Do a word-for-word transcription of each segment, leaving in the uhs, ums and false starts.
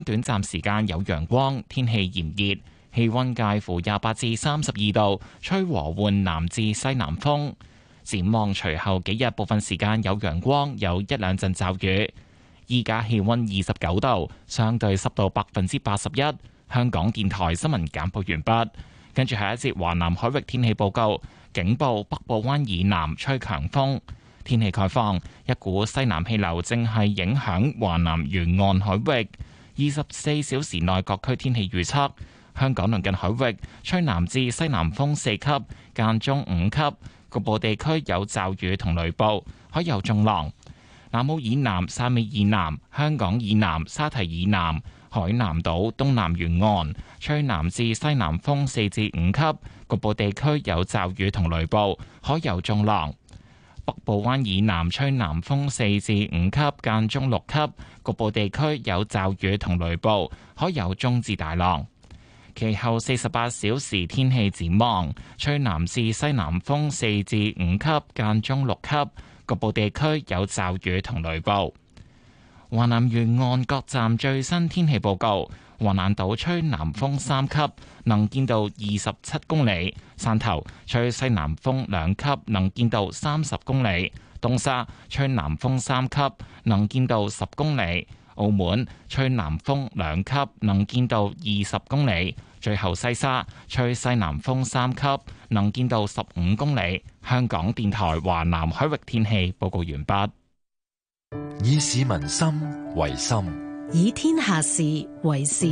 短暫時間有陽光，天氣炎熱，氣溫介乎廿八至三十二度，吹和緩南至西南風。展望隨後幾日部分時間有陽光，有一兩陣驟雨。依家氣溫二十九度，相對濕度百分之八十一。香港電台新聞簡報完畢。跟住下一節華南海域天氣報告，警報北部灣以南吹強風。天氣概況，一股西南氣流正係影響華南沿岸海域。二十四小時內各區天氣預測：香港鄰近海域吹南至西南風四級，間中五級，局部地區有驟雨同雷暴，海有中浪。南澳以南、汕尾以南、香港以南、沙堤以南、海南島東南沿岸吹南至西南風四至五級，局部地區有驟雨同雷暴，海有中浪。北部灣以南吹南風四至五級，間中六級，局部地區有驟雨同雷暴，海有中至大浪。其後四十八小時天氣展望，吹南至西南風四至五級，間中六級，局部地區有驟雨同雷暴。華南沿岸各站最新天氣報告：橫瀾島吹南風三級，能見度二十七公里；汕頭吹西南風兩級，能見度三十公里；東沙吹南風三級，能見度十公里；澳門吹南風兩級，能見度二十公里；最後西沙吹西南風三級，能見度十五公里。香港電台華南海域天氣報告完畢。 以市民心為心， 以天下事為事。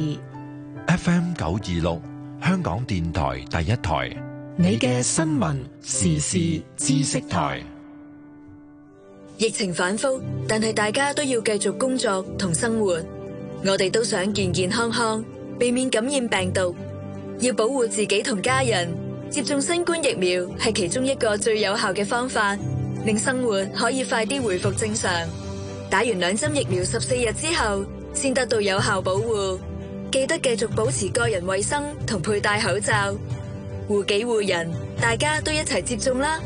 F M 九二六，香港電台第一台， 你嘅新聞時事知識台。 疫情反覆，但係大家都要繼續工作同生活。我哋都想健健康康，避免感染病毒。要保護自己同家人，接種新冠疫苗係其中一個最有效嘅方法，令生活可以快啲回復正常。打完兩針疫苗十四日之後，先得到有效保護。記得繼續保持個人衛生同佩戴口罩，護己護人，大家都一齊接種啦！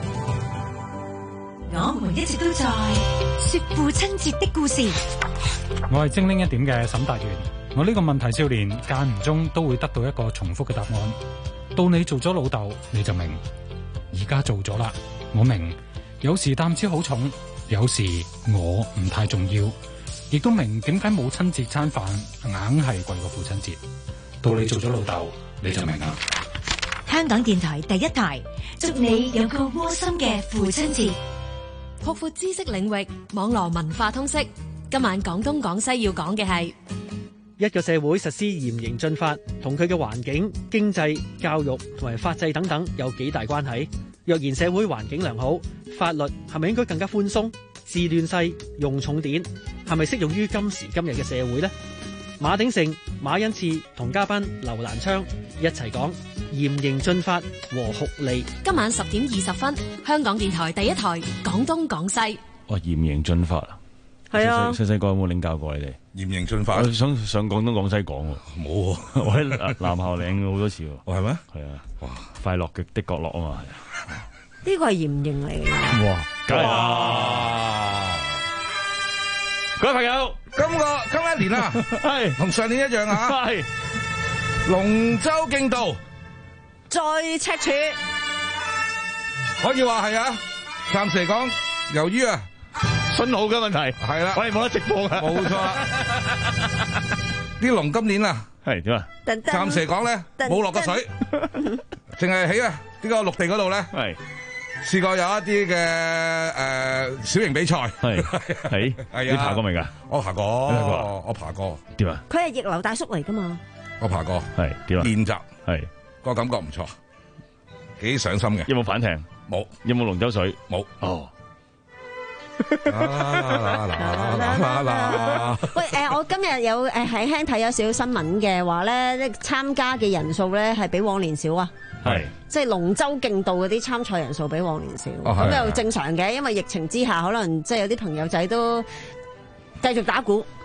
我們一直都在說父親節的故事。 我係精靈一點嘅沈達元。我呢個問題少年間唔中都會得到一個重複嘅答案。到你做咗老豆，你就明。而家做咗啦，我明。有時擔子好重，有時我唔太重要，亦都明點解母親節餐飯硬係貴過父親節。到你做咗老豆，你就明啦。 香港電台第一台，祝你有個窩心嘅父親節。 擴闊知識領域，網絡文化通識。今晚廣東廣西要講嘅係一個社會實施嚴刑峻法，同佢嘅環境、經濟、教育同埋法制等等有幾大關係？若然社會環境良好，法律係咪應該更加寬鬆？治亂世用重典係咪適用於今時今日嘅社會呢？馬鼎盛、馬恩賜同嘉賓劉蘭昌一齊講嚴刑峻法和酷吏。 今晚十點二十分，香港電台第一台廣東廣西。 哇，嚴刑峻法啊！ 係啊， 細細個有冇領教過你哋？ 嚴刑峻法， 我想上廣東廣西講喎， 冇喎， 我喺南校領好多次喎。 哦，係咩？ 係啊，哇！快樂嘅的角落啊嘛，係啊。 呢個係嚴刑嚟嘅。 哇！梗係啦。各位朋友， 今個今一年啊，係同上年一樣啊，係龍舟競渡再赤柱，可以話係啊。暫時嚟講，由於啊信號嘅問題， 係啦， 我哋冇得直播啊， 冇錯啦。啲龍今年啊， 係點啊？ 暫時嚟講咧，冇落過水，淨係喺啊呢個陸地嗰度咧，係。試過有一啲嘅誒小型比賽， 係係係你爬過未㗎？ 我爬過，我爬過。點啊？ 佢係逆流大叔嚟㗎嘛？ 我爬過， 係點啊？ 練習係個感覺唔錯，幾上心嘅。 有冇反艇？冇。有冇龍舟水？冇。哦。 喂，誒，我今日有誒輕輕睇咗少少新聞嘅話咧，參加嘅人數咧係比往年少啊。係，即係龍舟競渡嗰啲參賽人數比往年少，咁又正常嘅，因為疫情之下，可能即係有啲朋友仔都繼續打鼓。係，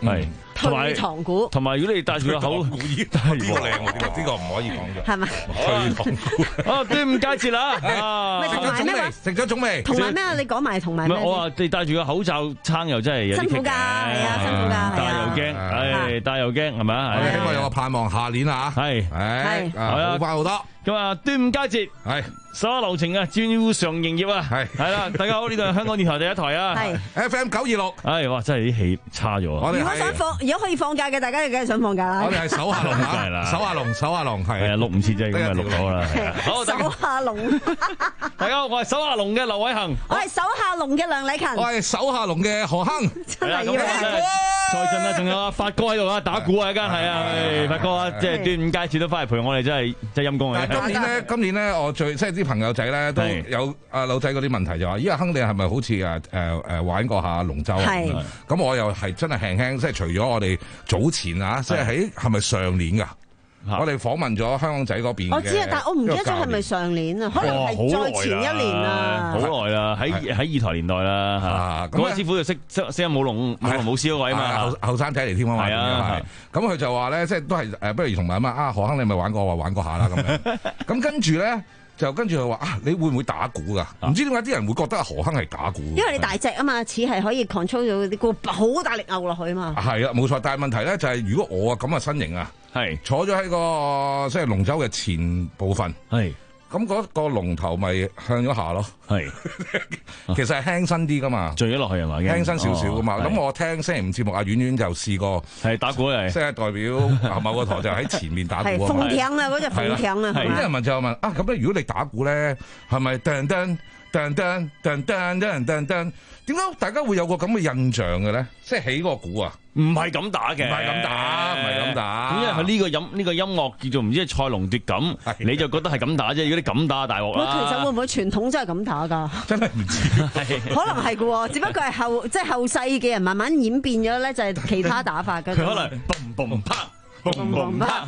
退堂鼓， 同埋如果你戴住個口， 呢個靚喎，呢個呢個唔可以講嘅， 係咪？ 退堂鼓。 哦，端午佳節啦， 咪同埋咩話？ 食咗粽未？ 同埋咩啊？你講埋同埋咩？ 我話你戴住個口罩撐又真係有啲辛苦㗎，係啊，辛苦㗎， 戴又驚，唉，戴又驚，係咪啊？ 我哋希望有個盼望，下年啊， 係， 係，好快好多。 咁啊，端午佳節係手下留情啊，照常營業啊，係係啦，大家好，呢度係香港電台第一台啊， 係 F M 九二六， 唉，哇，真係啲氣差咗啊！ 如果想放，如果可以放假嘅，大家就梗係想放假啦。 我哋係手下龍啊，手下龍，手下龍係係啊，錄唔切啫，咁咪錄到啦。好， 手下龍， 大家好，我係手下龍嘅劉偉恒， 我係手下龍嘅梁禮勤， 我係手下龍嘅何亨， 真係要再陣啦，仲有阿發哥喺度啊，打鼓啊，一間係啊，發哥啊，即係端午佳節都翻嚟陪我哋，真係真係陰公啊！ 今年咧，今年咧，我最即係啲朋友仔咧都有阿老仔嗰啲問題就話：咦，阿亨你係咪好似啊誒誒玩過下龍舟啊？ 係。 咁我又係真係輕輕，即係除咗我哋早前啊，即係喺係咪上年㗎？我哋訪問咗香港仔嗰邊嘅， 我知啊，但係我唔記得咗係咪上年啊？可能係再前一年啊， 好耐啦，喺喺二台年代啦嚇。嗰位師傅就識識識舞龍舞龍舞獅嗰位啊嘛， 後後生仔嚟添啊嘛。係啊，咁佢就話咧，即係都係誒，不如同埋啊何亨你咪玩過話玩過下啦咁樣。咁跟住咧。就跟住佢話啊，你會唔會打鼓㗎？唔知點解啲人會覺得何亨係打鼓？ 因為你大隻啊嘛，似係可以 control 到啲鼓，好大力拗落去啊嘛。 係啊，冇錯。但係問題咧就係，如果我啊咁嘅身形啊，係坐咗喺個即係龍舟嘅前部分，係咁嗰個龍頭咪向咗下咯。係，其實係輕身啲㗎嘛，墜咗落去係嘛？輕身少少㗎嘛。咁我聽星期五節目，阿婉婉就試過係打鼓嚟，即係代表某個台就喺前面打鼓。係鳳艇啊，嗰隻鳳艇啊。 咁啲人問就問啊，咁咧如果你打鼓咧，係咪噔噔噔噔噔噔噔噔噔？點解大家會有個咁嘅印象嘅咧？即係起個鼓啊？ 唔係咁打嘅， 唔係咁打，唔係咁打。 咁因為佢呢個音呢個音樂叫做唔知係賽龍奪錦，你就覺得係咁打啫。如果你咁打大鑊啦。 其實會唔會傳統真係咁打㗎？ 真係唔知。 可能係嘅喎，只不過係後即係後世嘅人慢慢演變咗咧，就係其他打法嘅。 佢可能嘣嘣啪，嘣嘣啪。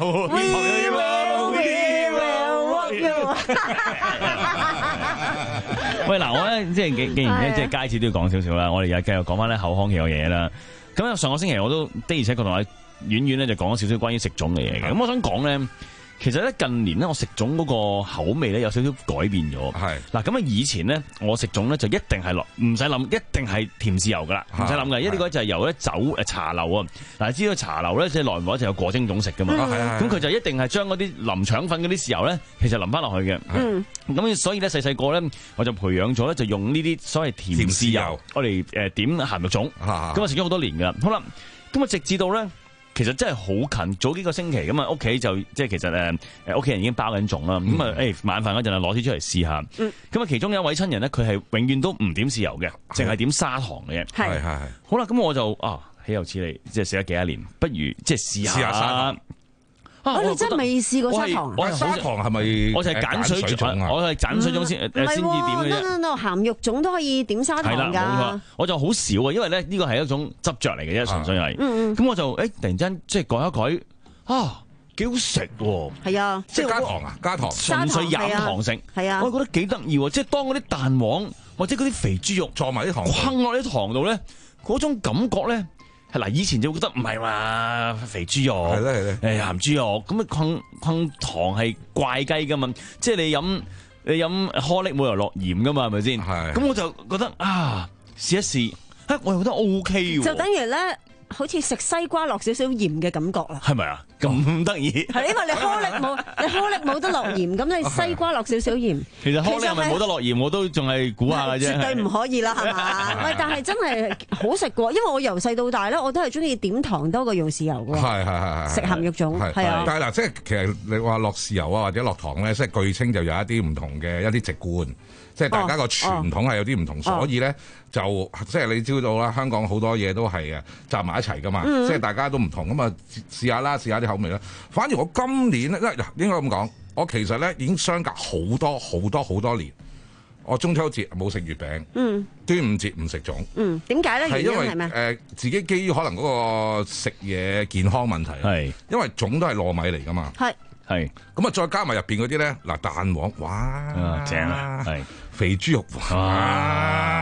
喂，嗱，我咧即係既既然咧即係佳節都要講少少啦，我哋又繼續講翻咧口腔嘅嘢啦。咁上個星期我都的而且確同阿婉婉咧就講咗少少關於食粽嘅嘢嘅。咁我想講咧，其實咧近年咧我食粽嗰個口味咧有少少改變咗。係嗱，咁啊以前咧我食粽咧就一定係落唔使諗，一定係甜豉油噶啦，唔使諗嘅。因為呢個就係由咧酒誒茶樓啊。嗱，你知道茶樓咧即係耐唔耐就有果蒸粽食噶嘛。咁佢就一定係將嗰啲淋腸粉嗰啲豉油咧，其實淋翻落去嘅。嗯。咁所以咧細細個咧我就培養咗咧就用呢啲所謂甜豉油，我哋誒點鹹肉粽。咁啊食咗好多年噶。好啦，咁啊直至到咧。其實真係好近，早幾個星期咁啊，屋企就即係其實誒誒屋企人已經包緊粽啦。咁啊誒晚飯嗰陣啊攞啲出嚟試下。咁啊其中有一位親人咧，佢係永遠都唔點豉油嘅，淨係點砂糖嘅啫。係係係。好啦，咁我就啊豈有此理，即係食咗幾多年，不如即係試下。試下砂糖。 啊！你真係未試過砂糖？ 我砂糖係咪？ 我就係鹼水粽啊！我係鹼水粽先誒先至點嘅啫。 no no no，鹹肉粽都可以點砂糖㗎。係啦，冇錯。我就好少啊，因為咧呢個係一種執着嚟嘅啫，純粹係。嗯嗯。咁我就誒突然間即係改一改啊，幾好食喎！係啊， 即係加糖啊，加糖， 純粹飲糖食。 係啊， 我覺得幾得意喎！即係當嗰啲蛋黃或者嗰啲肥豬肉撞埋啲糖， 困落啲糖度咧，嗰種感覺咧。係嗱，以前就會覺得唔係嘛，肥豬肉，係咧係咧，誒鹹豬肉，咁啊困困糖係怪雞噶嘛，即係你飲你飲顆粒冇又落鹽噶嘛，係咪先？係。咁我就覺得啊，試一試，啊我又覺得 O K 喎。 就等於咧，好似食西瓜落少少鹽嘅感覺啦。 係咪啊？咁得意？ 係因為你顆粒冇，你顆粒冇得落鹽，咁你西瓜落少少鹽。 其實顆粒係咪冇得落鹽？我都仲係估下嘅啫。 絕對唔可以啦，係嘛？喂，但係真係好食嘅，因為我由細到大咧，我都係中意點糖多過用豉油嘅。係係係係。食鹹肉粽係啊。 但係嗱，即係其實你話落豉油啊，或者落糖咧，即係據稱就有一啲唔同嘅一啲籍貫。即係大家個傳統係有啲唔同，所以咧就即係你知道啦，香港好多嘢都係啊集埋一齊噶嘛，即係大家都唔同咁啊，試下啦，試下啲口味啦。反而我今年咧，嗱應該咁講，我其實咧已經相隔好多好多好多年。我中秋節冇食月餅，嗯，端午節唔食粽， 嗯，點解咧？ 係因為誒、呃、自己基於可能嗰個食嘢健康問題，係因為粽都係糯米嚟噶嘛，係係咁啊，再加埋入邊嗰啲咧，嗱蛋黃，哇， 正啊，係。 肥豬肉，哇！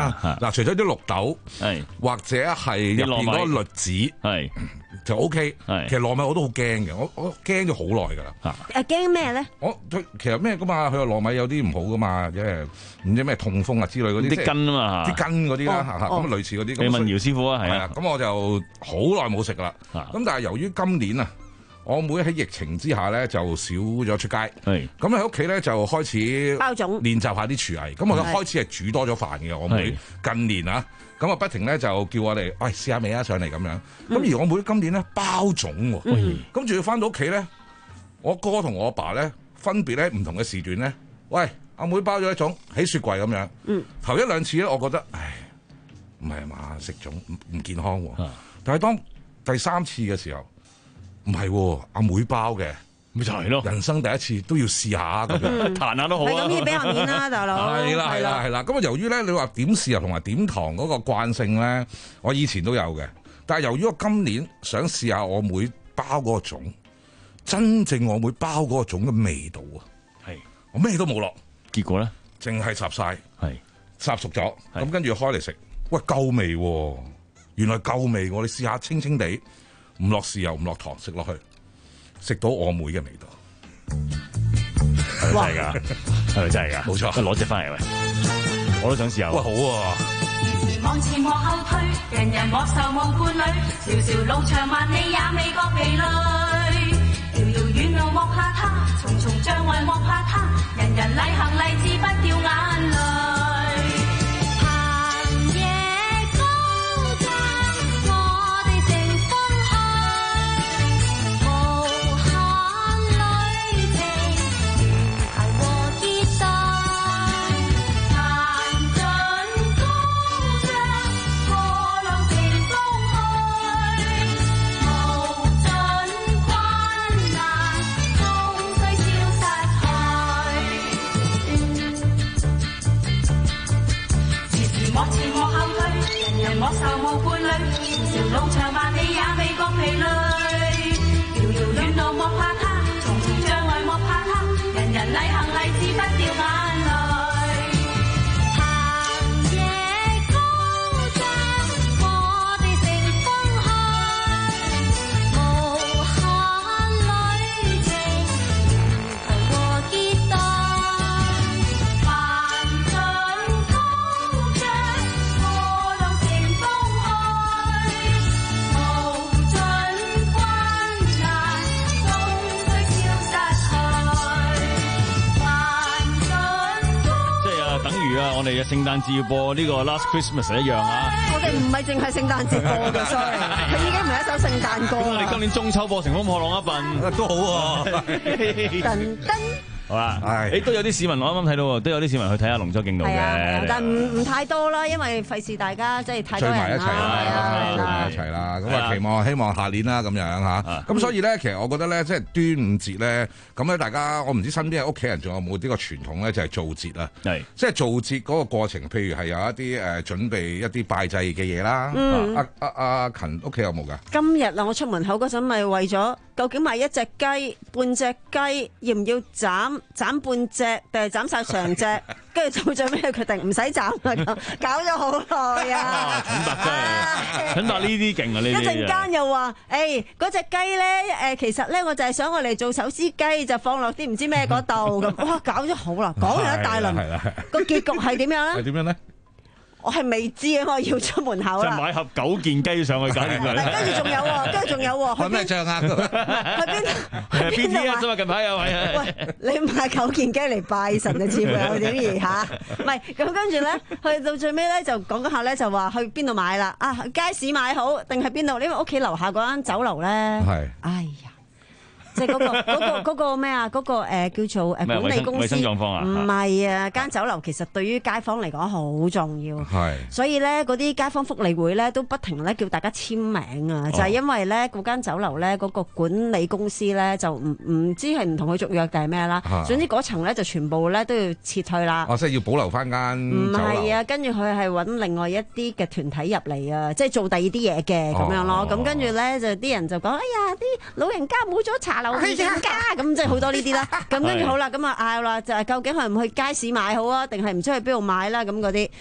啊，嗱，除咗啲綠豆， 係或者係入邊嗰個栗子， 係就 O K。 係其實糯米我都好驚嘅，我我驚咗好耐㗎啦。 誒驚咩咧？ 我佢其實咩㗎嘛？佢話糯米有啲唔好㗎嘛，即係唔知咩痛風啊之類嗰啲， 啲根啊嘛， 啲根嗰啲啦嚇，咁類似嗰啲。你問姚師傅啊，係啊， 咁我就好耐冇食啦。咁但係由於今年啊，我妹喺疫情之下咧就少咗出街，咁喺屋企咧就開始包粽練習下啲廚藝。咁我一開始係煮多咗飯嘅，我妹近年啊，咁啊不停咧就叫我哋，喂試下味啊上嚟咁樣。咁、嗯、而我妹今年咧包粽喎，咁仲要翻到屋企咧，我哥同我阿爸咧分別咧唔同嘅時段咧，喂阿妹包咗一種喺雪櫃咁樣。嗯、頭一兩次咧，我覺得唉唔係嘛，食粽唔唔健康喎。但係當第三次嘅時候，唔係喎，阿妹包嘅， 咪就係咯。 人生第一次都要試下咁樣， 彈下都好啊。 係咁要俾下面啦，大佬。 係啦係啦係啦。咁啊，由於咧你話點豉油同埋點糖嗰個慣性咧，我以前都有嘅。但係由於我今年想試下我妹包嗰個粽，真正我妹包嗰個粽嘅味道啊，係我咩都冇落， 結果咧淨係烚晒， 係烚熟咗，咁跟住開嚟食，喂夠味喎！原來夠味喎！你試下清清地。唔落豉油唔落糖，食落去食到我妹嘅味道， 係咪真係㗎？係咪真係㗎？ 冇錯， 攞隻翻嚟喂，我都想試下。喂，好喎！ 望前望後退，人人莫愁無伴侶，條條路長萬里也未覺疲累。遙遙遠路莫怕他，重重障礙莫怕他，人人禮行勵志不掉眼淚。莫愁無伴侶，條條路長萬里也未覺疲累。遙遙遠路莫怕他，重重障礙莫怕他，人人禮行勵志不掉眼淚。行夜高漲，我哋乘風去，無限旅程，攜和結隊，凡進高漲。 我哋嘅聖誕節要播呢個 Last Christmas 一樣啊！ 我哋唔係淨係聖誕節播嘅，sorry，佢已經唔係一首聖誕歌。 咁我哋今年中秋播《乘風破浪》一份都好喎。 噔噔。 好啦，誒都有啲市民，我啱啱睇到，都有啲市民去睇下龍舟競渡嘅， 但唔唔太多啦，因為費事大家即係太多人啦， 聚埋一齊啦，聚埋一齊啦，咁啊期望希望下年啦咁樣嚇，咁所以咧，其實我覺得咧，即係端午節咧，咁咧大家我唔知身邊嘅屋企人仲有冇呢個傳統咧，就係做節啦，係即係做節嗰個過程，譬如係有一啲誒準備一啲拜祭嘅嘢啦，阿阿阿勤屋企有冇㗎？今日啊，我出門口嗰陣咪為咗究竟買一隻雞、半隻雞，要唔要斬？斬半隻定係斬晒成隻？跟住做最尾決定唔使斬啦，搞咗好耐啊！ 陳達真係，陳達呢啲勁啊！呢啲一陣間又話，誒嗰隻雞咧，誒其實咧我就係想我嚟做手撕雞，就放落啲唔知咩嗰度咁。哇！搞咗好啦，講完一大輪，個結局係點樣咧？係點樣咧？我係未知啊！我要出門口啦。 就買盒九件雞上去搞掂佢。 跟住仲有喎，跟住仲有喎。 開咩醬啊？ 去邊？去邊 B T S 啊！近排有位啊。 喂，你買九件雞嚟拜神啊？似乎有點兒嚇。唔係咁，跟住咧，去到最尾咧，就講嗰下咧，就話去邊度買啦？啊，街市買好定係邊度？因為屋企樓下嗰間酒樓咧。係。哎呀！即係嗰個嗰個嗰個咩啊？嗰個誒叫做誒管理公司，衛生狀況啊？唔係啊，間酒樓其實對於街坊嚟講好重要，係。所以咧嗰啲街坊福利會咧都不停咧叫大家簽名啊，就係因為咧嗰間酒樓咧嗰個管理公司咧就唔唔知係唔同佢續約定係咩啦。總之嗰層咧就全部咧都要撤退啦。哦，即係要保留翻間酒樓。唔係啊，跟住佢係揾另外一啲嘅團體入嚟啊，即係做第二啲嘢嘅咁樣咯。咁跟住咧就啲人就講：哎呀，啲老人家冇咗茶。去點家咁即係好多呢啲啦，咁跟住好啦，咁啊嗌啦，就係究竟係唔去街市買好啊，定係唔出去邊度買啦？咁嗰啲，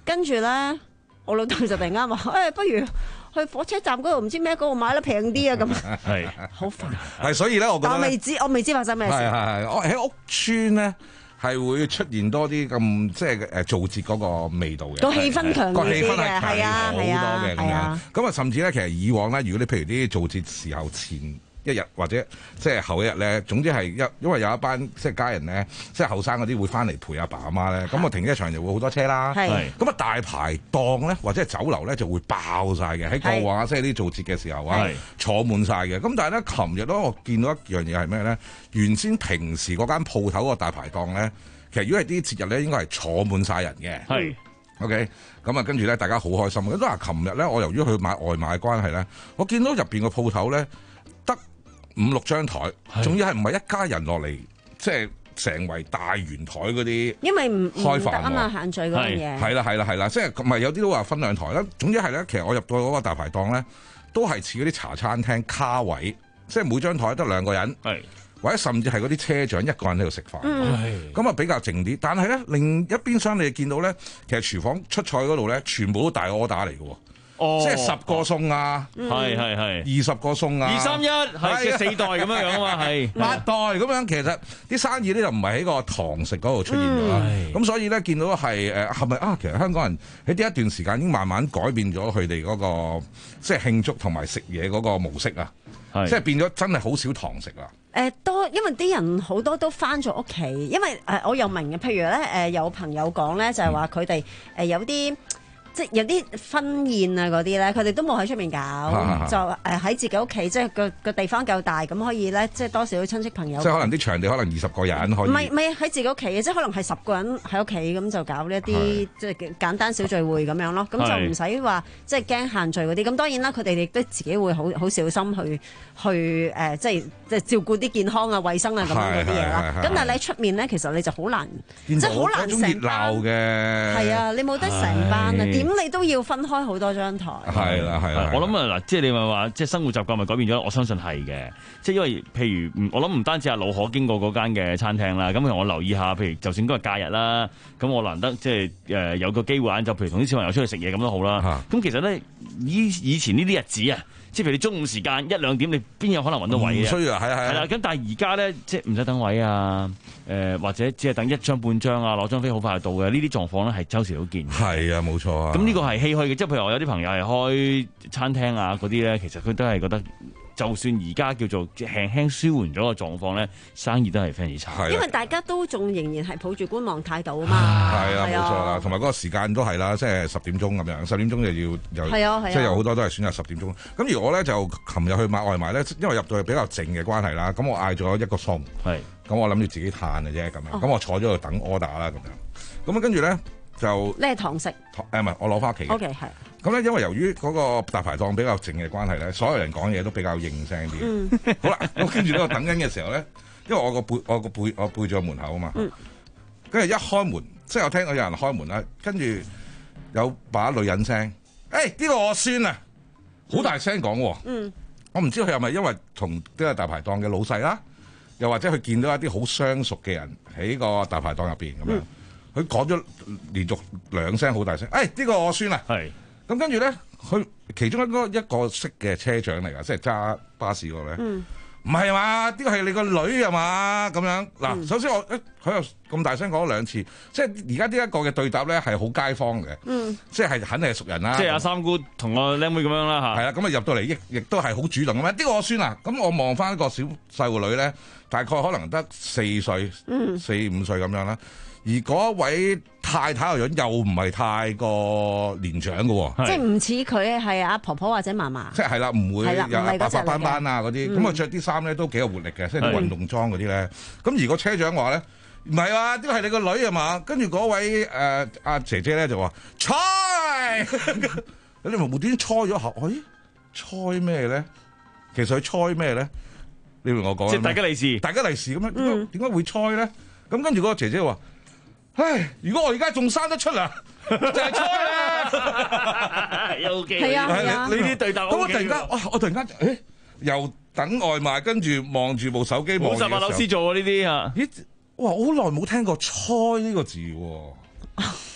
跟住咧，我老豆就突然間話：，誒、哎，不如去火車站嗰度唔知咩嗰度買得平啲啊！咁係好煩。 係所以咧，我覺得我未知，我未知發生咩事。 係係係，我喺屋邨咧。係會出現多啲咁即係誒造節嗰個味道嘅， 個氣氛強啲嘅， 個氣氛係係啊好多嘅咁樣。咁啊，甚至咧，其實以往咧，如果你譬如啲造節時候前一日或者即係後一日咧，總之係一因為有一班即係家人咧，即係後生嗰啲會翻嚟陪阿爸阿媽咧，咁我停車場就會好多車啦。咁啊，大排檔咧或者係酒樓咧就會爆晒嘅，喺過往即係啲造節嘅時候啊，坐滿晒嘅。咁但係咧，琴日咧我見到一樣嘢係咩咧？原先平時嗰間鋪頭個大排檔咧，其實如果係啲節日咧，應該係坐滿晒人嘅。係 OK，咁啊，跟住咧大家好開心。咁都話琴日咧，我由於去買外賣嘅關係咧，我見到入邊個鋪頭咧。五六張台，仲要係唔係一家人落嚟，即係成為大圓台嗰啲， 因為唔開飯啊嘛，限聚嗰樣嘢。 係啦係啦係啦，即係唔係有啲都話分兩台啦。總之係咧，其實我入到嗰個大排檔咧，都係似嗰啲茶餐廳卡位，即係每張台得兩個人，或者甚至係嗰啲車長一個人喺度食飯，咁啊、嗯、比較靜啲。但係咧，另一邊廂你見到咧，其實廚房出菜嗰度咧，全部都大 order 嚟嘅喎。哦、即係十個餸啊， 係係係二十個餸啊， 二三一係嘅四代咁樣樣啊嘛，係八代咁樣。其實啲生意咧就唔係喺個堂食嗰度出現咗啦。咁、嗯、所以咧見到係誒係咪啊？其實香港人喺呢一段時間已經慢慢改變咗佢哋嗰個即係慶祝同埋食嘢嗰個模式啊，即係變咗真係好少堂食啦。 誒、呃、多，因為啲人好多都翻咗屋企，因為誒、呃、我又明嘅，譬如咧誒、呃、有朋友講咧就係話佢哋誒有啲。即係有啲婚宴啊嗰啲咧，佢哋都冇喺出面搞，啊、就誒喺自己屋企，即係個個地方夠大，咁可以咧，即係多少親戚朋友。 即係可能啲場地可能二十個人可以。 唔係唔係喺自己屋企嘅，即係可能係十個人喺屋企咁就搞呢一啲即係簡單小聚會咁樣咯。咁就唔使話即係驚限聚嗰啲。咁當然啦，佢哋亦都自己會好好小心去去誒、呃，即係即係照顧啲健康啊、衞生啊咁樣嗰啲嘢啦。咁但係你喺出面咧，其實你就好難，即係好難成班。 熱鬧嘅。係啊，你冇得成班啊，點你都要分開好多張台。 係啦係啦， 我諗啊嗱，即係你咪話，即係生活習慣咪改變咗？我相信係嘅，即係因為譬如我諗唔單止係老可經過嗰間嘅餐廳啦，咁譬如我留意下，譬如就算嗰日假日啦，咁我難得即係誒有個機會晏晝，譬如同啲小朋友出去食嘢咁都好啦。咁、啊、其實咧以以前呢啲日子啊。即係譬如你中午時間一兩點，你邊有可能揾到位嘅？ 唔需要啊，係啊係啊。係啦， 咁但係而家咧，即係唔使等位啊，誒、呃、或者只係等一張半張啊，攞張飛好快就到嘅。呢啲狀況咧係周時都見。係啊，冇錯啊。咁呢個係唏噓嘅，即係譬如我有啲朋友係開餐廳啊嗰啲咧，其實佢都係覺得。就算而家叫做輕輕舒緩咗個狀況咧，生意都係非常之差。 因為大家都仲仍然係抱住觀望態度啊嘛。 係啊，冇錯啦，同埋嗰個時間都係啦，即係十點鐘咁樣，十點鐘就要有，即係有好多都係選擇十點鐘。咁而我咧就琴日去買外賣咧，因為入到去比較靜嘅關係啦，咁我嗌咗一個餸，係咁我諗住自己嘆嘅啫咁樣，咁、哦、我坐咗度等 order 啦咁樣，咁啊跟住咧就你係堂食？誒唔係，我攞翻屋企。O K 係。咁咧，因為由於嗰個大排檔比較靜嘅關係咧，所有人講嘢都比較應聲啲。嗯、好啦，咁跟住呢個等緊嘅時候咧，因為我個背我個背我背咗門口啊嘛，跟住、嗯、一開門，即係我聽到有人開門啦，跟住有把女人聲，誒、欸、呢、呢個我孫啊，好大聲講喎。嗯，我唔知佢係咪因為同呢個大排檔嘅老細啦，又或者佢見到一啲好相熟嘅人喺個大排檔入邊咁樣，佢講咗連續兩聲好大聲，誒、欸、呢、呢個我孫啊，係。咁跟住咧，佢其中一個一個識嘅車長嚟㗎，即係揸巴士個咧，唔係嘛？呢個係你個女係嘛？咁樣嗱，嗯、首先我誒佢又咁大聲講咗兩次，即係而家呢一個嘅對答咧係好街坊嘅，嗯、即係肯定係熟人啦。即係阿三姑同個靚妹咁樣啦嚇。係啦，咁啊入到嚟亦亦都係好主動咁樣。呢、呢個我孫啊，咁我望翻一個小細路女咧，大概可能得四歲、嗯、四五歲咁樣啦。而嗰位太太個樣又唔係太過年長嘅喎，即係唔似佢係阿婆婆或者嫲嫲，即係係啦，唔會有白白斑斑啊嗰啲，咁啊着啲衫咧都幾有活力嘅，即係啲運動裝嗰啲咧。咁而個車長話咧，唔係啊，呢個係你個女係嘛？跟住嗰位誒阿、呃、姐姐咧就話猜，你咪無端端猜咗下，哎，猜咩咧？其實佢猜咩咧？你同我講，即係大家利是，大家利是咁樣，點解點解會猜咧？咁跟住嗰個姐姐話。唉，如果我而家仲生得出啊，就係猜啦。有機會，係啊係啊，呢啲對答。咁我突然間，哇！我突然間，誒，又等外賣，跟住望住部手機，望住。十八老師做啊呢啲啊。咦？哇！我好耐冇聽過猜呢個字喎。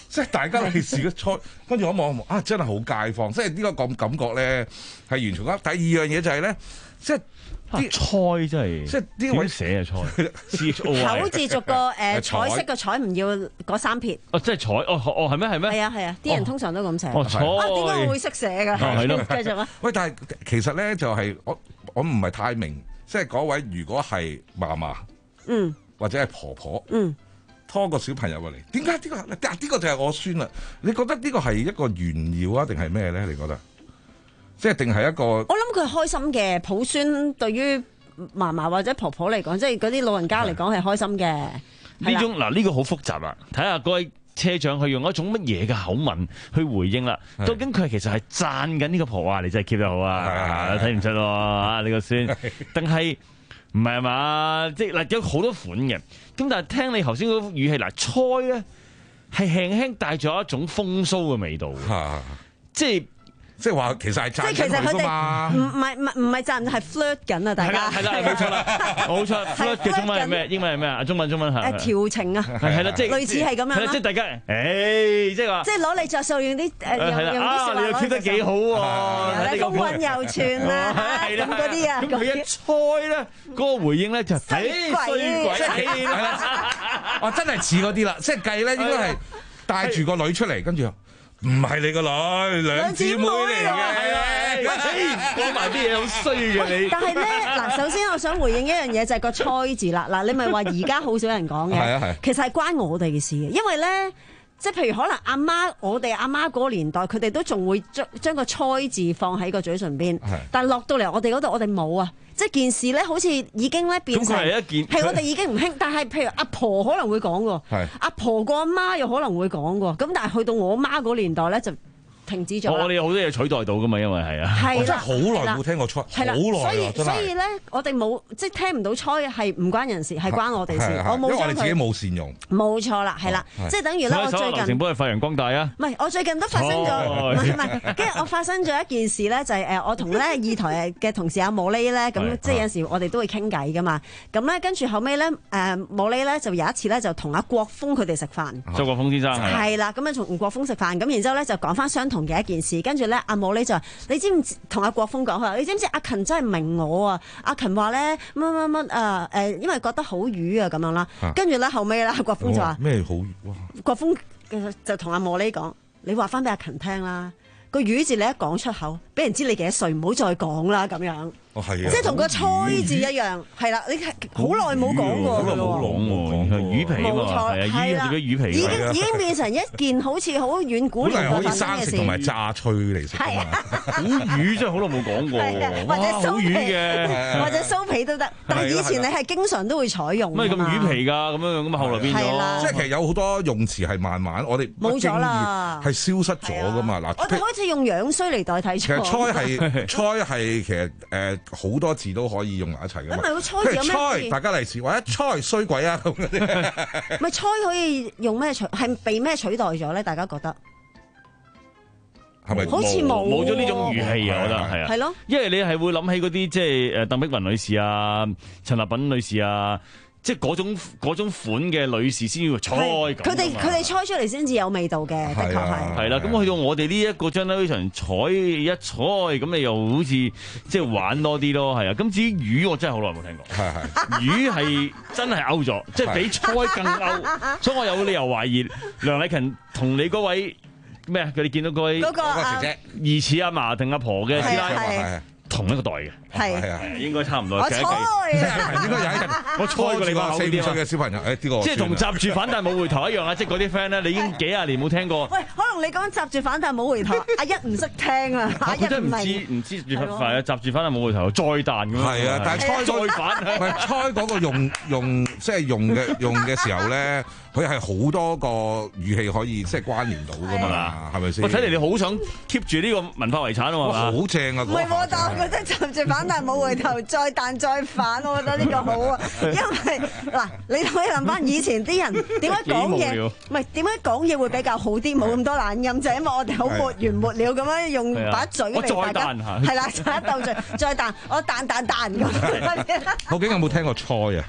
即係大家嚟試個菜，跟住我望一望啊，真係好街坊，即係呢個咁感覺咧係完全啱。第二樣嘢就係咧，即係啲菜真係， 即係呢位寫嘅菜 ，C H O I 口字逐個誒彩色嘅彩唔要嗰三撇。 哦，即係彩，哦哦係咩係咩？ 係啊係啊，啲人通常都咁寫。 哦彩， 啊點解我會識寫㗎？ 係咯， 繼續啊。 喂，但係其實咧就係我我唔係太明，即係嗰位如果係嫲嫲， 嗯， 或者係婆婆， 嗯。 拖個小朋友過嚟，點解呢個？呢、呢個就係我孫啦。你覺得呢個係一個炫耀啊，定係咩咧？你覺得？即係定係一個？ 我諗佢係開心嘅，抱孫對於嫲嫲或者婆婆嚟講，即係嗰啲老人家嚟講係開心嘅。 呢種嗱呢個好複雜啦，睇下嗰位車長佢用一種乜嘢嘅口吻去回應啦。究竟佢其實係讚緊呢個婆啊？你真係 keep 得好啊！睇唔出喎啊！你個孫，定係？唔係啊嘛，即係嗱有好多款嘅，咁但係聽你頭先嗰語氣嗱，菜咧係輕輕帶咗一種風騷嘅味道，即係即係話其實係讚緊佢㗎嘛， 唔唔係唔唔係讚係 flirt 緊啊，大家係啦係啦冇錯啦冇錯 flirt 嘅中文係咩？英文係咩啊？中文中文係誒調情啊， 係啦即係類似係咁樣即係大家誒即係話， 即係攞你着數用啲誒用用啲説話你又 keep 得幾好喎， 風韻猶存啊，咁嗰啲啊， 咁佢一菜咧嗰個回應咧就係衰鬼係啦， 哦真係似嗰啲啦，即係計咧應該係帶住個女出嚟，跟住。唔係你個女，兩姊妹嚟嘅， 講埋啲嘢好衰嘅你。 但係咧，嗱，首先我想回應一樣嘢就係個菜字啦。嗱，你咪話而家好少人講嘅， 係啊係。 其實係關我哋嘅事嘅，因為咧，即係譬如可能阿媽，我哋阿媽嗰個年代，佢哋都仲會將將個菜字放喺個嘴唇邊，但係落到嚟我哋嗰度，我哋冇啊。即係件事咧，好似已經咧變成係我哋已經唔興，但係譬如阿婆可能會講喎，阿婆個阿媽又可能會講喎，咁但係去到我媽嗰年代咧就停止咗。 我哋有好多嘢取代到噶嘛，因為係啊， 係真係好耐冇聽過菜，好耐所以所以咧，我哋冇即係聽唔到菜係唔關人事，係關我哋事。我冇將佢，因為我哋自己冇善用。 冇錯啦，係啦，即係等於咧，我最近成本係發揚光大啊！ 唔係，我最近都發生咗，唔係唔係，跟住我發生咗一件事咧，就係誒，我同咧二台嘅同事阿莫哩咧，咁即係有時我哋都會傾偈噶嘛。咁咧跟住後尾咧，誒莫哩咧就有一次咧就同阿國峰佢哋食飯。 周國峰先生係啦，咁樣同國峰食飯，咁然之後咧就講翻相同嘅一件事，跟住咧阿莫哩就話：你知唔知同阿國峰講佢話？你知唔知阿勤真係唔明我啊？阿勤話咧乜乜乜啊誒，因為覺得好瘀啊咁樣啦。跟住咧後尾咧，國峰就話咩好瘀？ 國峰就同阿莫哩講：你話翻俾阿勤聽啦，個瘀字你一講出口，俾人知你幾多歲，唔好再講啦咁樣。 哦，係啊， 即係同個菜字一樣，係啦，你好耐冇講過㗎咯喎， 魚皮啊嘛，係啊，魚係點魚皮？ 已經已經變成一件好似好遠古年代發生嘅事， 同埋炸脆嚟食㗎嘛， 好魚真係好耐冇講過， 或者酥皮嘅， 或者酥皮都得。但係以前你係經常都會採用。 咩咁魚皮㗎？咁樣咁啊，後來變咗。 即係其實有好多用詞係慢慢我哋冇咗啦， 係消失咗㗎嘛。嗱， 我哋開始用樣衰嚟代替菜。 其實菜係菜係其實誒好多字都可以用埋一齊嘅嘛。 咁咪個菜字有咩菜？大家嚟試，或者菜衰鬼啊咁嗰啲。 咪菜可以用咩取？係被咩取代咗咧？大家覺得係咪？ 好似冇冇咗呢種語氣啊！我覺得係啊。 係咯。 因為你係會諗起嗰啲即係誒鄧碧雲女士啊、陳立品女士啊。即係嗰種嗰種款嘅女士先要猜咁， 佢哋佢哋猜出嚟先至有味道嘅，的確係。 係啦，咁去到我哋呢一個 generation 採一採，咁你又好似即係玩多啲咯，係啊。咁至於魚，我真係好耐冇聽過。係係，魚係真係 out 咗，即係比菜更 out。所以我有理由懷疑梁禮勤同你嗰位咩啊？佢哋見到嗰位嗰個姐姐疑似阿嫲定阿婆嘅師奶。同一個代嘅， 係係啊， 應該差唔多。 我猜， 應該有一日我猜過你話四五歲嘅小朋友，誒呢個即係同閘住反彈冇回頭一樣啊！即係嗰啲 friend 咧，你已經幾廿年冇聽過。 喂，可能你講閘住反彈冇回頭，阿一唔識聽啊，阿一唔知唔知住快啊！閘住反彈冇回頭，再彈咁樣。 係啊，但係猜再反，唔係猜嗰個用用即係用嘅用嘅時候咧，佢係好多個語氣可以即係關聯到㗎嘛，係咪先？ 我睇嚟你好想 keep 住呢個文化遺產啊嘛， 好正啊！ 唔係喎，但我覺得閘住反彈冇回頭，再彈再反，我覺得呢個好啊，因為嗱，你可以諗翻以前啲人點解講嘢，唔係點解講嘢會比較好啲，冇咁多懶音，就係因為我哋好沒完沒了咁樣用把嘴嚟大家，係啦，再一鬥嘴，再彈，我彈彈彈咁。 究竟有冇聽過菜啊？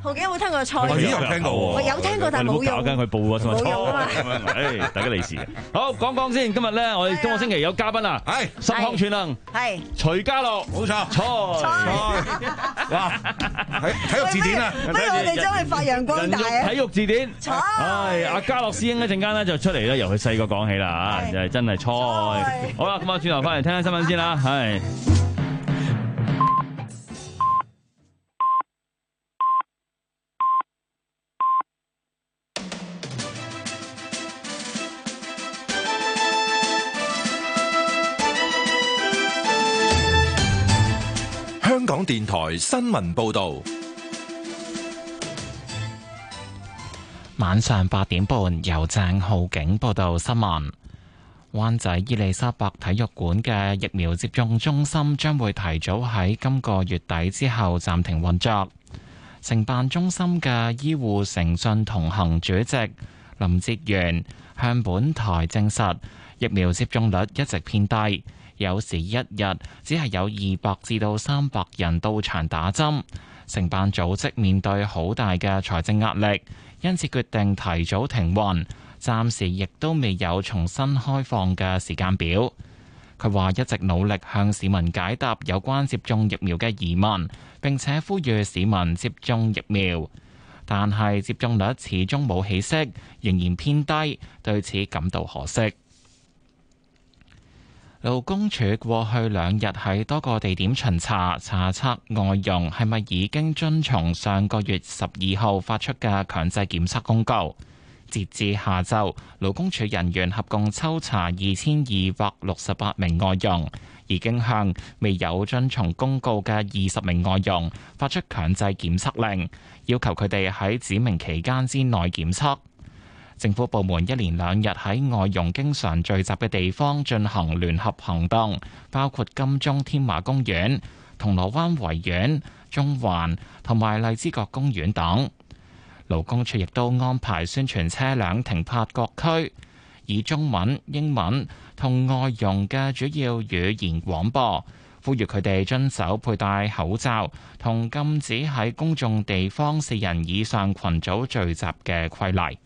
浩景有冇聽過菜？ 我已經有聽過喎， 我有聽過，但係冇用。 搞緊佢報啊， 冇用啊嘛。 咁樣，誒，大家利是。好，講講先。今日咧，我哋今個星期有嘉賓啊， 係十項全能， 係徐家樂， 冇錯， 菜哇！體體育字典啊， 不如我哋將佢發揚光大啊！ 體育字典，係阿家樂師兄一陣間咧就出嚟咧，由佢細個講起啦嚇，就係真係菜。好啦，咁啊轉頭翻嚟聽下新聞先啦，係。 香港電台新聞報道， 晚上八點半由鄭浩景報道新聞。灣仔伊利沙伯體育館嘅疫苗接種中心將會提早喺今個月底之後暫停運作。承辦中心嘅醫護誠信同行主席林哲元向本台證實，疫苗接種率一直偏低。有時一日只係有二百至到三百人到場打針，承辦組織面對好大嘅財政壓力，因此決定提早停運，暫時亦都未有重新開放嘅時間表。佢話一直努力向市民解答有關接種疫苗嘅疑問，並且呼籲市民接種疫苗，但係接種率始終冇起色，仍然偏低，對此感到可惜。勞工處過去兩日喺多個地點巡查，查測外傭係咪已經遵從上個月十二號發出嘅強制檢測公告。截至下晝，勞工處人員合共抽查二千二百六十八名外傭，已經向未有遵從公告嘅二十名外傭發出強制檢測令，要求佢哋喺指明期間之內檢測。政府部門一連兩日喺外傭經常聚集嘅地方進行聯合行動，包括金鐘添華公園、銅鑼灣維園、中環同埋荔枝角公園等。勞工處亦都安排宣傳車輛停泊各區，以中文、英文同外傭嘅主要語言廣播，呼籲佢哋遵守佩戴口罩同禁止喺公眾地方四人以上群組聚集嘅規例。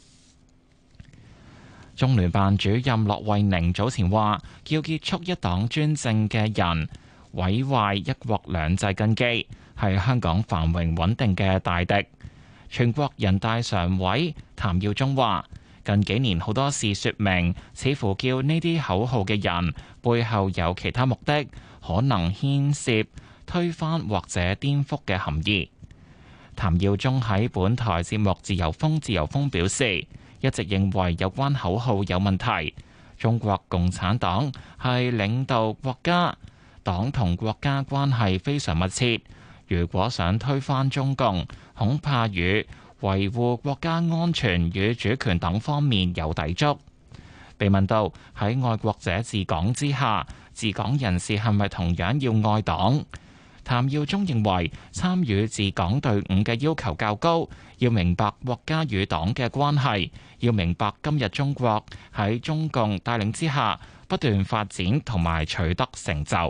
中聯辦主任駱惠寧早前話，要結束一黨專政嘅人毀壞一國兩制根基，係香港繁榮穩定嘅大敵。全國人大常委譚耀宗話，近幾年好多事說明，似乎叫呢啲口號嘅人背後有其他目的，可能牽涉推翻或者顛覆嘅含義。譚耀宗喺本台節目《自由風自由風》表示，一直認為有關口號有問題。中國共產黨係領導國家，黨同國家關係非常密切。如果想推翻中共，恐怕與維護國家安全與主權等方面有抵觸。被問到喺愛國者治港之下，治港人士係咪同樣要愛黨？譚耀宗認為參與治港隊伍嘅要求較高，要明白國家與黨嘅關係，要明白今日中國喺中共帶領之下不斷發展同埋取得成就。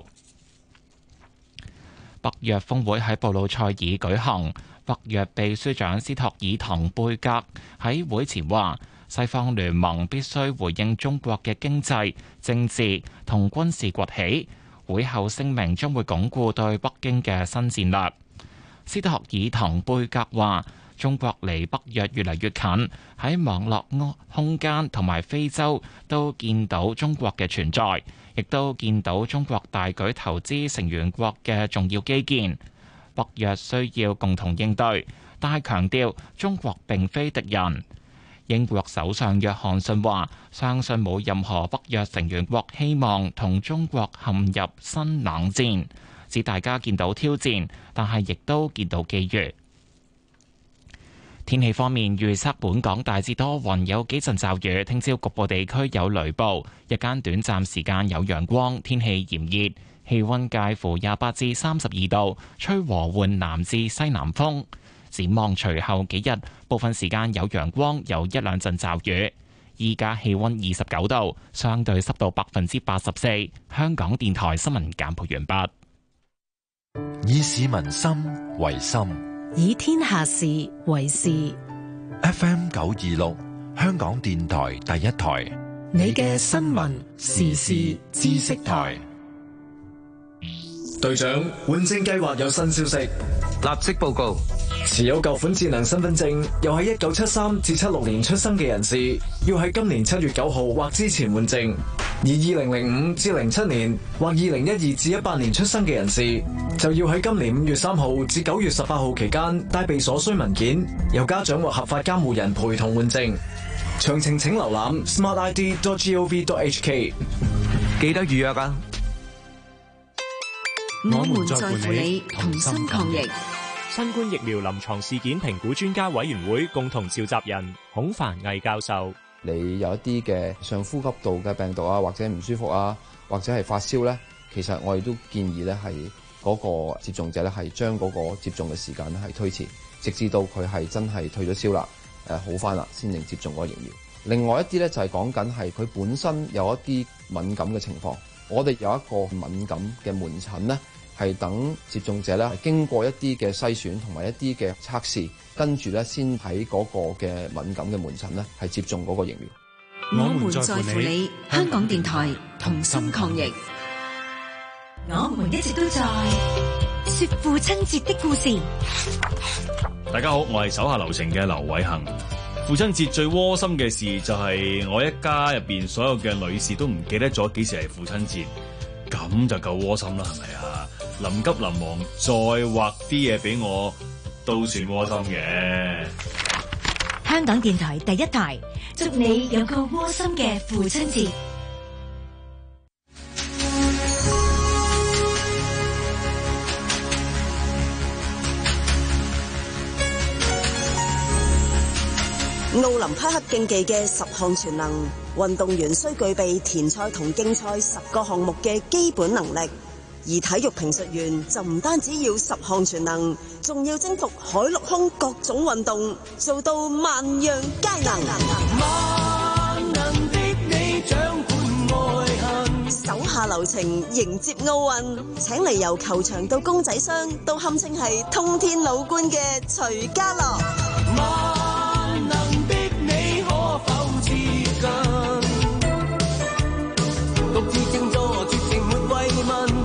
北約峰會喺布魯塞爾舉行，北約秘書長斯托爾滕貝格喺會前話，西方聯盟必須回應中國嘅經濟、政治同軍事崛起。會後聲明將會鞏固對北京嘅新戰略。斯托爾滕貝格話，中國離北約越嚟越近，喺網絡空間同埋非洲都見到中國嘅存在，亦都見到中國大舉投資成員國嘅重要基建。北約需要共同應對，但係強調中國並非敵人。英國首相約翰遜話，相信冇任何北約成員國希望同中國陷入新冷戰，指大家見到挑戰，但係亦都見到機遇。天氣方面，預測本港大致多雲，有幾陣驟雨，聽朝局部地區有雷暴，日間短暫時間有陽光，天氣炎熱，氣溫介乎廿八至三十二度，吹和緩南至西南風。展望隨後幾日，部分時間有陽光，有一兩陣驟雨。依家氣溫二十九度，相對濕度百分之八十四。香港電台新聞簡報完畢。 以市民心為心， 以天下事為事。 F M 九二六香港電台第一台， 你嘅新聞時事知識台。 隊長，換證計劃有新消息， 立即報告。 持有舊款智能身份證又喺一九七三至七六年出生嘅人士，要喺今年七月九號或之前換證；而二零零五至零七年或二零一二至一八年出生嘅人士，就要喺今年五月三號至九月十八號期間帶備所需文件，由家長或合法監護人陪同換證。詳情請瀏覽 smart I D dot gov dot H K。 記得預約啊！ 我們在乎你，同心抗疫。 新冠疫苗臨床事件評估專家委員會共同召集人孔凡毅教授： 你有一啲嘅上呼吸道嘅病毒啊，或者唔舒服啊，或者係發燒咧，其實我哋都建議咧係嗰個接種者咧係將嗰個接種嘅時間咧係推遲，直至到佢係真係退咗燒啦，誒好返啦，先至接種嗰個疫苗。另外一啲咧就係講緊係佢本身有一啲敏感嘅情況，我哋有一個敏感嘅門診咧。係等接種者咧，係經過一啲嘅篩選同埋一啲嘅測試，跟住咧先喺嗰個嘅敏感嘅門診咧，係接種嗰個疫苗。 我們在乎你，香港電台同心抗疫。我們一直都在說父親節的故事。 大家好，我係手下留情嘅劉偉恒。父親節最窩心嘅事就係我一家入邊所有嘅女士都唔記得咗幾時係父親節，咁就夠窩心啦，係咪啊？臨急臨忙再畫啲嘢俾我，都算窩心嘅。 香港電台第一台，祝你有個窩心嘅父親節。 奧林匹克競技嘅十項全能，運動員需具備田賽同競賽十個項目嘅基本能力。而體育評述員就唔單止要十項全能，仲要征服海陸空各種運動，做到萬樣皆能。萬能的你掌管愛恨，手下留情迎接奧運，請嚟由球場到公仔箱都堪稱係通天老倌嘅徐家樂。萬能的你可否接近？獨自靜坐，絕情沒慰問。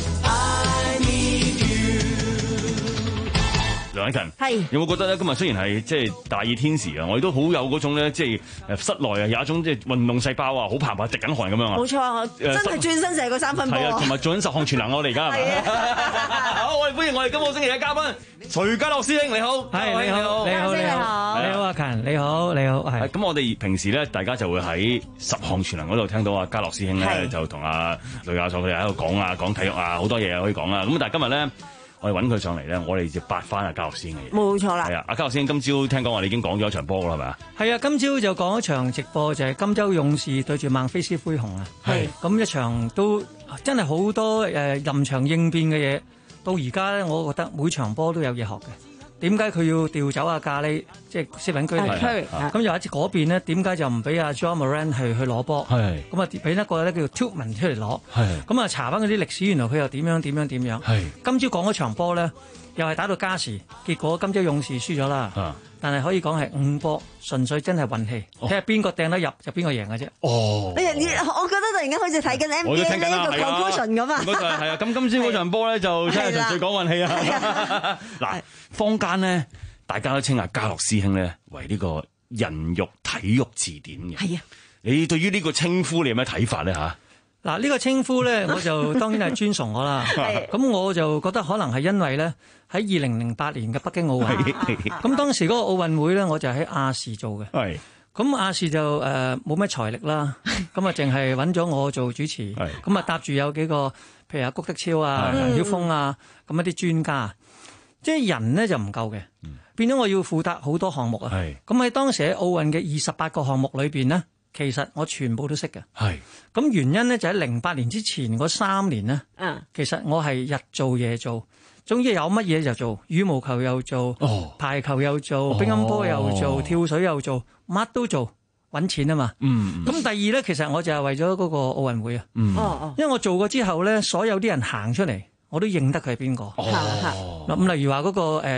梁啟勤， 係有冇覺得咧？今日雖然係即係大熱天時啊，我哋都好有嗰種咧，即係誒室內啊有一種即係運動細胞啊，好澎湃，滴緊汗咁樣啊！ 冇錯啊，真係轉身射個三分波啊！ 同埋做緊十項全能，我哋而家係咪？好，我哋歡迎我哋今個星期嘅嘉賓徐家樂師兄，你好， 係你好，你好，你好，你好阿勤，你好，你好，係。 咁我哋平時咧，大家就會喺十項全能嗰度聽到阿家樂師兄咧，就同阿徐教授佢哋喺度講啊，講體育啊，好多嘢可以講啊。咁但係今日咧。我哋揾佢上嚟咧，我哋就八翻阿家樂師兄嘅嘢。 冇錯啦。 係啊，阿家樂師兄今朝聽講話你已經講咗一場波啦，係咪啊？ 係啊，今朝就講一場直播，就係、是、金州勇士對住孟菲斯灰熊啊。係。咁一場都真係好多誒、呃、臨場應變嘅嘢，到而家咧，我覺得每場波都有嘢學嘅。點解佢要調走阿咖喱，即係薛敏居嚟？咁又一次嗰邊咧，點解就唔俾阿 John Moran 去去攞波？係咁啊，俾一個咧叫做 Tubman 出嚟攞。係咁啊，查翻嗰啲歷史，原來佢又點樣點樣點樣？係今朝講嗰場波咧，又係打到加時，結果金州勇士輸咗啦。啊！但係可以講係五波，純粹真係運氣，睇下邊個掟得入就邊個贏嘅啫。哦！你你，我覺得突然間好似睇緊 N B A 呢個 conclusion 咁啊！ 係啊！咁今朝嗰場波咧就真係純粹講運氣啊！嗱，坊間咧大家都稱阿家樂師兄咧為呢個人肉體育字典嘅。係啊！你對於呢個稱呼你有咩睇法咧嚇？ 嗱，呢個稱呼咧，我就當然係尊崇我啦。咁我就覺得可能係因為咧喺二零零八年嘅北京奧運，咁當時嗰個奧運會咧，我就喺亞視做嘅。係咁亞視就誒冇咩財力啦，咁啊淨係揾咗我做主持。係咁啊搭住有幾個，譬如阿谷德超啊、梁曉峰啊，咁一啲專家，即係人咧就唔夠嘅，變咗我要負責好多項目啊。係咁喺當時喺奧運嘅二十八個項目裏邊呢。其實我全部都識嘅，係咁原因咧就喺零八年之前嗰三年咧，嗯，其實我係日做夜做，總之有乜嘢就做，羽毛球又做，哦，排球又做，乒乓波又做，跳水又做，乜都做，揾錢啊嘛，嗯，咁第二咧，其實我就係為咗嗰個奧運會啊，嗯，哦，因為我做過之後咧，所有啲人行出嚟，我都認得佢係邊個，哦，咁例如話嗰個誒。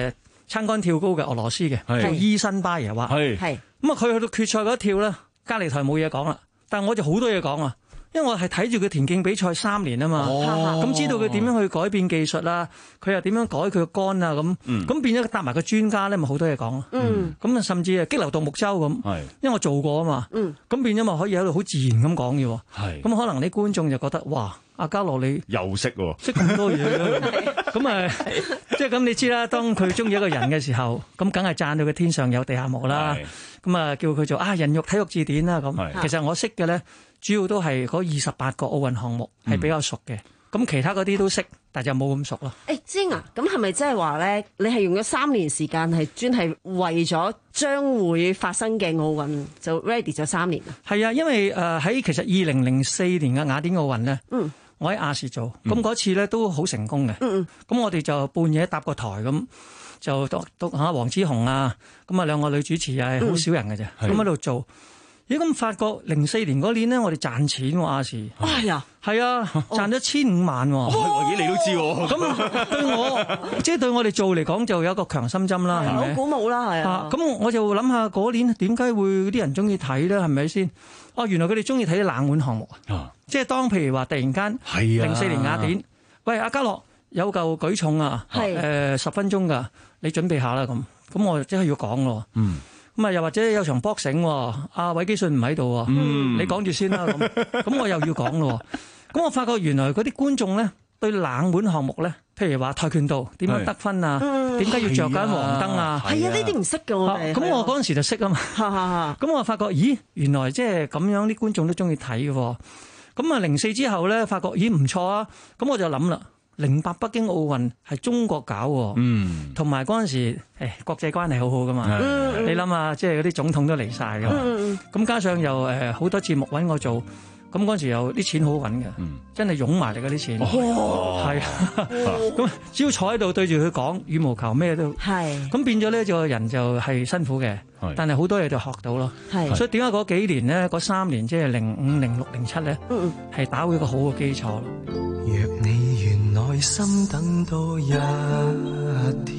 撐杆跳高嘅俄羅斯嘅，叫伊辛巴耶娃。 係咁啊，佢去到決賽嗰一跳咧，隔離台冇嘢講啦，但係我就好多嘢講啊。因為我係睇住佢田徑比賽三年啊嘛，咁、哦、知道佢點樣去改變技術啦，佢又點樣改佢個杆啊咁，咁、嗯、變咗搭埋個專家咧，咪好多嘢講咯。咁、嗯、啊，甚至係激流獨木舟咁，因為我做過啊嘛，咁、嗯、變咗咪可以喺度好自然咁講嘅。咁可能啲觀眾就覺得哇，阿嘉樂你又識喎， 識咁多嘢，咁啊，即係咁你知啦。當佢中意一個人嘅時候，咁梗係讚到佢天上有地下無啦。咁啊，叫佢做啊人肉體育字典啦。咁其實我識嘅咧。主要都係嗰二十八個奧運項目係比較熟嘅，咁、嗯、其他嗰啲都識，但就冇咁熟咯。 誒、欸，知啊，咁係咪即係話咧？你係用咗三年時間係專係為咗將會發生嘅奧運就 ready 咗三年啊？ 係啊，因為誒喺、呃、其實二零零四年嘅雅典奧運咧，嗯，我喺亞視做，咁嗰、嗯、次咧都好成功嘅，嗯嗯，咁我哋就半夜搭個台咁，就讀讀下黃之紅啊，咁啊兩個女主持啊，好少人嘅啫，咁喺度做。咦，咁發覺零四年嗰年咧，我哋賺錢喎亞視。 哎呀， 係啊，賺咗千五萬喎。 咦，你都知喎？ 咁對我，即係對我哋做嚟講，就有一個強心針啦，係咪？ 好鼓舞啦，係啊。 咁我就諗下嗰年點解會啲人中意睇咧？係咪先？哦，原來佢哋中意睇啲冷門項目啊。即係當譬如話，突然間零四年雅典，喂阿嘉樂有嚿舉重啊，誒十分鐘㗎，你準備下啦咁。咁我即係要講咯。嗯。咁啊，又或者有場 boxing，阿韋基信唔喺度，嗯、你講住先啦。咁，咁我又要講咯。咁我發覺原來嗰啲觀眾咧對冷門項目咧，譬如話跆拳道點樣得分啊？點解要着緊黃燈啊？ 係啊，呢啲唔識㗎我哋。 咁我嗰陣時就識啊嘛。咁我發覺，咦，原來即係咁樣啲觀眾都中意睇嘅。咁啊，零四之後咧，發覺咦唔錯啊。咁我就諗啦。零八北京奧運係中國搞，嗯，同埋嗰陣時，誒國際關係好好噶嘛，嗯、你諗下，即係嗰啲總統都嚟晒噶，咁、嗯、加上又誒好多節目揾我做，咁嗰陣時又啲錢好揾嘅，嗯、真係湧埋嚟嗰啲錢，係啊，咁只要坐喺度對住佢講羽毛球咩都，係，咁變咗咧個人就係辛苦嘅，但係好多嘢就學到咯，係，所以點解嗰幾年咧，嗰三年即係零五、零六、零七咧，係打好一個好嘅基礎咯。 若你願耐心等多一天，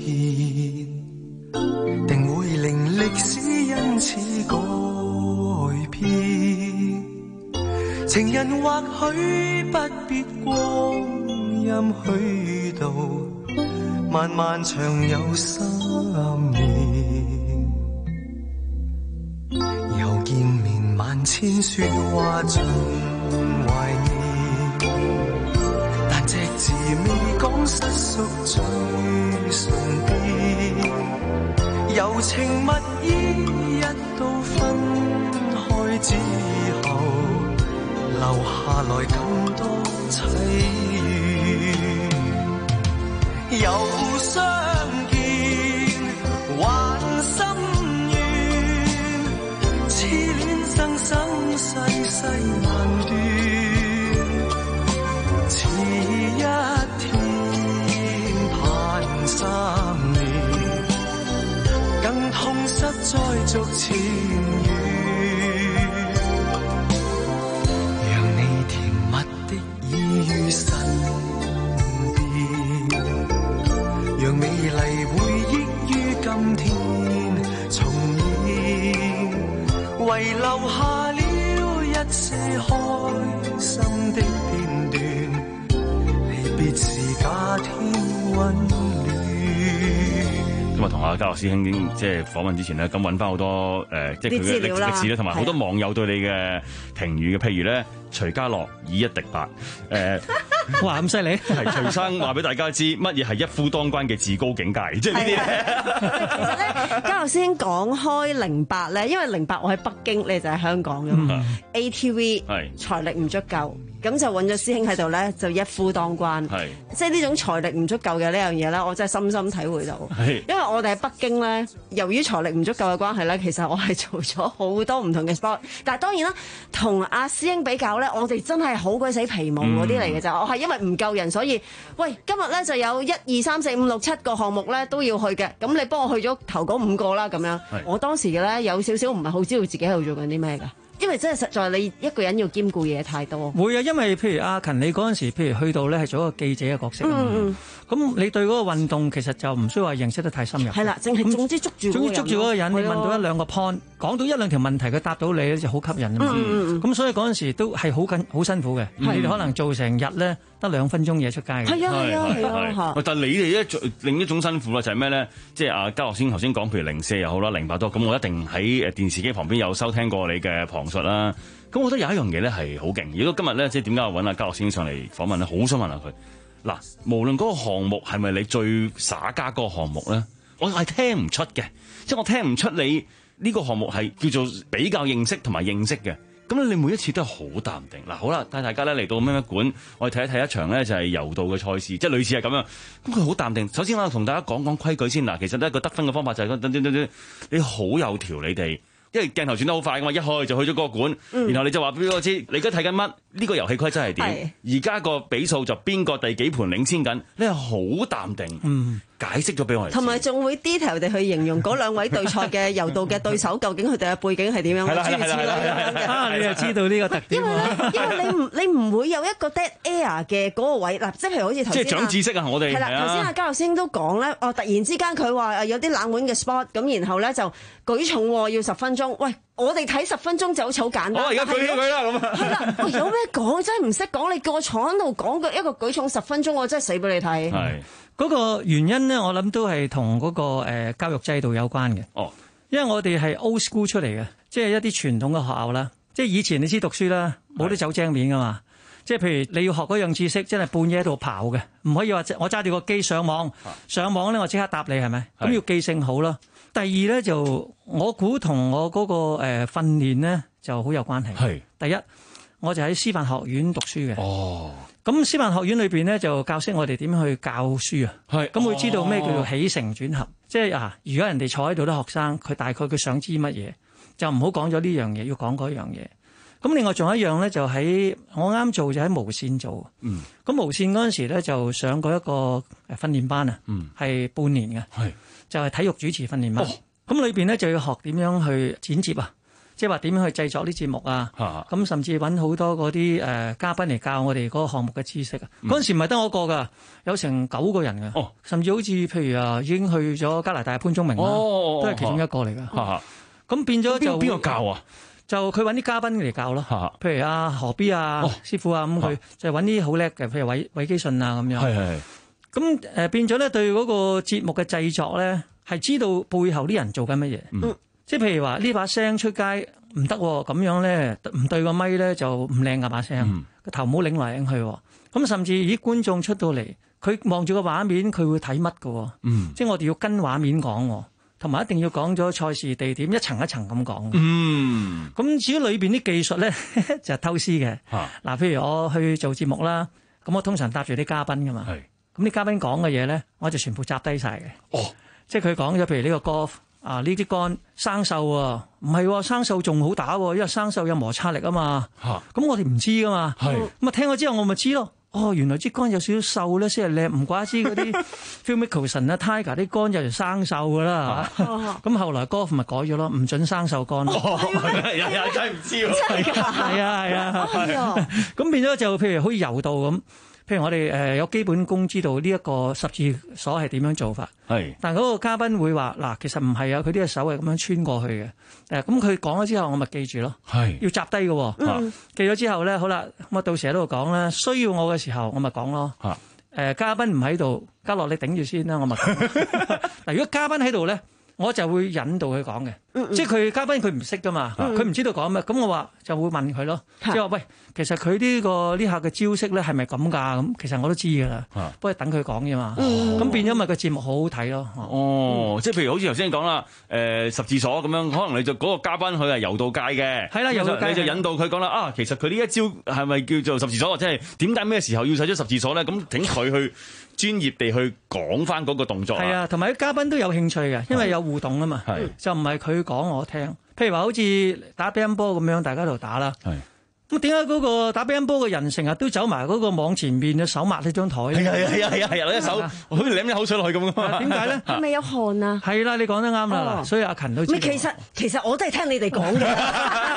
定會令歷史因此改變。情人或許不必光陰虛度，漫漫長有三年。又見面萬千說話盡懷念，隻字未講失屬最唇邊，柔情蜜意一到分開之後，留下來更多淒怨。又相見還心願，痴戀生生世世難斷。似一天盼三年，更痛失再續前緣。讓你甜蜜的已於身邊，讓美麗回憶於今天重現，遺留下了一些開心的片段。別是假天溫暖。咁啊，同阿嘉樂師兄即係訪問之前咧，咁揾翻好多誒，即係佢嘅歷歷史咧，同埋好多網友對你嘅評語嘅，譬如咧，徐嘉樂以一敵八，誒、呃，哇咁犀利！係徐生話俾大家知乜嘢係一夫當關嘅至高境界，即係呢啲咧。其實咧，嘉樂師兄講開零八咧，因為零八我喺北京，你就喺香港㗎嘛、嗯、，A T V 係財力唔足夠。咁就揾咗師兄喺度咧，就一夫當關。係，即係呢種財力唔足夠嘅呢樣嘢咧，我真係深深體會到。係，因為我哋喺北京咧，由於財力唔足夠嘅關係咧，其實我係做咗好多唔同嘅 sport。但係當然啦，同阿師兄比較咧，我哋真係好鬼死皮毛嗰啲嚟嘅咋。嗯、我係因為唔夠人，所以喂，今日咧就有一二三四五六七個項目咧都要去嘅。咁你幫我去咗頭嗰五個啦，咁樣。我當時嘅咧有少少唔係好知道自己喺度做緊啲咩㗎。 因為真係實在你一個人要兼顧嘢太多。 會啊，因為譬如阿勤你嗰陣時，譬如去到咧係做一個記者嘅角色啊嘛。 嗯咁你對嗰個運動其實就唔需要話認識得太深入。 係啦，淨係總之捉住嗰個人。 總之捉住嗰個人，你問到一兩個 point，講到一兩條問題，佢答到你咧就好吸引啊嘛。咁所以嗰陣時都係好緊好辛苦嘅。你哋可能做成日咧得兩分鐘嘢出街嘅。 係啊係啊係啊。 但係你哋一種另一種辛苦啦，就係咩咧？即係阿嘉樂先頭先講，譬如零四又好啦，零八都咁，我一定喺誒電視機旁邊有收聽過你嘅旁述啦。咁我覺得有一樣嘢咧係好勁。如果今日咧，即係點解我揾阿嘉樂先上嚟訪問咧？好想問下佢。嗱，無論嗰個項目係咪你最耍家嗰個項目咧，我係聽唔出嘅，即係我聽唔出你呢個項目係叫做比較認識同埋認識嘅。咁你每一次都係好淡定。嗱，好啦，帶大家咧嚟到咩咩館，我哋睇一睇一場咧就係柔道嘅賽事，即係類似係咁樣。咁佢好淡定。首先我同大家講講規矩先。嗱，其實呢一個得分嘅方法就係等等等等，你好有條理地。因為鏡頭轉得好快㗎嘛，一開就去咗嗰個館，嗯、然後你就話俾我知，你而家睇緊乜？呢、呢個遊戲規則係點？而家個比數就邊個第幾盤領先緊？你係好淡定，嗯、解釋咗俾我哋。 同埋仲會 detail 地去形容嗰兩位對賽嘅柔道嘅對手究竟佢哋嘅背景係點樣？ 係啦係啦係啦係啦，你就知道呢個特點。 因為咧，因為你唔你唔會有一個 dead air 嘅嗰個位嗱，即係譬如好似頭先。 即係長知識啊！我哋係啦，頭先阿嘉樂先都講咧，哦，突然之間佢話有啲冷門嘅 sport，咁然後咧就舉重要十分鐘，喂。我哋睇十分鐘就好似好簡單。我而家舉起佢啦，咁啊。係啦，喂，有咩講？真係唔識講，你叫我坐喺度講嘅一個舉重十分鐘，我真係死俾你睇。 係嗰個原因咧，我諗都係同嗰個誒教育制度有關嘅。哦，因為我哋係 old school 出嚟嘅，即係一啲傳統嘅學校啦。即係以前你知讀書啦，冇得走精面噶嘛。即係譬如你要學嗰樣知識，真係半夜喺度刨嘅，唔可以話我揸住個機上網，上網咧我即刻答你係咪？咁要記性好啦。第二咧就我估同我嗰個誒訓練咧就好有關係。係第一，我就喺師範學院讀書嘅。哦，咁師範學院裏邊咧就教識我哋點樣去教書啊。係咁會知道咩叫做起承轉合。即係啊，如果人哋坐喺度啲學生，佢大概佢想知乜嘢，就唔好講咗呢樣嘢，要講嗰樣嘢。咁另外仲有一樣咧，就喺我啱做就喺無線做。嗯，咁無線嗰陣時咧就上過一個誒訓練班啊。嗯，係半年嘅。係。就係體育主持訓練班，咁裏邊咧就要學點樣去剪接啊，即係話點樣去製作啲節目啊，咁甚至揾好多嗰啲誒嘉賓嚟教我哋嗰個項目嘅知識啊。嗰陣、嗯、時唔係得我一個噶，有成九個人嘅，哦、甚至好似譬如啊已經去咗加拿大潘宗明啦，哦、都係其中一個嚟噶。咁、哦嗯、變咗就邊個教啊？就佢揾啲嘉賓嚟教咯，譬如阿何 B 啊、哦、師傅啊，咁佢就揾啲好叻嘅，譬如韋韋基信啊咁樣。係係。咁誒變咗咧，對嗰個節目嘅製作咧，係知道背後啲人做緊乜嘢。嗯，即係譬如話呢把聲出街唔得，咁樣咧唔對個咪咧就唔靚㗎把聲，個頭唔好擰嚟擰去。咁甚至咦觀眾出到嚟，佢望住個畫面，佢會睇乜㗎？嗯，即係我哋要跟畫面講，同埋一定要講咗賽事地點一層一層咁講。嗯，咁至於裏邊啲技術咧，就係偷師嘅。嗱，譬如我去做節目啦，咁我通常搭住啲嘉賓㗎嘛。係。咁啲嘉賓講嘅嘢咧，我就全部摘低晒嘅。哦，即係佢講咗，譬如呢個 golf 啊，呢啲桿生鏽啊，唔係生鏽仲好打，因為生鏽有摩擦力啊嘛。嚇、啊，咁我哋唔知噶嘛。係是，咁啊聽咗之後我咪知咯。哦，原來支桿有少少鏽咧先係靚，唔怪之嗰啲 Phil Mickelson 啊、Tiger 啲桿就生鏽噶啦嚇。咁後來 golf 咪改咗咯，唔準生鏽桿。哦，係啊，又真係唔知喎。係啊係啊。咁變咗就譬如好似柔道咁。譬如我哋誒有基本功知道呢一個十字鎖係點樣做法，係，但係嗰個嘉賓會話嗱，其實唔係啊，佢呢隻手係咁樣穿過去嘅，誒咁佢講咗之後，我咪記住咯，係要摘低嘅，嗯、記咗之後咧，好啦，咁啊到時喺度講啦，需要我嘅時候我咪講咯，誒、呃、嘉賓唔喺度，嘉樂你頂住先啦，我咪講。嗱如果嘉賓喺度咧。我就會引導佢講嘅，嗯嗯即係佢嘉賓佢唔識噶嘛，佢唔、嗯、知道講咩，咁我話就會問佢咯，即係話喂，其實佢呢、呢個呢下嘅招式咧係咪咁㗎？咁其實我都知㗎啦，啊、不過等佢講啫嘛，咁、嗯、變咗咪個節目好好睇咯。哦，嗯、即係譬如好似頭先講啦，誒、呃、十字鎖咁樣，可能你就嗰個嘉賓佢係柔道界嘅，係啦，柔道界你就引導佢講啦，啊，其實佢呢一招係咪叫做十字鎖，或者係點解咩時候要使咗十字鎖咧？咁請佢去。專業地去講翻嗰個動作係啊，同埋啲嘉賓都有興趣嘅，因為有互動啊嘛，就唔係佢講我聽。譬如話好似打乒乓波咁樣，大家喺度打啦。咁點解嗰個打乒乓波嘅人成日都走埋嗰個網前面，手抹呢張台？係啊係啊係啊係啊！一手好似舐啲口水落去咁啊！點解咧？ 係咪有汗啊？ 係啦，你講得啱啦。所以阿勤都知。 其實其實我都係聽你哋講嘅。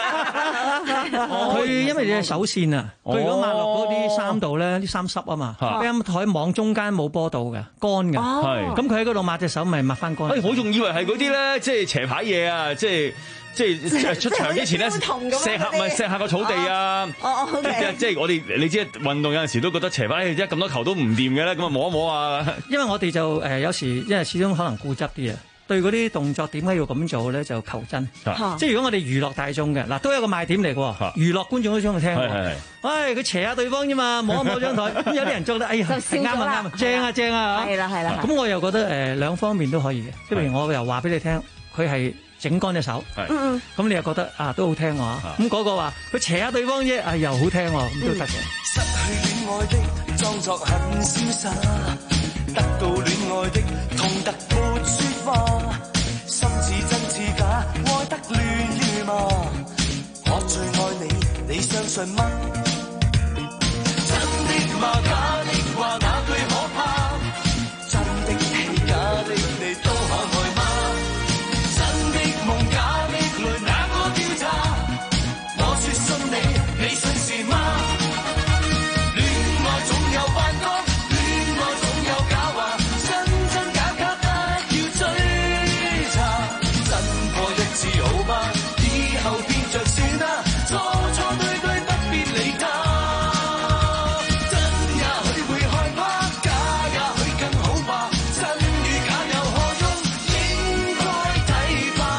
佢因為你係手線啊，佢如果抹落嗰啲衫度咧，啲衫濕啊嘛，乒乓台網中間冇波到嘅，乾嘅， 係咁佢喺嗰度抹隻手，咪抹翻乾。 誒，我仲以為係嗰啲咧，即係邪牌嘢啊，即係。即係出場之前咧，錫下咪錫下個草地啊！ 哦哦， 即係我哋你知運動有陣時都覺得邪牌，即係咁多球都唔掂嘅咧，咁啊摸一摸啊！ 因為我哋就誒有時，因為始終可能固執啲啊，對嗰啲動作點解要咁做咧，就求真。即係如果我哋娛樂大眾嘅嗱，都有一個賣點嚟嘅，娛樂觀眾都想去聽。係係。喂，佢斜下對方啫嘛，摸一摸張台，咁有啲人做得哎呀啱啊啱啊，正啊正啊！ 係啦係啦。 咁我又覺得誒兩方面都可以嘅，即係譬如我又話俾你聽，佢係。整乾隻手，咁你又覺得啊都好聽喎，咁嗰個話佢斜下對方啫，啊又好聽喎，咁都得嘅。 失去戀愛的裝作很瀟灑，得到戀愛的痛得沒説話，心似真似假，愛得亂如麻。我最愛你，你相信嗎？真的嗎？假的話哪句可怕？真的戲假的你都可愛嗎？夢假的淚哪個調查？我說信你，你信是嗎？戀愛總有幻覺，戀愛總有假話，真真假假不要追查。真過一次好嗎？以後變着算啦，錯錯對對不必理他。真也許會害怕，假也許更好吧。真與假有何用？應該睇吧。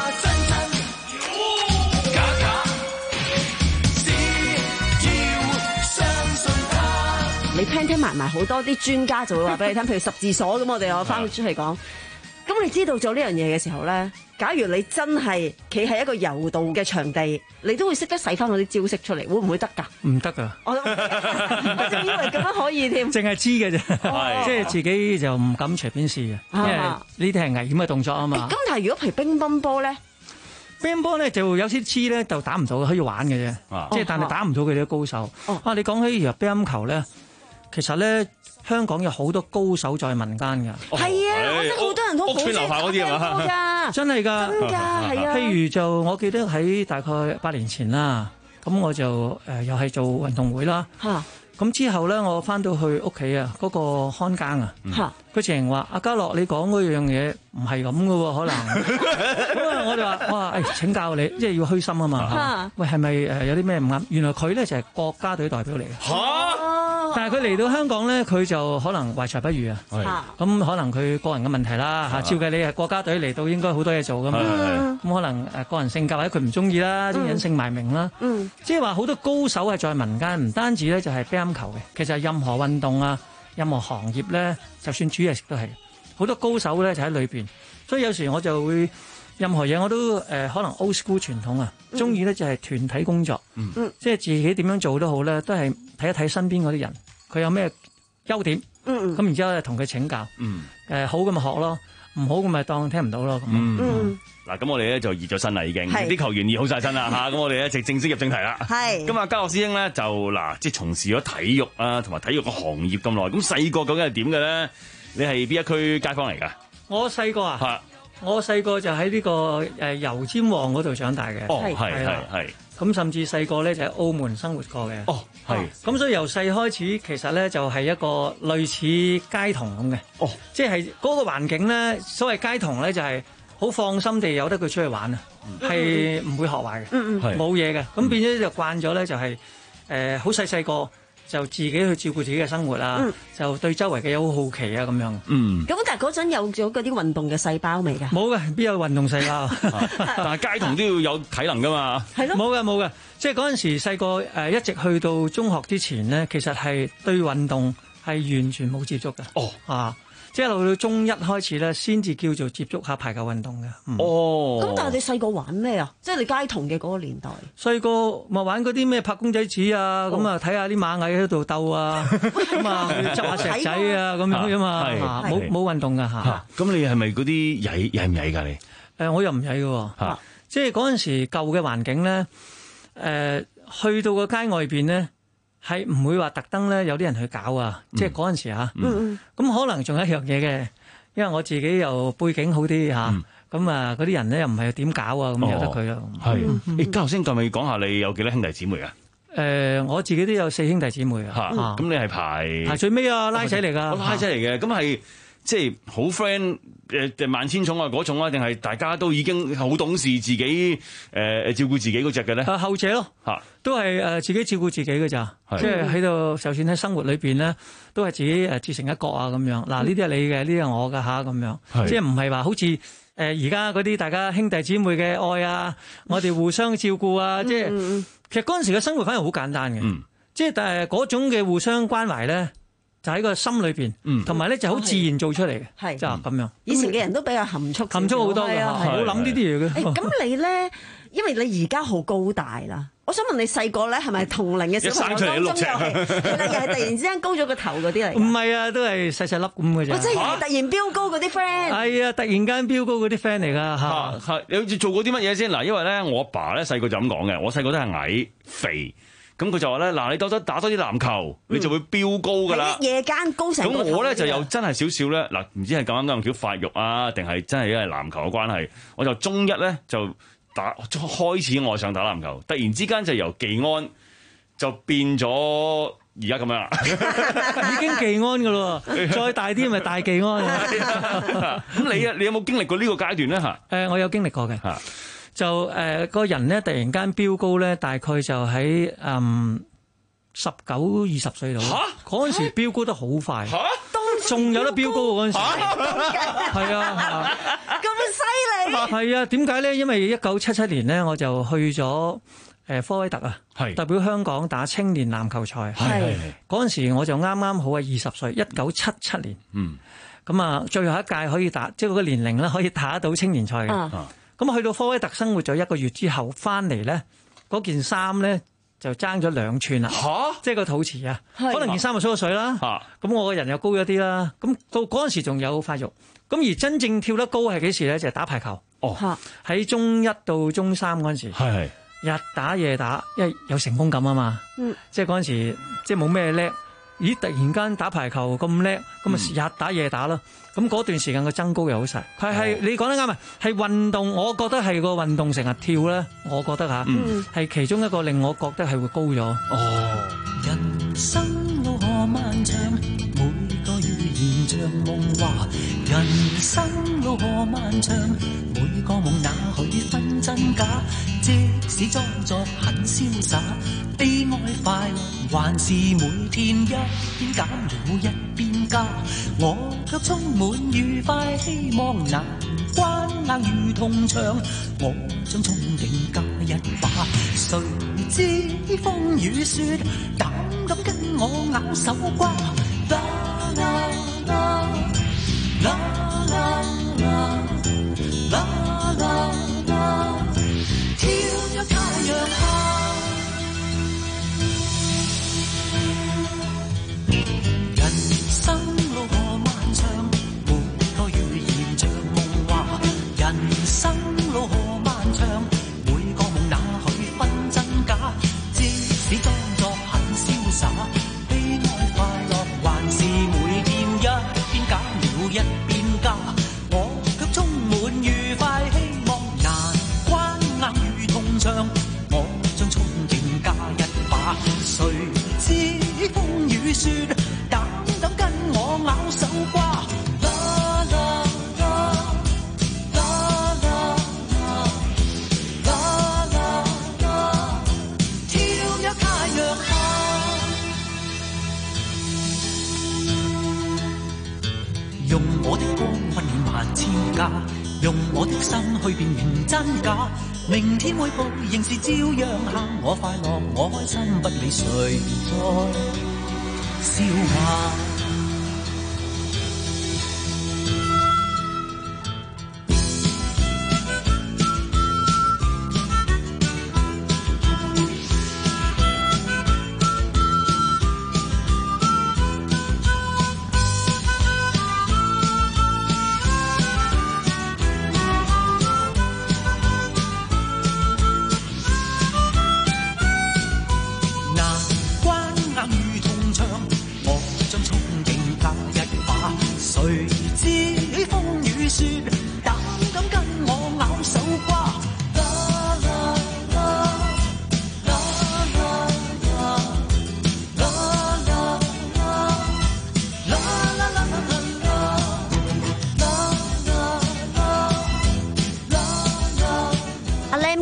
你聽聽埋埋好多啲專家就會話俾你聽，譬如十字鎖咁，我哋又翻出嚟講。咁你知道做呢樣嘢嘅時候咧，假如你真係企喺一個柔道嘅場地，你都會識得使翻嗰啲招式出嚟，會唔會得㗎？ 唔得㗎！ 我我仲以為咁樣可以添， 淨係知嘅啫，即係自己就唔敢隨便試嘅，因為呢啲係危險嘅動作啊嘛。 咁但係如果譬如乒乓波咧？ 乒乓波咧就有啲黐咧就打唔到，可以玩嘅啫，即係但係打唔到佢哋啲高手。啊，你講起如乒乓球咧，其實咧香港有好多高手在民間㗎。 係啊，我識好多人都好識打乒乓波㗎， 真係㗎， 真㗎，係啊。 譬如就我記得喺大概八年前啦，咁我就誒又係做運動會啦。嚇！咁之後咧，我翻到去屋企啊，嗰個看更啊，佢直情話：阿家樂，你講嗰樣嘢唔係咁嘅喎，可能。咁啊，我就話：我話誒請教你，即係要虛心啊嘛。喂，係咪誒有啲咩唔啱？原來佢咧就係國家隊代表嚟嘅。嚇！但係佢嚟到香港咧，佢就可能懷才不遇啊。咁可能佢個人嘅問題啦嚇。照計你係國家隊嚟到，應該好多嘢做㗎嘛。咁可能誒個人性格或者佢唔中意啦，啲隱姓埋名啦。即係話好多高手係在民間，唔單止咧就係乒乓球嘅，其實任何運動啊，任何行業咧，就算煮嘢食都係好多高手咧就喺裏邊。所以有時我就會任何嘢我都誒、呃、可能 old school 傳統啊，中意咧就係團體工作，嗯、即係自己點樣做都好咧，都係睇一睇身邊嗰啲人，佢有咩優點，咁、嗯、然之後咧同佢請教，誒、嗯呃、好咁咪學咯，唔好咁咪當聽唔到咯。咁嗯嗱，咁我哋咧就熱咗身啦，已經啲球員熱好晒身啦嚇，咁我哋咧就正式入正題啦。係，咁啊，家樂師兄咧就嗱，即係從事咗體育啊，同埋體育嘅行業咁耐，咁細個究竟係點嘅咧？你係邊一區街坊嚟㗎？ 我細個啊，係，我細個就喺呢個誒油尖旺嗰度長大嘅。 哦，係係係。 咁甚至細個咧就喺澳門生活過嘅。 哦，係。咁所以由細開始，其實咧就係一個類似街童咁嘅。哦，即係嗰個環境咧，所謂街童咧就係。好放心地由得佢出去玩啊，係唔會學壞嘅，冇嘢嘅。咁變咗就慣咗咧，就係誒好細細個就自己去照顧自己嘅生活啊，嗯、就對周圍嘅嘢好好奇啊咁樣。嗯。咁但係嗰陣有咗嗰啲運動嘅細胞未㗎？ 冇嘅，邊有運動細胞？ 但係街童都要有體能㗎嘛。 係咯。冇嘅冇嘅，即係嗰陣時細個誒一直去到中學之前咧，其實係對運動係完全冇接觸嘅。哦。啊。即係到到中一開始咧，先至叫做接觸下排球運動嘅。 嗯、哦，咁但係你細個玩咩啊？即係你街童嘅嗰個年代。 細個咪玩嗰啲咩拍公仔紙啊，咁啊睇下啲螞蟻喺度鬥啊，咁啊執下石仔啊咁樣啫嘛，冇冇運動㗎嚇。 咁你係咪嗰啲曳曳唔曳㗎你？ 誒我又唔曳嘅喎，即係嗰陣時舊嘅環境咧，誒去到個街外邊咧。係唔會話特登咧有啲人去搞啊！嗯、即係嗰陣時嚇，咁、嗯嗯、可能仲有一樣嘢嘅，因為我自己又背景好啲嚇，咁、 咁啊嗰啲人咧又唔係點搞啊，咁由得佢咯。 係，你頭先係咪講下你有幾多兄弟姊妹啊？ 誒，我自己都有四兄弟姊妹啊。 嚇，咁你係排排最尾啊，拉仔嚟㗎， 拉仔嚟嘅，咁係即係好 friend 誒萬千寵愛嗰種啊，定係大家都已經好懂事，自己誒誒照顧自己嗰隻嘅咧？ 啊，後者咯，嚇，都係誒自己照顧自己嘅咋，即係喺度，就算喺生活裏邊咧，都係自己誒自成一角啊咁樣。嗱，呢啲係你嘅，呢啲係我嘅嚇咁樣，即係唔係話好似誒而家嗰啲大家兄弟姊妹嘅愛啊，我哋互相照顧啊，即係其實嗰陣時嘅生活反而好簡單嘅，即係但係嗰種嘅互相關懷咧。就喺個心裏邊，同埋咧就好自然做出嚟嘅， 係就咁樣。 以前嘅人都比較含蓄， 含蓄好多嘅，冇諗呢啲嘢嘅。 誒，咁你咧，因為你而家好高大啦，我想問你細個咧係咪同齡嘅小朋友當中又係，係啦，又係突然之間高咗個頭嗰啲嚟？ 唔係啊，都係細細粒咁嘅啫。 我即係突然飆高嗰啲 friend。 係啊，突然間飆高嗰啲 friend 嚟㗎嚇。 係，你好似做過啲乜嘢先？嗱，因為咧我阿爸咧細個就咁講嘅，我細個都係矮肥。咁佢就話咧，嗱，你多多打多啲籃球，你就會飆高噶啦。 夜間高成。 咁我咧就有真係少少咧，嗱，唔知係咁啱咁叫發育啊，定係真係因為籃球嘅關係，我就中一咧就打開始愛上打籃球，突然之間就由技安就變咗而家咁樣啦， 已經技安噶咯，再大啲咪大技安啊。 咁你啊，你有冇經歷過呢個階段咧？嚇？ 誒，我有經歷過嘅。嚇。就誒個、呃、人咧，突然間飆高咧，大概就喺嗯十九二十歲度。嚇！嗰陣時飆高得好快。嚇！仲有得飆高嗰陣時。係啊！ 咁犀利！ 係啊！點解咧？因為一九七七年咧，我就去咗誒科威特啊，代表香港打青年籃球賽。係嗰陣時我就啱啱好係二十歲，一九七七年。嗯。咁啊，最後一屆可以打，即係嗰個年齡咧可以打到青年賽嘅。啊。咁去到科威特生活咗一個月之後，翻嚟咧，嗰件衫咧就爭咗兩寸啦。嚇！即係個肚臍啊，可能件衫就縮咗水啦。嚇！咁我個人又高咗啲啦。咁到嗰陣時仲有發育。咁而真正跳得高係幾時咧？就係打排球。哦。喺中一到中三嗰陣時。係。日打夜打，因為有成功感啊嘛。嗯。即係嗰陣時，即係冇咩叻。咦！突然間打排球咁叻，咁啊日打夜打咯。咁嗰段時間個增高又好細，佢係你講得啱啊，係運動，我覺得係個運動成日跳咧，我覺得嚇，係、嗯、其中一個令我覺得係會高咗。哦，人生路何漫長，每個語言像夢話。人生路何漫長，每個夢哪許分真假？即使裝作很瀟灑，悲哀快樂還是每天一邊減了一邊加，我卻充滿愉快希望，難關硬如銅牆，我將憧憬加一把，誰知風雨雪，膽敢跟我咬手瓜，啦啦啦啦啦啦啦啦啦，跳躍太陽下。人生路何漫長，每個語言像夢話。人生路何漫長，每個夢哪許分真假？即使裝作很瀟灑，悲哀快樂還是每天一邊減了一邊加。我卻充滿愉快希望，難關硬如銅牆，我將憧憬加一把。誰知風雨雪，膽敢跟我咬手瓜，啦啦啦啦啦啦啦啦，跳躍太陽下，用我的光溫暖萬千家，用我的心去辨認真假，明天會報仍是照樣行，我快樂我開心，不理誰在笑話。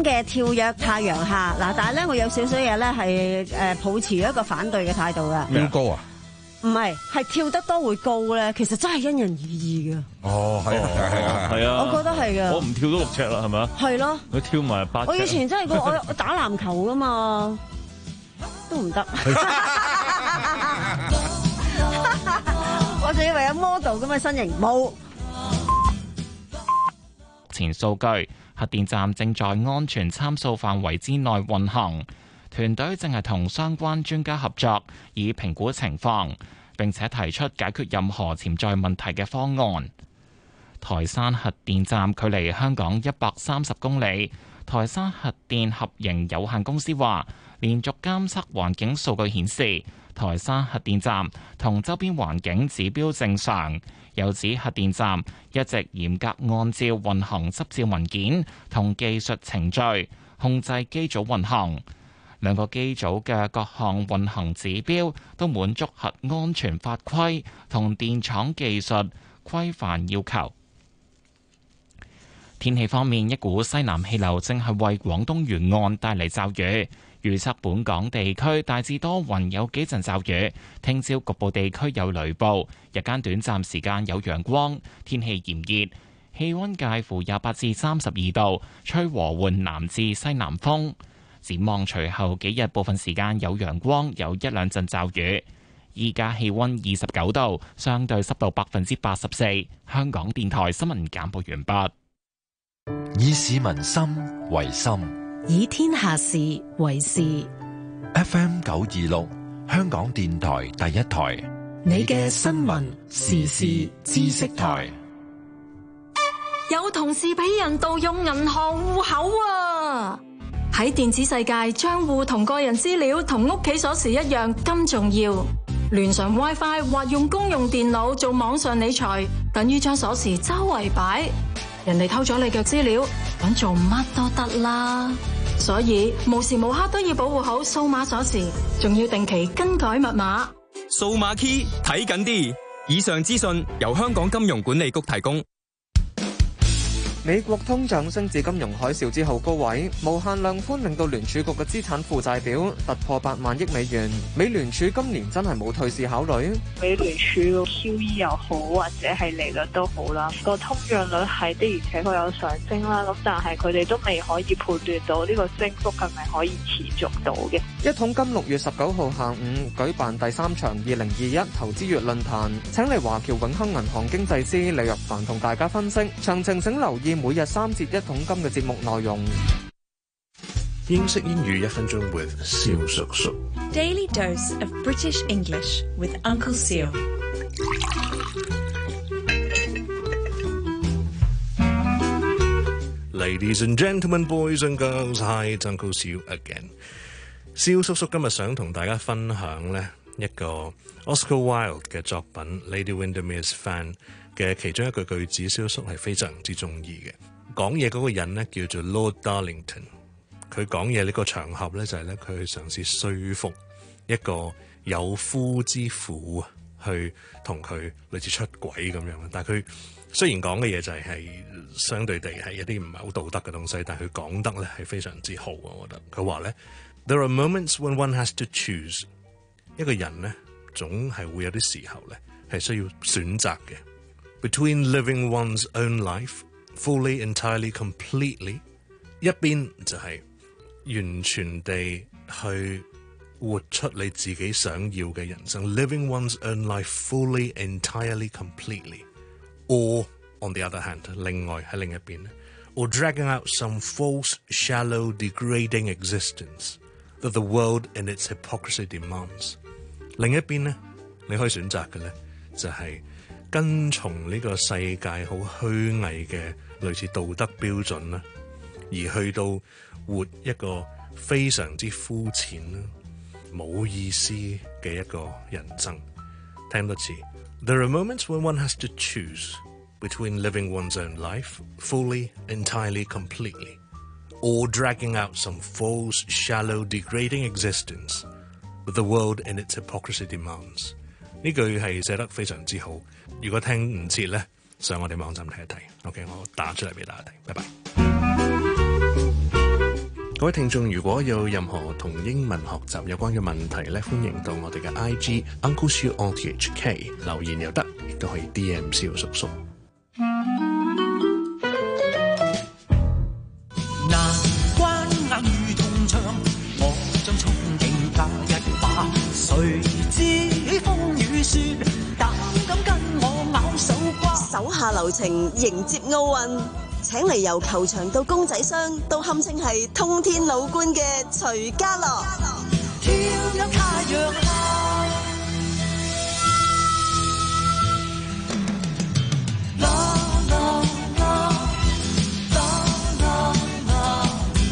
嘅跳躍太陽下嗱，但係咧我有少少嘢咧係誒抱持一個反對嘅態度嘅。 跳高啊？ 唔係，係跳得多會高咧，其實真係因人而異嘅。 哦，係啊，係啊， 係啊， 我覺得係嘅。 我唔跳到六尺啦，係咪啊？ 係咯。 佢跳埋八尺。 我以前真係個我我打籃球噶嘛，都唔得。我仲以為有 model 咁嘅身形，冇。 前數據，核電站正在安全參數範圍之內運行。團隊正係同相關專家合作，以評估情況，並且提出解決任何潛在問題嘅方案。台山核電站距離香港一百三十公里。台山核電合營有限公司話，連續監測環境數據顯示，台山核電站同周邊環境指標正常。又指核電站一直嚴格按照運行執照文件同技術程序控制機組運行。兩個機組嘅各項運行指標都滿足核安全法規同電廠技術規範要求。天氣方面，一股西南氣流正係為廣東沿岸帶嚟驟雨，預測本港地區大致多雲，有幾陣驟雨。聽朝局部地區有雷暴，日間短暫時間有陽光，天氣炎熱，氣溫介乎廿八至三十二度，吹和緩南至西南風。展望隨後幾日，部分時間有陽光，有一兩陣驟雨。依家氣溫二十九度，相對濕度百分之八十四。香港電台新聞簡報完畢。 以市民心為心， 以天下事為事。 F M 九二六，香港電台第一台， 你嘅新聞時事知識台。 有同事俾人盜用銀行戶口啊！喺電子世界，賬戶同個人資料同屋企鎖匙一樣咁重要。連上 WiFi 或用公用電腦做網上理財，等於將鎖匙周圍擺。人哋偷咗你嘅資料，想做乜都得啦。所以無時無刻都要保護好數碼鎖匙，仲要定期更改密碼。 數碼 key 睇緊啲。以上資訊由香港金融管理局提供。 美國通脹升至金融海嘯之後高位，無限量寬令到聯儲局嘅資產負債表突破八萬億美元。美聯儲今年真係冇退市考慮。 美聯儲 Q E 又好，或者係利率都好啦，個通脹率係的而且確有上升啦。咁但係佢哋都未可以判斷到呢個升幅係咪可以持續到嘅。 一桶金六月十九號下午舉辦第三場二零二一投資月論壇，請嚟華僑永亨銀行經濟師李若凡同大家分析。詳情請留意每日三節一桶金嘅節目內容。 英式英語一分鐘 with 蕭叔叔。 Daily dose of British English with Uncle Seal。 Ladies and gentlemen, boys and girls, hi, it's Uncle Seal again。蕭叔叔今日想同大家分享呢一個 Oscar Wilde 嘅作品《Lady Windermere's Fan》嘅其中一句句子，蕭叔係非常之中意嘅。講嘢嗰個人呢叫做 Lord Darlington， 佢講嘢呢個場合呢就係咧佢去嘗試說服一個有夫之婦去同佢類似出軌咁樣。但係佢雖然講嘅嘢就係係相對地係一啲唔係好道德嘅東西，但係佢講得咧係非常之好。我覺得佢話咧 There are moments when one has to choose， 一個人呢總係會有啲時候咧係需要選擇嘅。Between living one's own life fully, entirely, completely， 一邊就係完全地去活出你自己想要嘅人生 ，living one's own life fully, entirely, completely。Or on the other hand， 另外喺另一邊 or dragging out some false, shallow, degrading existence that the world in its hypocrisy demands。另一邊呢，你可以選擇嘅咧就係、是。跟從呢個世界好虛偽嘅類似道德標準啦，而去到活一個非常之膚淺啦、冇意思嘅一個人生。聽多次 ，There are moments when one has to choose between living one's own life fully, entirely, completely, or dragging out some false, shallow, degrading existence that the world in its hypocrisy demands。呢句係寫得非常之好。如果聽唔切咧，上我哋網站睇一睇。OK， 我打出嚟俾大家睇。拜拜。 各位聽眾，如果有任何同英文學習有關嘅問題咧，歡迎到我哋嘅 I G Uncle Siu O T H K 留言又得，亦都可以 D M 蕭叔叔。 難關硬如銅牆，我將憧憬加一把。誰知風雨雪，膽敢跟我咬手瓜。 手下留情迎接奧運，請嚟由球場到公仔箱都堪稱係通天老倌嘅徐家樂。 跳入太陽下，啦啦啦啦啦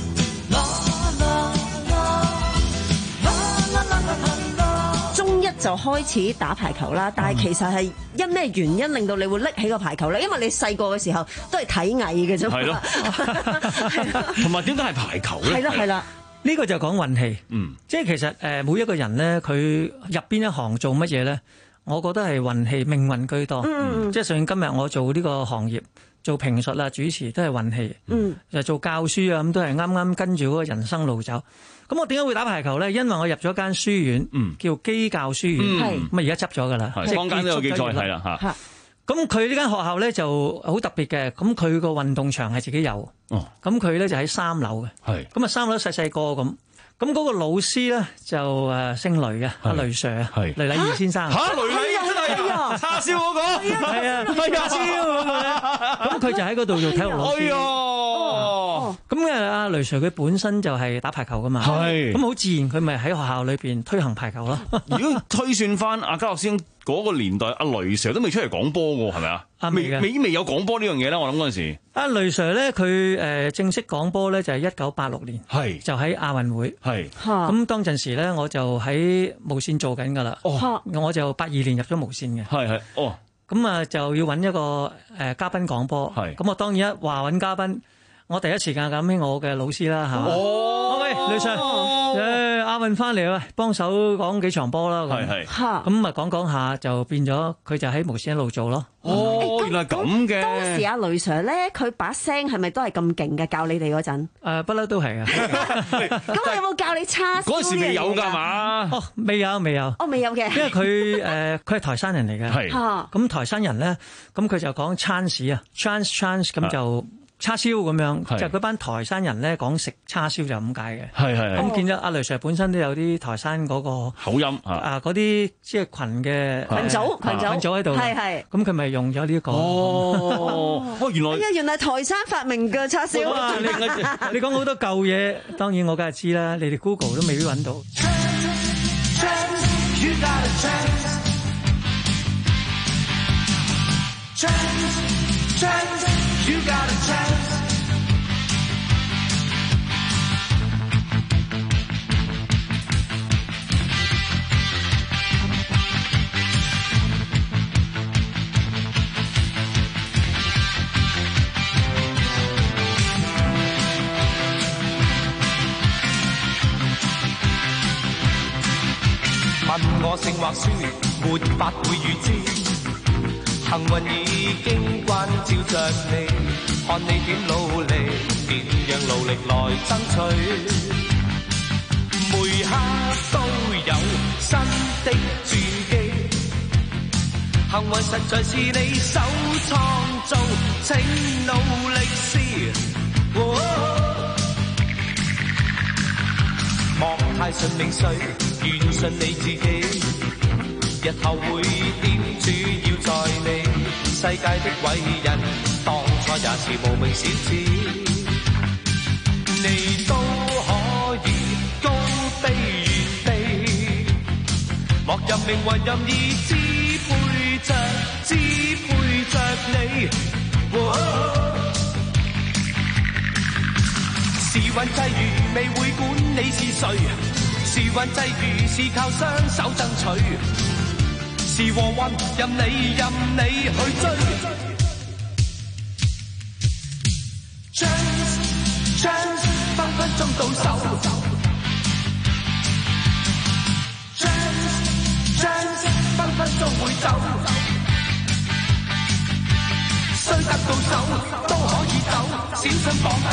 啦。 中一就開始打排球啦，但係其實係因咩原因令到你會拎起個排球咧？因為你細個嘅時候都係體藝嘅啫。 係咯，同埋點解係排球咧？ 係啦係啦。 呢個就講運氣， 嗯， 即係其實誒每一個人咧，佢入邊一行做乜嘢咧，我覺得係運氣命運居多，嗯，即係上今日我做呢個行業，做評述啊、主持都係運氣，嗯，就做教書啊咁都係啱啱跟住嗰個人生路走。咁我點解會打排球咧？因為我入咗間書院，嗯，叫基教書院，係咁啊，而家執咗噶啦， 係坊間都有記載係啦嚇。 咁佢呢間學校咧就好特別嘅，咁佢個運動場係自己有，哦，咁佢咧就喺三樓嘅，係，咁啊三樓細細個咁，咁嗰個老師咧就誒姓雷嘅，阿雷 Sir 啊，係雷禮義先生， 嚇雷禮真係啊，叉燒嗰個， 係啊，叉燒嗰個咧，咁佢就喺嗰度做體育老師。咁嘅阿雷 Sir 佢本身就係打排球噶嘛，係，咁好自然佢咪喺學校裏邊推行排球咯。 如果推算翻阿家樂先嗰個年代，阿雷 Sir 都未出嚟講波嘅，係咪啊？未未未有講波呢樣嘢咧，我諗嗰陣時。阿雷 Sir 咧，佢誒正式講波咧就係一九八六年，係就喺亞運會，係。咁當陣時咧，我就喺無線做緊噶啦，哦，我就八二年入咗無線嘅，係係，哦。咁啊就要揾一個誒嘉賓講波，係。咁我當然一話揾嘉賓。我第一時間諗起我嘅老師啦，係嘛？哦，喂，雷 Sir，誒亞運翻嚟啊，幫手講幾場波啦，係係。咁啊講講下就變咗，佢就喺無線一路做咯。 哦，原來係咁嘅。 當時阿雷 Sir 咧，佢把聲係咪都係咁勁嘅？教你哋嗰陣？ 誒，不嬲都係啊。 咁我有冇教你叉燒？ 嗰陣時未有㗎嘛？ 哦，未有未有。 哦，未有嘅。 因為佢誒佢係台山人嚟嘅。係。咁台山人咧，咁佢就講 chance 啊 ，chance chance 咁就。叉燒咁樣，就嗰班台山人咧講食叉燒就咁解嘅。係係。咁見咗阿雷 Sir 本身都有啲台山嗰個口音啊，嗰啲即係群嘅群組群組群組喺度。係係。咁佢咪用咗呢個？ 哦，哦原來。哎呀， 原來台山發明嘅叉燒。 你你講好多舊嘢，當然我梗係知啦。你哋 Google 都未必揾到。You got a chance. 問我勝或輸，沒法會預知。幸運已經關照着你，看你點努力，點樣努力來爭取。每刻都有新的轉機，幸運實在是你手創造，請努力試。莫太順命水，願信你自己。日後會點主要在你，世界的偉人當初也是無名小子，你都可以高飛遠飛，莫任命運任意支配着支配着你。時運際遇未會管你是誰，時運際遇是靠雙手爭取。是和運，任你任你去追。Chance chance， 分分鐘到手。Chance chance， 分分鐘會走。雖得到手都可以走，小心放膽。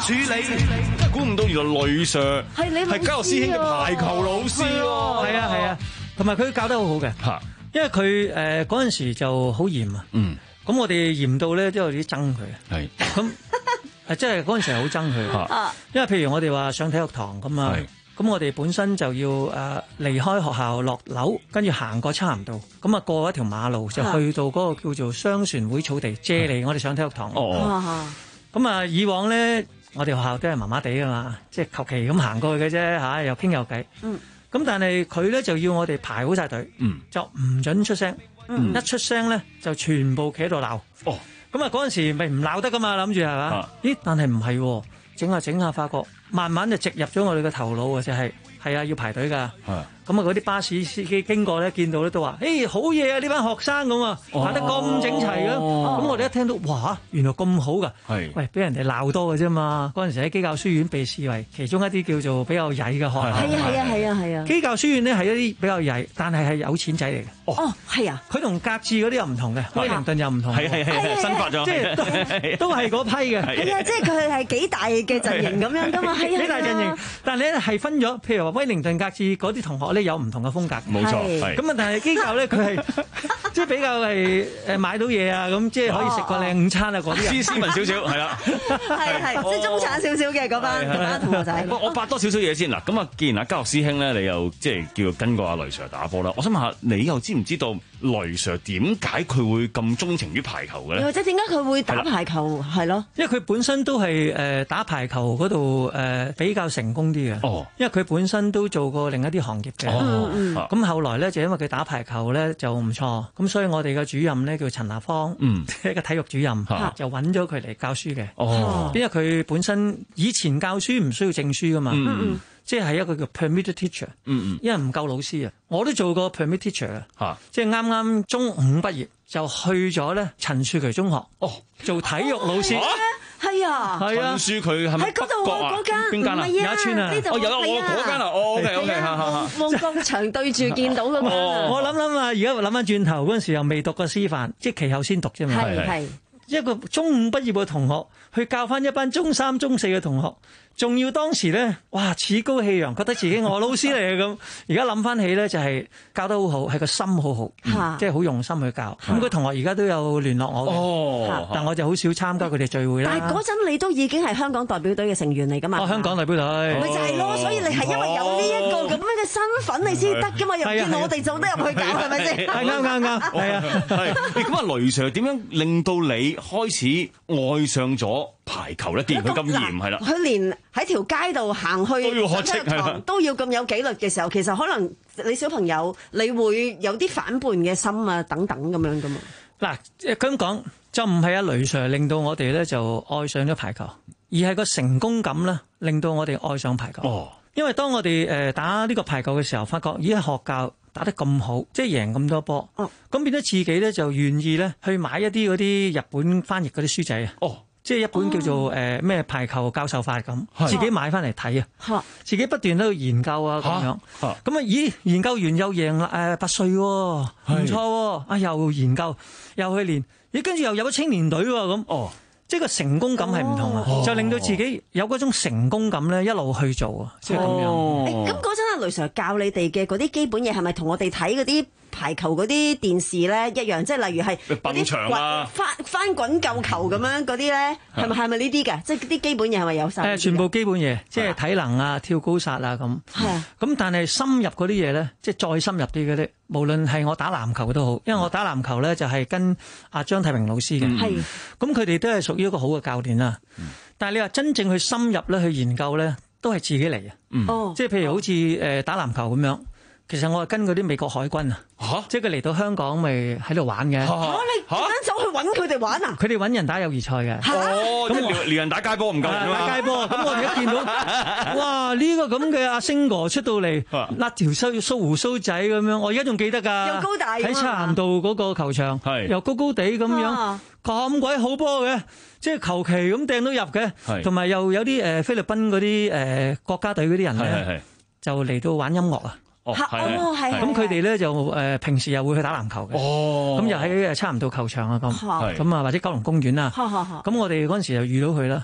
處理。 真係估唔到原來雷 Sir 係你係教育師兄嘅排球老師喎。 係啊係啊，同埋佢教得好好嘅。嚇，因為佢誒嗰陣時就好嚴啊。 嗯。 咁我哋嚴到咧都有啲憎佢。 係。 咁誒，即係嗰陣時係好憎佢。 啊。 因為譬如我哋話上體育堂咁啊。咁我哋本身就要誒離開學校落樓，跟住行過差唔多，咁啊過一條馬路就去到嗰個叫做商船會草地借嚟我哋上體育堂。哦，咁啊以往咧，我哋學校都係麻麻地㗎嘛，即係求其咁行過去嘅啫嚇，又傾又計。嗯。咁但係佢咧就要我哋排好晒隊，嗯，就唔准出聲，嗯，一出聲咧就全部企喺度鬧。哦。咁啊嗰陣時咪唔鬧得㗎嘛，諗住係嘛？咦？但係唔係喎，整下整下發覺。慢慢就植入咗我哋嘅頭腦啊！就係係啊，要排隊㗎。咁啊，嗰啲巴士司機經過咧，見到咧都話：誒好嘢啊！呢班學生咁啊，排得咁整齊嘅。咁我哋一聽到，哇！原來咁好㗎。係。喂，俾人哋鬧多嘅啫嘛。嗰陣時喺基教書院被視為其中一啲叫做比較曳嘅學校。係啊係啊係啊係啊！ 基教書院咧係一啲比較曳，但係係有錢仔嚟嘅。 哦，係啊。佢同格致嗰啲又唔同嘅，威靈頓又唔同。 係係係新發咗。 即係都係嗰批嘅。 係啊，即係佢係幾大嘅陣營咁樣㗎嘛。係啊。 幾大陣營，但係咧係分咗，譬如話威靈頓格致嗰啲同學咧有唔同嘅風格。 冇錯，係咁啊！但係基教咧，佢係即係比較係誒買到嘢啊，咁即係可以食個靚午餐啊嗰啲。 斯斯文少少係啦， 係係即係中產少少嘅嗰班嗰班同學仔。 我八多少少嘢先嗱，咁啊，既然阿嘉樂師兄咧，你又即係叫跟過阿雷 Sir 打波啦，我想問下你又知唔知道雷 Sir 點解佢會咁鍾情於排球嘅咧？ 或者點解佢會打排球係咯？ 因為佢本身都係誒打排球嗰度誒比較成功啲嘅。哦，因為佢本身都做過另一啲行業嘅。哦，咁後來咧就因為佢打排球咧就唔錯，咁所以我哋嘅主任咧叫陳立芳，嗯，一個體育主任，就揾咗佢嚟教書嘅。哦，因為佢本身以前教書唔需要證書噶嘛，嗯，即係一個叫 permitted teacher，嗯嗯，因為唔夠老師啊，我都做過 permitted teacher 啊，即係啱啱中五畢業就去咗咧陳樹渠中學，哦，做體育老師。 係啊， 係啊， 陳樹渠係咪北角啊？邊間啊？ 有一村啊？ 哦，有我嗰間啊，哦 ，OK OK，嚇嚇嚇。 旺角場對住見到嗰個。 我諗諗啊，而家諗翻轉頭嗰陣時又未讀過師範，即係其後先讀啫嘛。 係係。 一個中五畢業嘅同學去教翻一班中三、中四嘅同學，仲要當時咧，哇，趾高氣揚，覺得自己我老師嚟嘅咁。而家諗翻起咧，就係教得好好，係個心好好，嗯、即係好用心去教。咁佢、嗯、同學而家都有聯絡我嘅，哦、但我就好少參加佢哋聚會啦。 但係嗰陣你都已經係香港代表隊嘅成員嚟㗎嘛？ 哦，香港代表隊， 咪就係咯。所以你係因為有呢一個咁樣嘅身份，你先得㗎嘛？又見我哋就得入去搞，係咪先？ 係啱啱啱，係啊。 咁啊，雷 Sir 點樣令到你開始愛上咗排球咧？既然佢咁嚴係啦， 佢連喺條街度行去都要學識係都要咁有紀律嘅時候，其實可能你小朋友你會有啲反叛嘅心啊，等等咁樣噶嘛。 嗱，咁講就唔係阿雷 Sir 令到我哋咧就愛上咗排球，而係個成功感咧令到我哋愛上排球。哦，因為當我哋誒打呢個排球嘅時候，發覺咦學校打得咁好，即係贏咁多波，咁、哦、變咗自己咧就願意咧去買一啲嗰啲日本翻譯嗰啲書仔啊，哦、即係一本叫做誒咩、呃、排球教授法咁，是自己買翻嚟睇啊，自己不斷喺度研究啊咁樣，咁啊咦研究完又贏誒、呃、八歲喎，唔錯喎，啊又研究又去練，咦跟住又入咗青年隊喎咁。哦即係個成功感係唔同啊，哦、就令到自己有嗰種成功感咧，一路去做啊，即係咁樣。 咁嗰陣阿雷 Sir 教你哋嘅嗰啲基本嘢，係咪同我哋睇嗰啲排球嗰啲電視咧一樣？即係例如係蹦牆啊、 翻翻滾救球咁樣嗰啲咧，係咪係咪呢啲嘅？即係啲基本嘢係咪有晒？ 誒，全部基本嘢，即係體能啊、跳高殺啊咁。係啊。咁但係深入嗰啲嘢咧，即係再深入啲嗰啲，無論係我打籃球都好，因為我打籃球咧就係跟阿張太明老師嘅。係、嗯。咁佢哋都係屬於一個好嘅教練啦。嗯、但係你話真正去深入咧去研究咧，都係自己嚟嘅。嗯。哦。即係譬如好似誒打籃球咁樣。其實我係跟嗰啲美國海軍啊，即係佢嚟到香港咪喺度玩嘅。嚇你點樣走去揾佢哋玩啊？ 佢哋揾人打友誼賽嘅。 哦，咁撩撩人打街波唔夠人啊！ 打街波，咁我哋一見到，哇！呢個咁嘅阿星哥出到嚟，甩條鬚鬚胡鬚仔咁樣，我而家仲記得㗎。 又高大， 喺漆咸道嗰個球場，又高高地咁樣，咁鬼好波嘅，即係求其咁掟到入嘅，同埋又有啲誒菲律賓嗰啲誒國家隊嗰啲人咧，就嚟到玩音樂啊！ 哦，係， 咁佢哋咧就誒平時又會去打籃球嘅，咁又喺誒差唔多球場啊咁，咁啊或者九龍公園啊，咁我哋嗰陣時就遇到佢啦，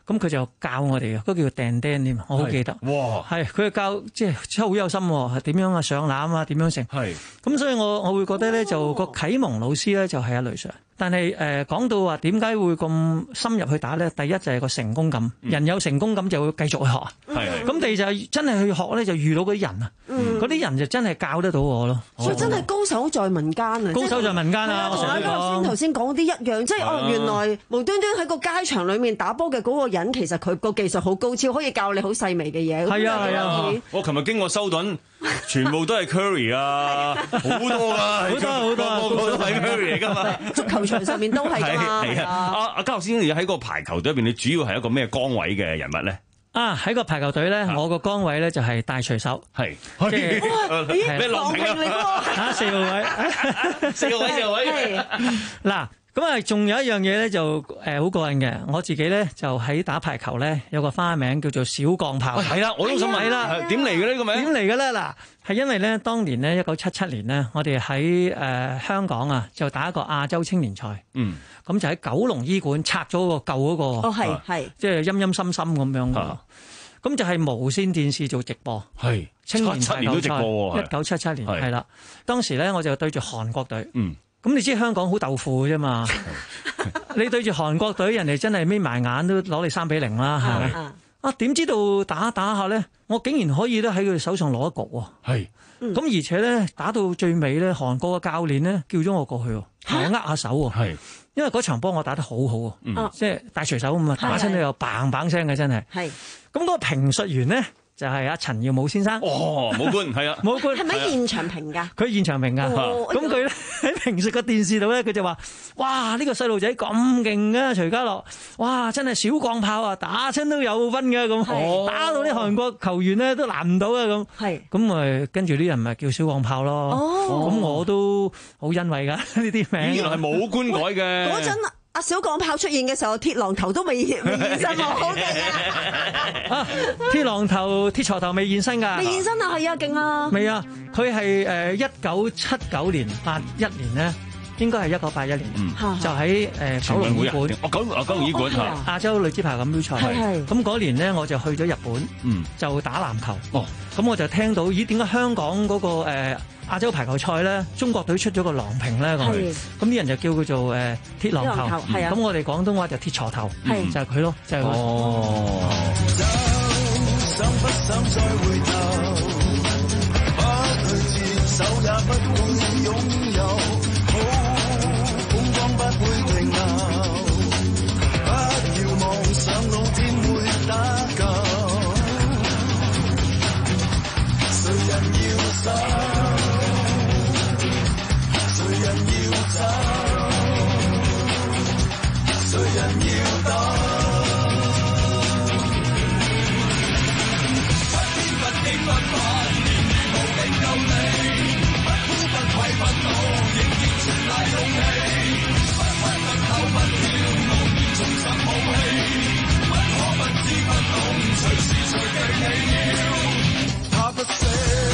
咁佢就教我哋嘅，嗰個叫掟釘添，我好記得。哇！係佢教即係真係好有心，係點樣啊上籃啊點樣成。係咁，所以我我會覺得咧，就個啟蒙老師咧就係阿雷 Sir。但係誒講到話點解會咁深入去打咧？第一就係個成功感，人有成功感就會繼續去學。係咁，第二就係真係去學咧，就遇到嗰啲人啊，嗰啲人就真係教得到我咯。 所以真係高手在民間啊！ 高手在民間啊！我成日都講頭先講啲一樣，即係哦原來無端端喺個街場裡面打波嘅嗰個人，其實佢個技術好高超，可以教你好細微嘅嘢。 係啊係啊！我琴日經過修頓，全部都係 Curry 啊，好多㗎， 好多好多， 個個都係 Curry 嚟㗎嘛。 足球場上面都係㗎嘛。 係啊！阿阿嘉樂先生，你喺個排球隊入邊，你主要係一個咩崗位嘅人物咧？ 啊！喺個排球隊咧，我個崗位咧就係帶隨手，係即係咩郎平嚟㗎？ 嚇四號位， 四號位，四號位。 嗱。咁啊，仲有一樣嘢咧，就誒好過癮嘅。我自己咧就喺打排球咧，有個花名叫做小鋼炮。 係啦，我都想問啦，點嚟嘅呢個名？ 點嚟嘅咧？嗱，係因為咧，當年咧一九七七年咧，我哋喺誒香港啊，就打一個亞洲青年賽。嗯。咁就喺九龍醫館拆咗個舊嗰個。 哦，係係。 即係陰陰森森咁樣嘅。咁就係無線電視做直播。係。青年排球賽。一九七七年係啦，當時咧我就對住韓國隊。嗯。咁你知香港好豆腐嘅啫嘛？你對住韓國隊，人哋真係眯埋眼都攞你三比零啦，係咪？啊，點知道打打下咧，我竟然可以咧喺佢哋手上攞一局喎。係，咁而且咧打到最尾咧，韓國嘅教練咧叫咗我過去，同我握下手喎。係，因為嗰場波我打得好好喎，即係大隨手咁啊，打親都有砰砰聲嘅真係。係，咁嗰個評述員咧。就係阿陳耀武先生。 哦，武官係啊， 武官係咪現場評㗎？ 佢現場評㗎。咁佢咧喺平時個電視度咧，佢就話：哇！呢個細路仔咁勁啊，徐家樂！哇！真係小鋼炮啊，打親都有分嘅咁，打到啲韓國球員咧都難唔到啊咁。係。咁咪跟住啲人咪叫小鋼炮咯。哦。咁我都好欣慰㗎呢啲名。 原來係武官改嘅。 嗰陣阿小鋼炮出現嘅時候，鐵榔頭都未未現身喎，好勁啊！ 鐵榔頭、鐵鋤頭未現身㗎， 未現身啊，係啊，勁啊！ 未啊，佢係誒一九七九年八一年咧，應該係一九八一年，就喺誒九龍醫館， 哦九哦九龍醫館亞洲女子排球錦標賽，咁嗰年咧我就去咗日本，就打籃球，哦，咁我就聽到咦點解香港嗰個誒亞洲排球賽咧，中國隊出咗個郎平咧，咁咁啲人就叫佢做誒鐵榔頭，咁我哋廣東話就鐵鋤頭，就係佢咯，就係佢。哦。想不想再回頭？不去接受也不會擁有，好風光不會停留，不要妄想老天會打救，誰人要走？誰人要走？誰人要等？不凡，年年無力救你，不哭不愧不怒，仍然全賴勇氣，不屈不抖不跳，傲然重拾武氣，不可不知不懂，隨時隨地你要他不死，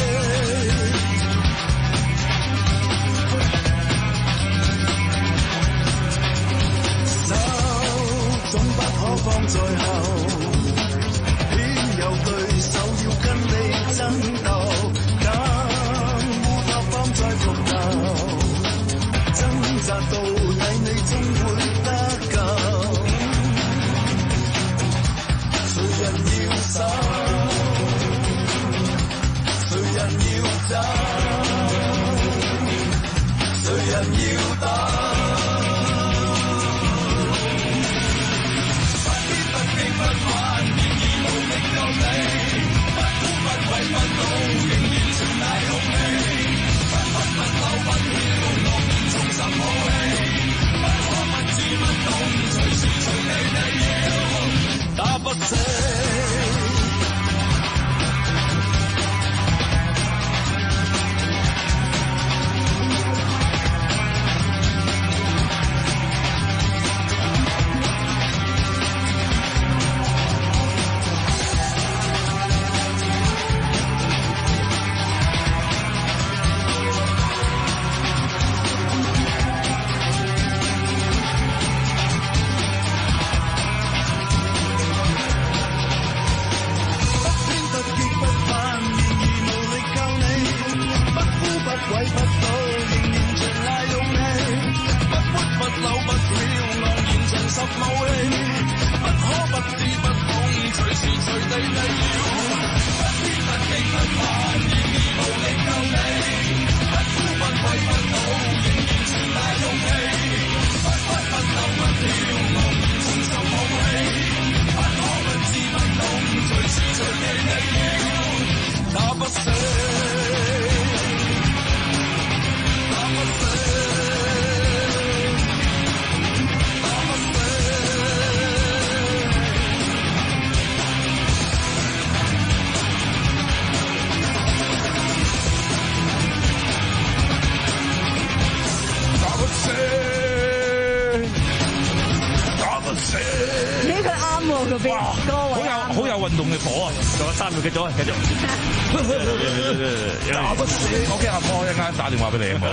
手總不可放在後，偏有對手要跟你爭鬥，更烏托邦再復仇，掙扎到底你終會得救，誰人要走？誰人要走？誰人要等？不偏不倚不反，然而無力救你。不愧不怒，仍然全賴勇氣，不屈不抖不跳，傲然重拾武氣，不可不知不懂，隨時隨地你要打不死。 哇！好有好有運動嘅火啊！仲有三秒幾咗，繼續。打不死，我驚阿波一陣間打電話俾你啊！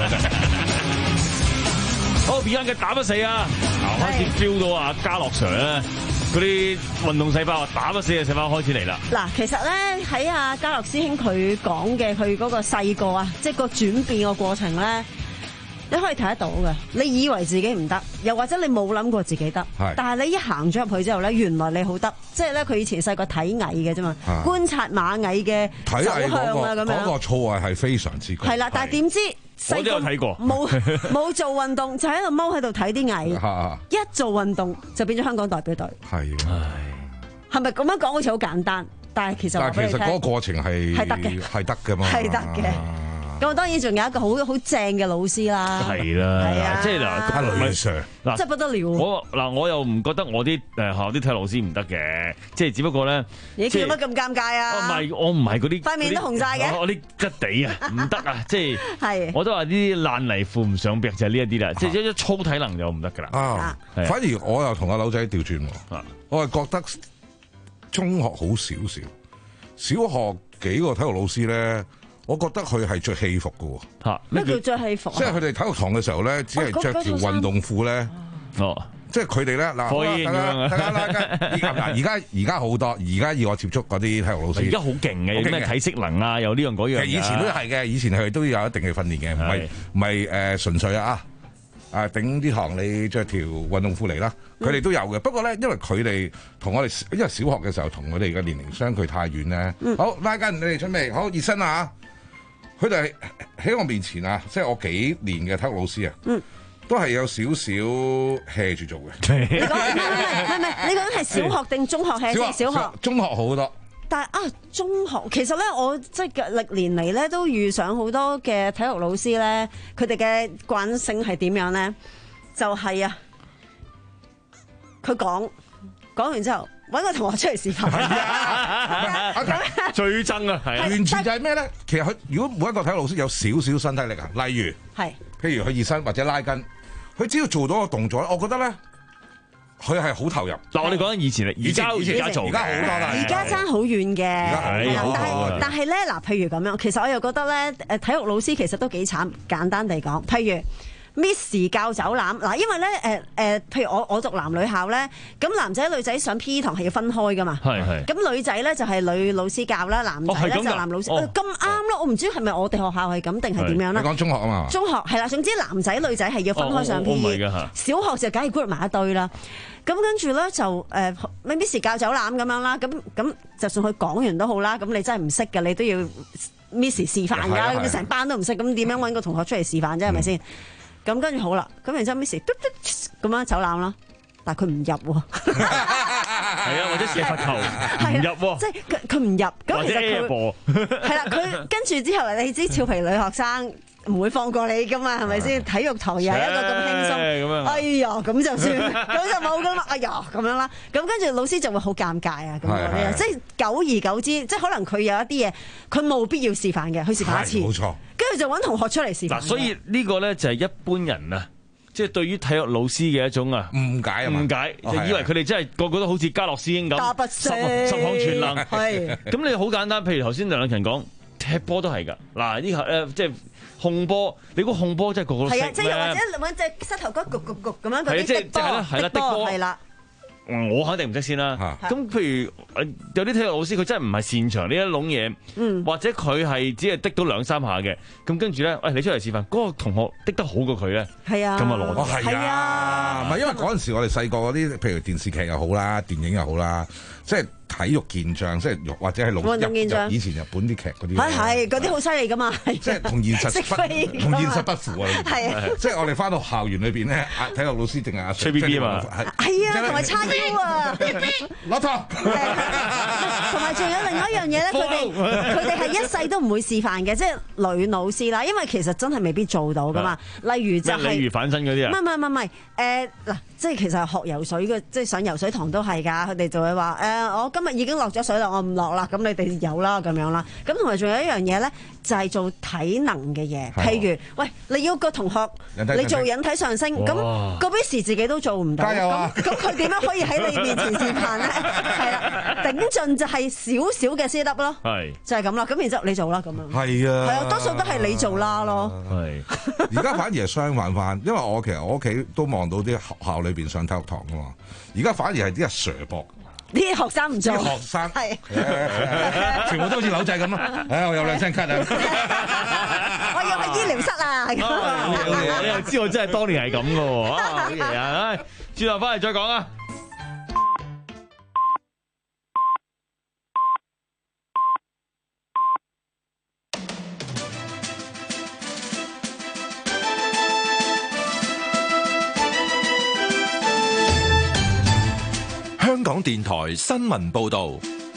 好 Beyond 嘅打不死啊！嗱，開始 feel 到啊，嘉樂 Sir 咧嗰啲運動細胞啊，打不死嘅細胞開始嚟啦。 嗱，其實咧喺阿嘉樂師兄佢講嘅佢嗰個細個啊，即係個轉變個過程咧。你可以睇得到嘅，你以為自己唔得，又或者你冇諗過自己得，但係你一行咗入去之後咧，原來你好得，即係咧佢以前細個睇蟻嘅啫嘛，觀察螞蟻嘅走向啊咁樣。 嗰個錯位係非常之高。 係啦，但係點知我都有睇過， 冇冇做運動就喺度踎喺度睇啲蟻，一做運動就變咗香港代表隊。 係， 係咪咁樣講好似好簡單？但係其實但係其實嗰個過程係係得嘅， 係得嘅嘛， 係得嘅。咁我當然仲有一個好好正嘅老師啦， 係啦，即係嗱，阿雷 Sir 嗱， 真係不得了。 我嗱我又唔覺得我啲誒學校啲體育老師唔得嘅，即係只不過咧， 你叫乜咁尷尬啊？ 唔係，我唔係嗰啲， 塊面都紅晒嘅， 我啲質地啊，唔得啊，即係我都話啲爛泥扶唔上壁就係呢一啲啦，即係一一操體能就唔得㗎啦。 啊，反而我又同阿柳仔調轉喎，我係覺得中學好少少，小學幾個體育老師咧。我覺得佢係着戲服嘅喎， 嚇咩叫着戲服？ 即係佢哋體育堂嘅時候咧，只係着條運動褲咧。哦，即係佢哋咧嗱，大家大家大家嗱，而家而家好多，而家要我接觸嗰啲體育老師， 而家好勁嘅，有咩體適能啊，有呢樣嗰樣。 以前都係嘅，以前佢都有一定嘅訓練嘅，唔係唔係誒純粹啊啊頂啲堂你着條運動褲嚟啦，佢哋都有嘅。不過咧，因為佢哋同我哋，因為小學嘅時候同佢哋嘅年齡相距太遠咧。好，拉筋，你哋準備好熱身啊！佢哋喺我面前啊，即係我幾年嘅體育老師啊，嗯、都係有少少 hea 住做嘅。 你講唔係唔係唔係，你講係小學定中學 hea 先？小學、 中學好多。 但係啊，中學其實咧，我即係歷年嚟咧都遇上好多嘅體育老師咧，佢哋嘅慣性係點樣咧？就係、是、啊，佢講講完之後。揾個同學出嚟示範， 最憎啊！係完全就係咩咧？其實佢如果每一個體育老師有少少身體力啊，例如係，譬如佢熱身或者拉筋，佢只要做到個動作咧，我覺得咧，佢係好投入。 嗱，我哋講緊以前啦，而家而家做， 而家好多啦， 而家爭好遠嘅。但係但係咧，嗱，譬如咁樣，其實我又覺得咧，誒，體育老師其實都幾慘。簡單地講，譬如。Miss 教走籃嗱，因為咧誒誒，譬如我我讀男女校咧，咁男仔女仔上 P E 堂係要分開噶嘛，係係。咁女仔咧就係女老師教啦，男仔咧就男老師。咁啱咯，我唔知係咪我哋學校係咁定係點樣咧？ 你講中學啊嘛？中學係啦，總之男仔女仔係要分開上 P E，小學就梗係 group 埋一堆啦。咁跟住咧就誒，Miss 教走籃咁樣啦，咁咁就算佢講完都好啦，咁你真係唔識嘅，你都要 Miss 示範㗎，咁你成班都唔識，咁點樣揾個同學出嚟示範啫？係咪先？咁跟住好啦，咁然之後 Miss 嘟嘟咁樣走籃啦，但係佢唔入喎。係啊，或者射罰球唔入喎， 即係佢佢唔入。 或者 A 波係啦，佢跟住之後你知俏皮女學生唔會放過你噶嘛，係咪先？體育堂又係一個咁輕鬆，哎呀咁就算，咁就冇噶嘛，哎呀咁樣啦。咁跟住老師就會好尷尬啊，咁樣即係久而久之，即係可能佢有一啲嘢佢冇必要示範嘅，佢示範一次，冇錯。跟住就揾同學出嚟示範。 嗱，所以呢個咧就係一般人啊，即係對於體育老師嘅一種啊誤解啊， 誤解就以為佢哋真係個個都好似嘉樂師兄咁十十項全能。係咁你好簡單，譬如頭先梁禮勤講踢波都係㗎。嗱呢個誒即係。控波，你估控波真係個個都識咩？係啊， 即係又或者揾隻膝頭哥焗焗焗咁樣嗰啲滴波，係啦，滴波係啦。我肯定唔識先啦。咁譬如有啲體育老師，佢真係唔係擅長呢一籠嘢，嗯、或者佢係只係滴到兩三下嘅。咁跟住咧，喂，你出嚟示範，嗰、嗰個同學滴得好過佢咧， 係啊， 咁啊攞。 哦，係啊，唔係因為嗰陣時我哋細個嗰啲，譬如電視劇又好啦，電影又好啦，即係體育健將，即係或者係運動健將。 以前日本啲劇嗰啲， 係係嗰啲好犀利噶嘛， 即係同現實不同現實不符啊！ 係啊， 即係我哋翻到校園裏邊咧，體育老師淨係阿吹 B B 嘛， 係啊，同埋叉腰啊， 攞托。 同埋仲有另外一樣嘢咧，佢哋佢哋係一世都唔會示範嘅，即係女老師啦，因為其實真係未必做到噶嘛。例如就係例如反身嗰啲啊， 唔係唔係唔係誒嗱，即係其實學游水嘅，即係上游水堂都係㗎，佢哋就會話誒，我今日已經落咗水啦，我唔落啦，咁你哋有啦咁樣啦。咁同埋仲有一樣嘢咧，就係做體能嘅嘢，譬如喂，你要個同學你做引體上升，咁嗰邊時自己都做唔到，咁咁佢點樣可以喺你面前示範咧？係啦，頂盡就係少少嘅 sit up 咯，係就係咁啦。咁然之後你做啦，咁樣係啊， 係啊，多數都係你做啦咯。 係而家反而係相反翻，因為我其實我屋企都望到啲學校裏邊上體育堂噶嘛，而家反而係啲阿 Sir 博。 啲學生唔做， 啲學生係全部都好似扭仔咁啊！唉，我有兩聲咳啊！ 我要去醫療室啊！ 你又知我真係當年係咁嘅喎，好嘢啊！轉頭翻嚟再講啊！ 香港電台新聞報道，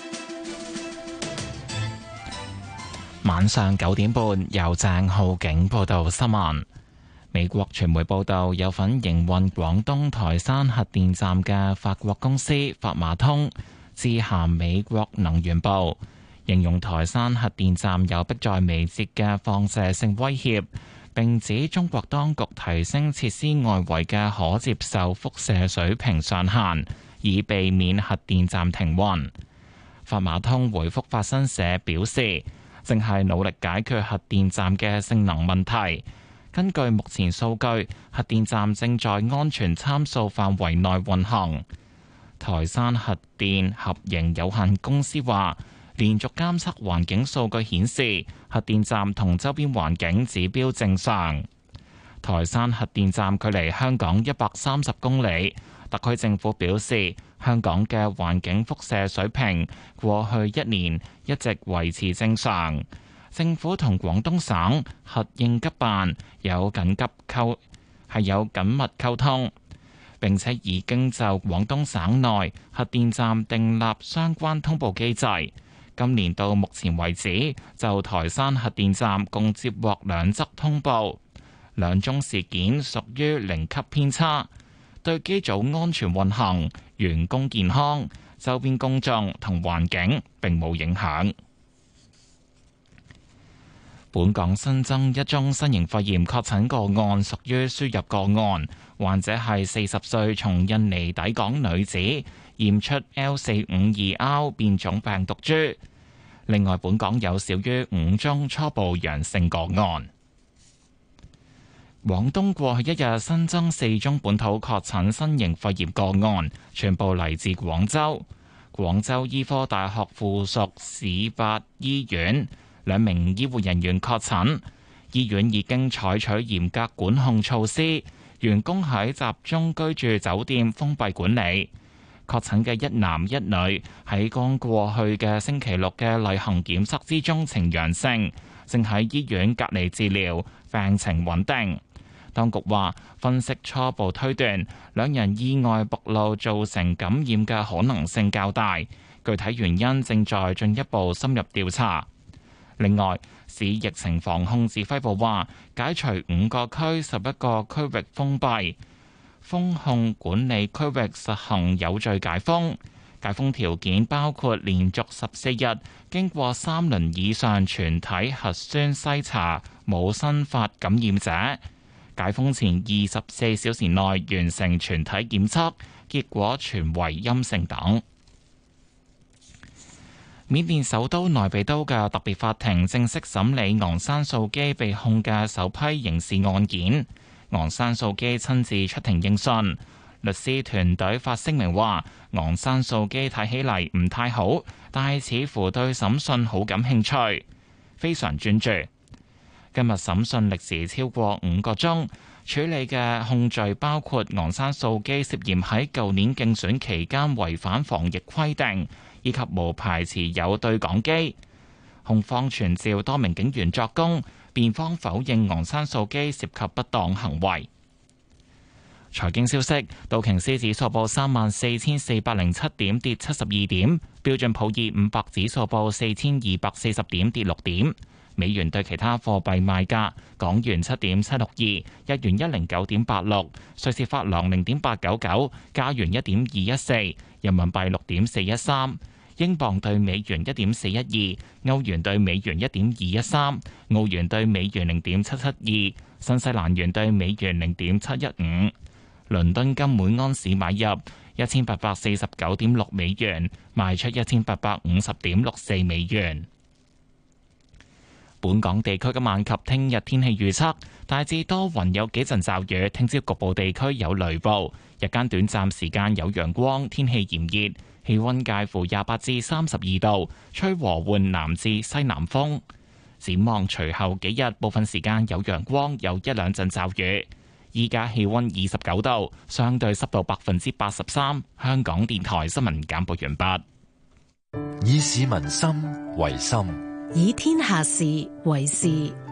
晚上九點半由鄭浩景報道新聞。美國傳媒報道，有份營運廣東台山核電站嘅法國公司法馬通致函美國能源部，形容台山核電站有迫在眉睫嘅放射性威脅，並指中國當局提升設施外圍嘅可接受輻射水平上限，以避免核電站停運。法馬通回覆法新社表示，正係努力解決核電站嘅性能問題。根據目前數據，核電站正在安全參數範圍內運行。台山核電合營有限公司話，連續監測環境數據顯示，核電站同周邊環境指標正常。台山核電站距離香港一百三十公里。特區政府表示，香港嘅環境輻射水平過去一年一直維持正常。政府同廣東省核應急辦有緊急溝係有緊密溝通，並且已經就廣東省內核電站訂立相關通報機制。今年到目前為止，就台山核電站共接獲兩則通報，兩宗事件屬於零級偏差。對機組安全運行、員工健康、周邊公眾同環境並冇影響。本港新增一宗新型肺炎確診個案，屬於輸入個案，患者係四十歲從印尼抵港女子，驗出 L 四五二 R 變種病毒株。另外，本港有少於五宗初步陽性個案。廣東過去一日新增四宗本土確診新型肺炎個案，全部嚟自廣州。廣州醫科大學附屬市八醫院兩名醫護人員確診，醫院已經採取嚴格管控措施，員工喺集中居住酒店封閉管理。確診嘅一男一女喺剛過去嘅星期六嘅例行檢測之中呈陽性，正喺醫院隔離治療，病情穩定。當局話，分析初步推斷，兩人意外暴露造成感染嘅可能性較大，具體原因正在進一步深入調查。另外，市疫情防控指揮部話，解除五個區十一個區域封閉，封控管理區域實行有序解封。解封條件包括連續十四日經過三輪以上全體核酸篩查，冇新發感染者。解封前二十四小時內完成全體檢測，結果全為陰性等。緬甸首都內比都嘅特別法庭正式審理昂山素基被控嘅首批刑事案件。昂山素基親自出庭應訊，律師團隊發聲明話，昂山素基睇起嚟唔太好，但係似乎對審訊好感興趣，非常專注。今日審訊歷時超過五個鐘，處理嘅控罪包括昂山素基涉嫌喺舊年競選期間違反防疫規定， 以及無牌持有對講機。控方傳召多名警員作供，辯方否認昂山素姬涉及不當行為。財經消息，道瓊斯指數報三萬四千四百零七點，跌七十二點；標準普爾五百指數報四千二百四十點，跌六點。美元對其他貨幣賣價：港元七點七六二，日元一零九點八六，瑞士法郎零點八九九，加元一點二一四，人民幣六點四一三。英鎊對美元一點四一二，歐元對美元一點二一三，澳元對美元零點七七二，新西蘭元對美元零點七一五。倫敦金每安士買入一千八百四十九點六美元，賣出一千八百五十點六四美元。本港地區今晚及聽日天氣預測，大致多雲，有幾陣驟雨，聽朝局部地區有雷暴，日間短暫時間有陽光，天氣炎熱。氣溫介乎廿八至三十二度，吹和緩南至西南風。展望隨後幾日，部分時間有陽光，有一兩陣驟雨。依家氣溫二十九度，相對濕度百分之八十三。香港電台新聞簡報完畢。 以市民心為心， 以天下事為事。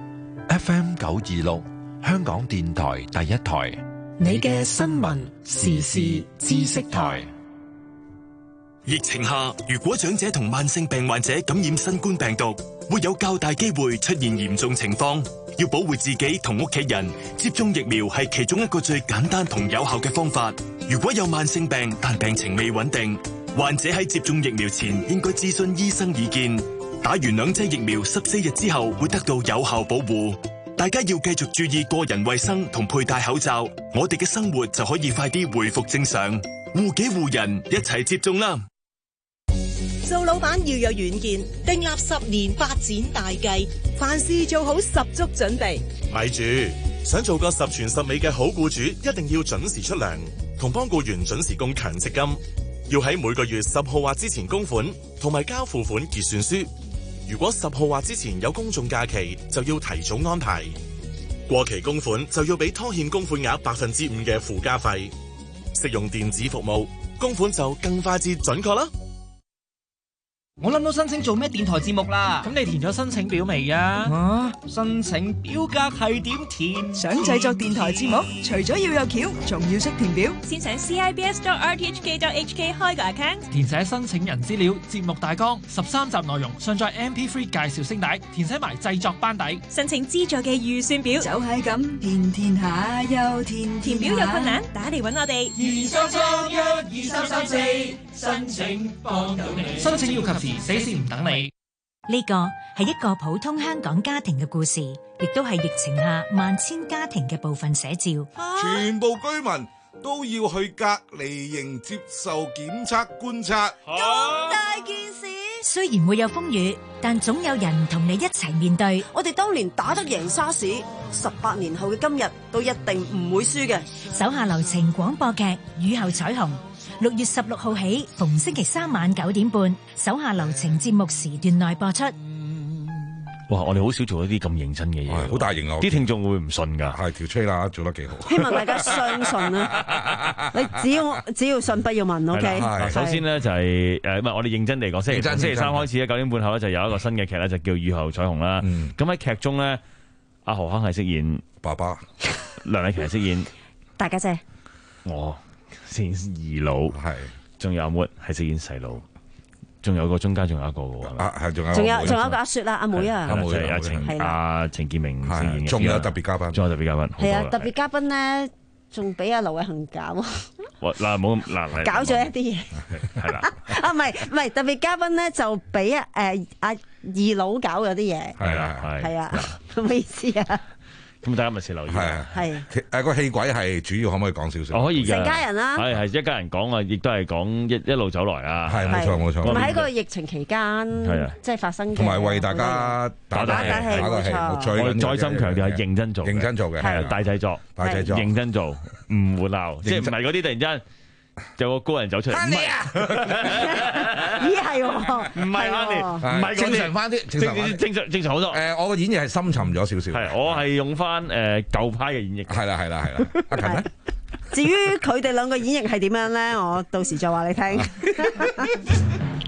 F M 九二六，香港電台第一台， 你嘅新聞時事知識台。 疫情下，如果長者同慢性病患者感染新冠病毒，會有較大機會出現嚴重情況。要保護自己同屋企人，接種疫苗係其中一個最簡單同有效嘅方法。如果有慢性病但病情未穩定，患者喺接種疫苗前應該諮詢醫生意見。打完兩劑疫苗十四日之後會得到有效保護。大家要繼續注意個人衛生同佩戴口罩，我哋嘅生活就可以快啲恢復正常。護己護人，一齊接種啦！ 做老闆要有遠見，訂立十年發展大計，凡事做好十足準備。 咪住，想做個十全十美嘅好僱主，一定要準時出糧，同幫僱員準時供強積金。要喺每個月十號或之前供款，同埋交付款結算書。如果十號或之前有公眾假期，就要提早安排。過期供款就要俾拖欠供款額百分之五嘅附加費。適用電子服務，供款就更快捷準確啦。 我諗到申請做咩電台節目啦。咁你填咗申請表未啊？啊，申請表格係點填？ 想製作電台節目，除咗要有橋，仲要識填表。 先上 C I B S dot R T H K dot H K 開個 account， 填寫申請人資料、節目大綱、十三集內容，上載 M P 三 介紹聲帶，填寫埋製作班底， 申請資助嘅預算表。 就係咁，填填下又填填表有困難，打嚟搵我哋。 二三三一二三三四，申請幫到你。申請要及時，死線唔等你。 呢個係一個普通香港家庭嘅故事，亦都係疫情下萬千家庭嘅部分寫照。 全部居民都要去隔離營接受檢測觀察。 咁大件事，雖然會有風雨，但總有人同你一齊面對。 我哋當年打得贏沙士，十八年後嘅今日都一定唔會輸嘅。 手下留情廣播劇《雨後彩虹》。六月十六號起，逢星期三晚九點半，手下留情節目時段內播出。 哇！我哋好少做一啲咁認真嘅嘢， 好大型啊！ 啲聽眾會唔信㗎？ 係條吹啦，做得幾好。 希望大家相信啊！你只要只要信，不要問。O K。 首先呢，就係誒，唔係我哋認真嚟講，星期星期三開始咧，九點半後咧就有一個新嘅劇咧，就叫《雨後彩虹》啦。咁喺劇中咧，阿何鏗係飾演爸爸， 梁麗琪係飾演大家姐， 我飾演二佬，係，仲有阿妹係飾演細佬。仲有個中間仲有一個嘅喎， 係仲有仲有仲有個阿雪啦，阿妹啊， 阿妹阿程阿程建明飾演嘅， 仲有特別嘉賓， 仲有特別嘉賓， 係啊，特別嘉賓咧，仲俾阿劉偉恒搞， 嗱冇嗱搞咗一啲嘢， 係啦， 啊唔係唔係特別嘉賓咧，就俾誒阿二佬搞咗啲嘢， 係啊係， 係啊，咩意思啊？ 咁大家密切留意。係啊， 係誒個戲軌係主要，可唔可以講少少？ 我可以嘅， 成家人啦， 係係一家人講啊，亦都係講一一路走來啊， 係冇錯冇錯。 同埋喺個疫情期間，係啊，即係發生嘅， 同埋為大家打打氣，打打氣， 我再三強調係認真做， 認真做嘅， 係啊，大製作， 大製作， 認真做，唔會鬧，即係唔係嗰啲突然間有個高人走出嚟，唔係啊， 咦係喎， 唔係啊，唔係正常翻啲， 正常正常正常好多。 誒，我個演繹係深沉咗少少， 係我係用翻誒舊派嘅演繹， 係啦係啦係啦。阿勤咧， 至於佢哋兩個演繹係點樣咧，我到時再話你聽。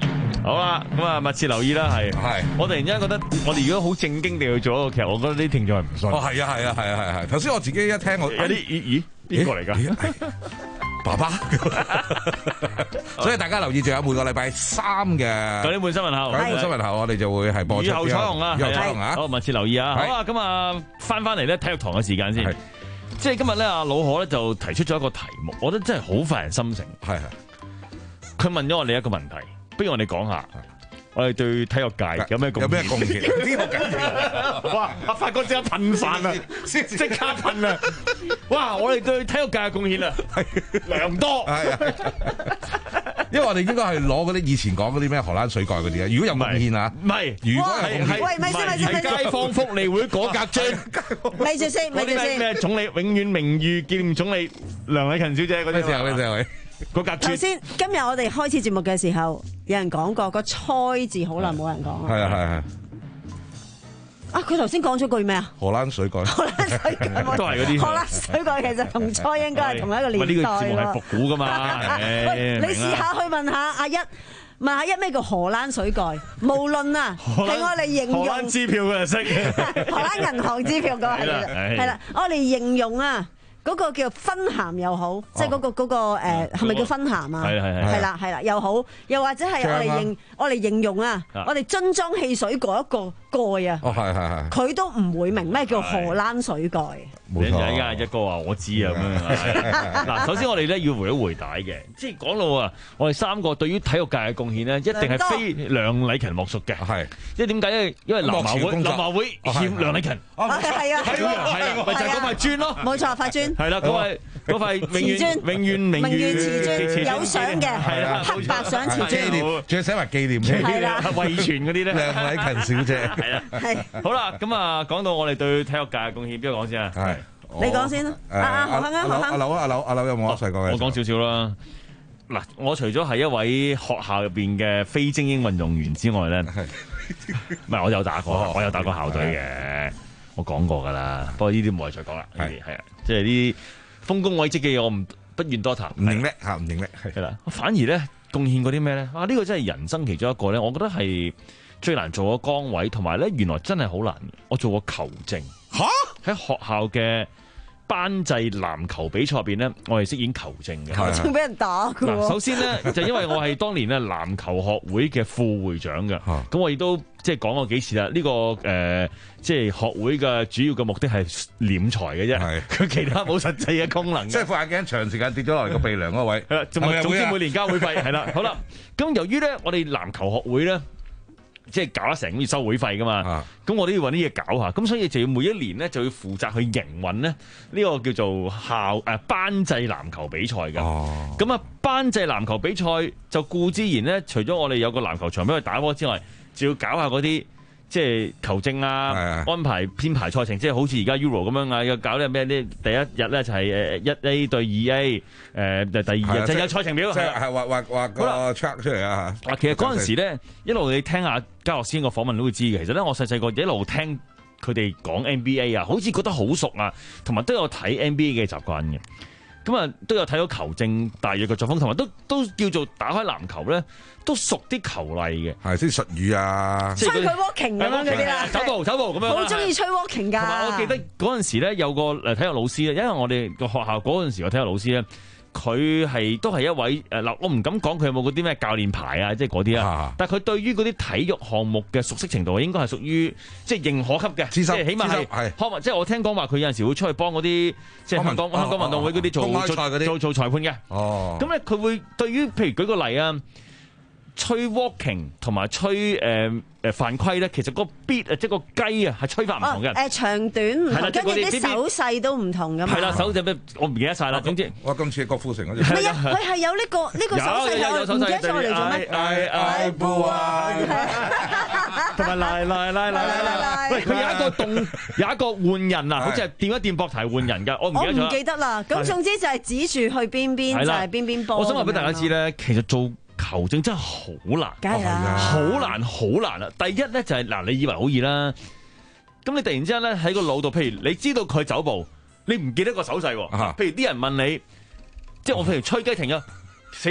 好啦，咁啊，密切留意啦，係。係。我突然之間覺得，我哋如果好正經地去做一個劇，我覺得啲聽眾係唔信。 哦，係啊，係啊，係啊，係係。頭先我自己一聽，我有啲咦咦邊個嚟㗎？ 爸爸。所以大家留意，仲有每個禮拜三嘅九點半新聞後， 九點半新聞後，我哋就會係播出。 雨後彩虹啊， 雨後彩虹啊！ 好，密切留意啊！好啊，咁啊，翻翻嚟咧體育堂嘅時間先。即係今日咧，阿老何咧就提出咗一個題目，我覺得真係好發人心醒。係係。佢問咗我哋一個問題，不如我哋講下，我哋對體育界有咩貢獻？有咩貢獻？呢個緊要。哇！阿發哥即刻噴飯啦，即刻噴啦！哇！我哋對體育界嘅貢獻啊，係良多。係啊。 因為我哋應該係攞嗰啲以前講嗰啲咩荷蘭水蓋嗰啲啊，如果有貢獻啊， 唔係， 如果係貢獻， 喂，咪先咪先咪先， 街坊福利會果格磚， 咪住先，咪住先。 咩總理永遠名譽紀念總理梁禮勤小姐嗰啲時候，嗰時候果格磚。 頭先今日我哋開始節目嘅時候，有人講過個菜字好耐冇人講。 係啊係係。 啊！佢頭先講咗句咩啊？ 荷蘭水蓋， 荷蘭水蓋都係嗰啲。 荷蘭水蓋其實同菜應該係同一個年代。 呢個節目係復古噶嘛？ 喂，你試下去問下阿一，問下一咩叫荷蘭水蓋？無論啊，係我哋形容。 荷蘭支票佢就識。 荷蘭銀行支票個係啦，係啦，我哋形容啊。嗰個叫分鹹又好，即係嗰個嗰個誒係咪叫分鹹啊？係係係。係啦係啦，又好，又或者係我哋形我哋形容啊，我哋樽裝汽水嗰一個蓋啊。哦係係係。佢都唔會明咩叫荷蘭水蓋。 冇錯。 而家一哥話我知啊咁樣。嗱，首先我哋咧要回一回帶嘅，即係講到啊，我哋三個對於體育界嘅貢獻咧，一定係非梁禮勤莫屬嘅。係。即係點解咧？因為南華會南華會欠梁禮勤。 係啊係啊。 係啊，咪就係嗰塊磚咯。 冇錯，塊磚。 係啦，嗰塊嗰塊永遠永遠名譽瓷磚有相嘅，係啦，黑白相瓷磚， 仲要寫埋紀念嘅，係啦， 遺傳嗰啲咧。 梁禮勤小姐， 係啦，係。好啦，咁啊，講到我哋對體育界嘅貢獻，邊個講先啊？係， 你講先啦。阿阿何生，何生， 阿劉阿劉阿劉有冇啊？細個嘅， 我講少少啦。嗱，我除咗係一位學校入邊嘅非精英運動員之外咧，唔係我有打過，我有打過校隊嘅。我講過噶啦，不過呢啲冇謂再講啦。係係啊，即係啲豐功偉績嘅嘢，我唔不願多談。 唔認叻嚇，唔認叻係啦。反而咧貢獻過啲咩咧？啊，呢個真係人生其中一個咧，我覺得係最難做嘅崗位，同埋咧原來真係好難。我做過球證嚇，喺學校嘅班際籃球比賽入邊咧，我係飾演球證嘅， 仲俾人打㗎喎。 首先咧，就因為我係當年咧籃球學會嘅副會長嘅，咁我亦都即係講過幾次啦。呢個誒即係學會嘅主要嘅目的係斂財嘅啫，佢其他冇實際嘅功能。 即係副眼鏡長時間跌咗落嚟個鼻梁嗰位， 係啦，總總之每年交會費係啦。好啦，咁由於咧我哋籃球學會咧。即係搞得成要收會費噶嘛，咁、啊、我都要揾啲嘢搞下，咁所以就要每一年咧就要負責去營運咧呢個叫做校誒、呃、班際籃球比賽嘅。咁啊、哦、班際籃球比賽就固之然咧，除咗我哋有個籃球場俾佢打波之外，就要搞下嗰啲即係球證啊，的安排編排賽程，即係好似而家 Euro 咁樣啊，要搞啲咩啲第一日咧就係誒一 A 對二 A， 誒、呃、第二日就有賽程表， 即係係畫畫畫個 track 出嚟啊！ 嗱，其實嗰陣時咧一路你聽下嘉樂師個訪問都會知嘅。其實咧我細細個一路聽佢哋講 N B A 啊，好似覺得好熟啊，同埋都有睇 N B A 嘅習慣嘅。咁啊，都有睇到球證大約嘅作風，同埋都都叫做打開籃球咧，都熟啲球例嘅， 係啲術語啊， 吹佢 walking 咁樣嗰啲啦， 走步走步咁樣， 好中意吹 walking 㗎。 同埋我記得嗰陣時咧，有個誒體育老師咧，因為我哋個學校嗰陣時個體育老師咧。佢係都係一位誒嗱，我唔敢講佢有冇嗰啲咩教練牌啊，即係嗰啲啊。但係佢對於嗰啲體育項目嘅熟悉程度，應該係屬於即係認可級嘅，即係起碼係。即係我聽講話，佢有陣時會出去幫嗰啲即係香港香港運動會嗰啲做做做裁判嘅。哦，咁咧佢會對於譬如舉個例啊，吹 walking 同埋吹誒誒犯規咧，其實個 beat 啊，即係個雞啊，係吹法唔同嘅。 誒長短唔同，跟住啲手勢都唔同㗎嘛。 係啦，手勢咩？我唔記得晒啦。總之， 我今次郭富城嗰隻。 唔係啊，佢係有呢個呢個手勢，有唔記得咗我嚟做咩？ 嗌嗌布啊！ 同埋拉拉拉拉拉拉。喂，佢有一個動，有一個換人啊，好似係掂一掂膊頭換人㗎。我唔記得咗。 我唔記得啦。咁總之就係指住去邊邊，就係邊邊波。 我想話俾大家知咧，其實做球證真係好難， 梗係啦， 好難好難啊！第一咧就係、是、嗱，你以為好易啦，咁你突然之間咧喺個腦度，譬如你知道佢走步，你唔記得個手勢喎。啊、譬如啲人問你，即係我譬如吹雞停啊，死啦！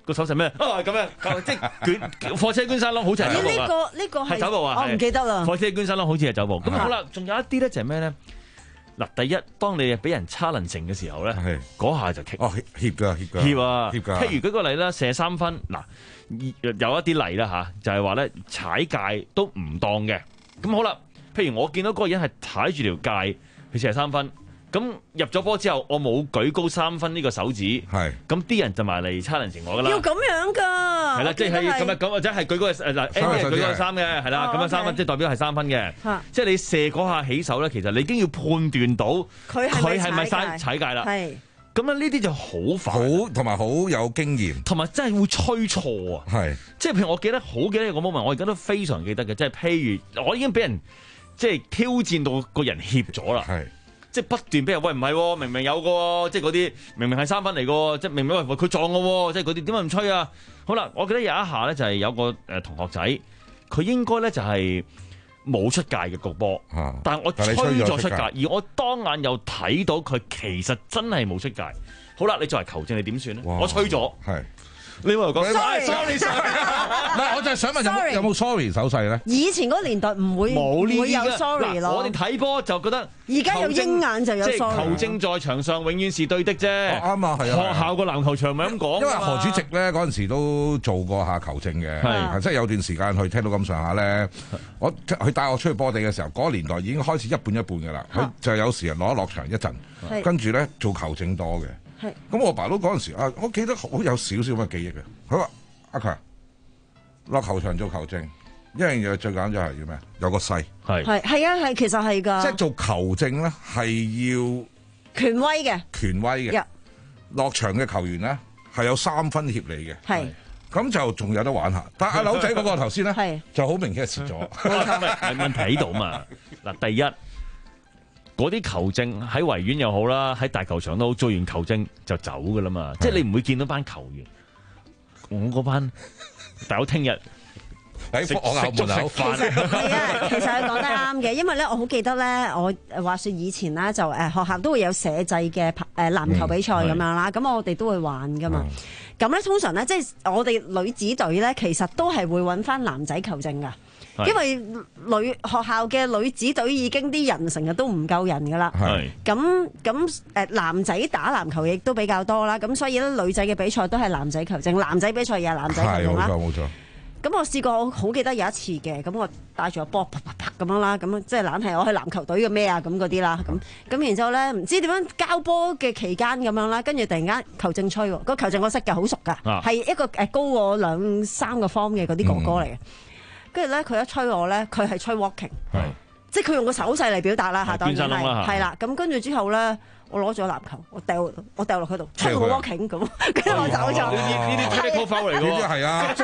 個手勢咩？啊咁樣，即係捐貨車捐山窿，好似係走步呢個呢個係走步啊！ 我唔記得啦。 貨車捐山窿好似係走步。咁好啦，仲有一啲咧就係咩咧？嗱，第一，當你俾人 challenge 嘅時候咧，嗰下就棘。 哦，協㗎，協㗎， 協啊， 協㗎。 譬如舉個例啦，射三分，嗱，有一啲例啦嚇，就係話咧踩界都唔當嘅。咁好啦，譬如我見到嗰個人係踩住條界去射三分。咁入咗波之後，我冇舉高三分呢個手指，係咁啲人就埋嚟challenge我噶啦。 要咁樣㗎， 係啦，即係咁啊，咁或者係舉高誒嗱 ，N 係舉高三嘅，係啦，咁啊三分即係代表係三分嘅，即係你射嗰下起手咧，其實你已經要判斷到佢係咪踩踩界啦。係咁啊，呢啲就好煩， 好同埋好有經驗， 同埋真係會吹錯啊。係即係譬如我記得好記得個 moment，我而家都非常記得嘅，即係譬如我已經俾人即係挑戰到個人怯咗啦。係。即係不斷俾人喂唔係喎，明明有個喎，即係嗰啲明明係三分嚟個，即係明明喂佢撞我喎，即係嗰啲點解唔吹啊？好啦，我記得有一下咧就係有個誒同學仔，佢應該咧就係冇出界嘅局波，啊、但係我吹咗出界，而我當眼又睇到佢其實真係冇出界。好啦，你作為球證你點算咧？我吹咗。你冇講 sorry，sorry，sorry， 唔係，我就係想問有冇有冇 sorry 手勢咧？ 以前嗰年代唔會冇呢啲有 sorry 咯。 我哋睇波就覺得而家有鷹眼就有 sorry。即係球證在場上永遠是對的啫。 啱啊，係啊。 學校個籃球場咪咁講。 因為何主席咧嗰陣時都做過下球證嘅，係即係有段時間去聽到咁上下咧。我佢帶我出去波地嘅時候，嗰個年代已經開始一半一半嘅啦。佢就有時攞一落場一陣，跟住咧做球證多嘅。咁我爸都嗰陣時啊，我記得好有少少咁嘅記憶嘅。佢話：阿強落球場做球證，一樣嘢最簡單就係要咩？有個勢係係係啊係，其實係㗎。 即係做球證咧，係要權威嘅， 權威嘅。落場嘅球員咧係有三分協理嘅。係咁就仲有得玩下。但係阿柳仔嗰個頭先咧，就好明顯係蝕咗。 冇錯，係問題喺度嘛。嗱，第一。嗰啲球證喺維園又好啦，喺大球場都好，做完球證就走噶啦嘛，即係你唔會見到班球員。我嗰班大佬聽日喺學校門口食飯。 係啊，其實佢講得啱嘅，因為咧我好記得咧，我話説以前咧就誒學校都會有社際嘅誒籃球比賽咁樣啦，咁、嗯、我哋都會玩噶嘛。咁咧、嗯、通常咧即係我哋女子隊咧，其實都係會揾翻男仔球證噶。因為女學校嘅女子隊已經啲人成日都唔夠人噶啦，咁咁誒男仔打籃球亦都比較多啦，咁所以咧女仔嘅比賽都係男仔球證，男仔比賽又係男仔球證啦。係，冇錯冇錯。咁我試過，我好記得有一次嘅，咁我帶住個波啪啪啪咁樣啦，咁即係懶係我係籃球隊嘅咩啊咁嗰啲啦，咁咁然之後咧唔知點樣交波嘅期間咁樣啦，跟住突然間球證吹喎，個球證我識嘅，好熟㗎，係、啊、一個誒高我兩三個 form 嘅嗰啲哥哥嚟嘅。嗯跟住咧，佢一吹我咧，佢係吹 walking，即係佢用個手勢嚟表達啦嚇，當然係係啦。咁跟住之後咧，我攞咗籃球，我掉我掉落佢度，吹我 walking 咁，跟住我走咗。 呢啲呢啲 technical foul 嚟㗎喎，係啊。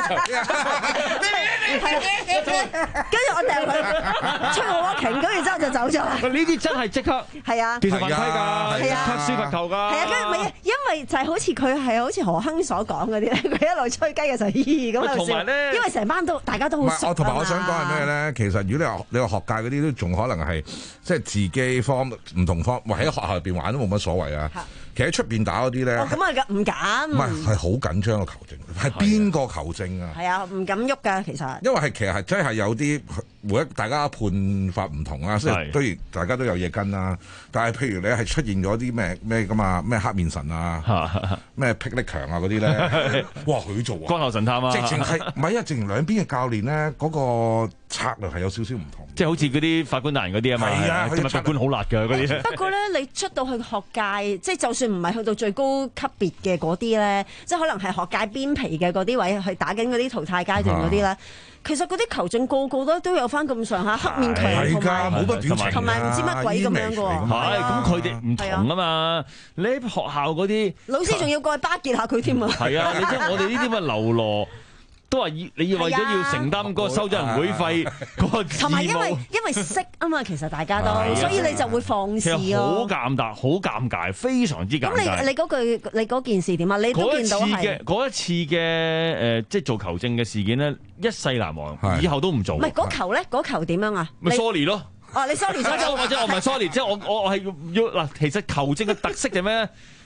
跟住我掉佢，吹我 walking，跟住之後就走咗。 呢啲真係即刻係啊， 技術犯規㗎，即刻輸罰球㗎。 係啊，跟住咪因為就係好似佢係好似何亨所講嗰啲咧，佢一路吹雞嘅時候，咦咁喺度笑。因為成班都大家都好熟。 我同埋我想講係咩咧？其實如果你話你話學界嗰啲都仲可能係即係自己方唔同方，喺學校入邊玩都冇乜所謂啊。其實喺出邊打嗰啲咧， 咁啊唔敢。 唔係係好緊張個球證，係邊個球證啊？ 係啊，唔敢喐㗎其實。 因為係其實係真係有啲每一大家判法唔同啊，即係當然大家都有嘢跟啦。但係譬如你係出現咗啲咩咩㗎嘛，咩黑面神啊，咩霹靂強啊嗰啲咧，哇佢做啊， 光頭神探啊， 直情係唔係啊？直情兩邊嘅教練咧嗰個策略係有少少唔同， 即係好似嗰啲法官大人嗰啲啊嘛，係啊，今日法官好辣㗎嗰啲。 不過咧，你出到去學界，即係就算唔係去到最高級別嘅嗰啲咧，即係可能係學界邊皮嘅嗰啲位，去打緊嗰啲淘汰階段嗰啲咧。其實嗰啲球證個個都都有翻咁上下黑面強同埋冇乜表情， 同埋唔知乜鬼咁樣嘅喎。 係咁，佢哋唔同啊嘛。你喺學校嗰啲老師仲要過去巴結下佢添啊。 係啊，你知我哋呢啲咁嘅流羅。都話要你要為咗要承擔嗰個收咗人會費嗰個義務， 同埋因為因為識啊嘛，其實大家都，所以你就會放肆咯。 其實好尷尬，好尷尬，非常之尷尬。 咁你你嗰句你嗰件事點啊？你都見到係嗰一次嘅誒，即係做球證嘅事件咧，一世難忘，以後都唔做。 唔係嗰球咧，嗰球點樣啊？ 咪 sorry 咯。 哦，你 sorry 咗， 或者我唔係 sorry，即係我我我係要要嗱，其實球證嘅特色係咩？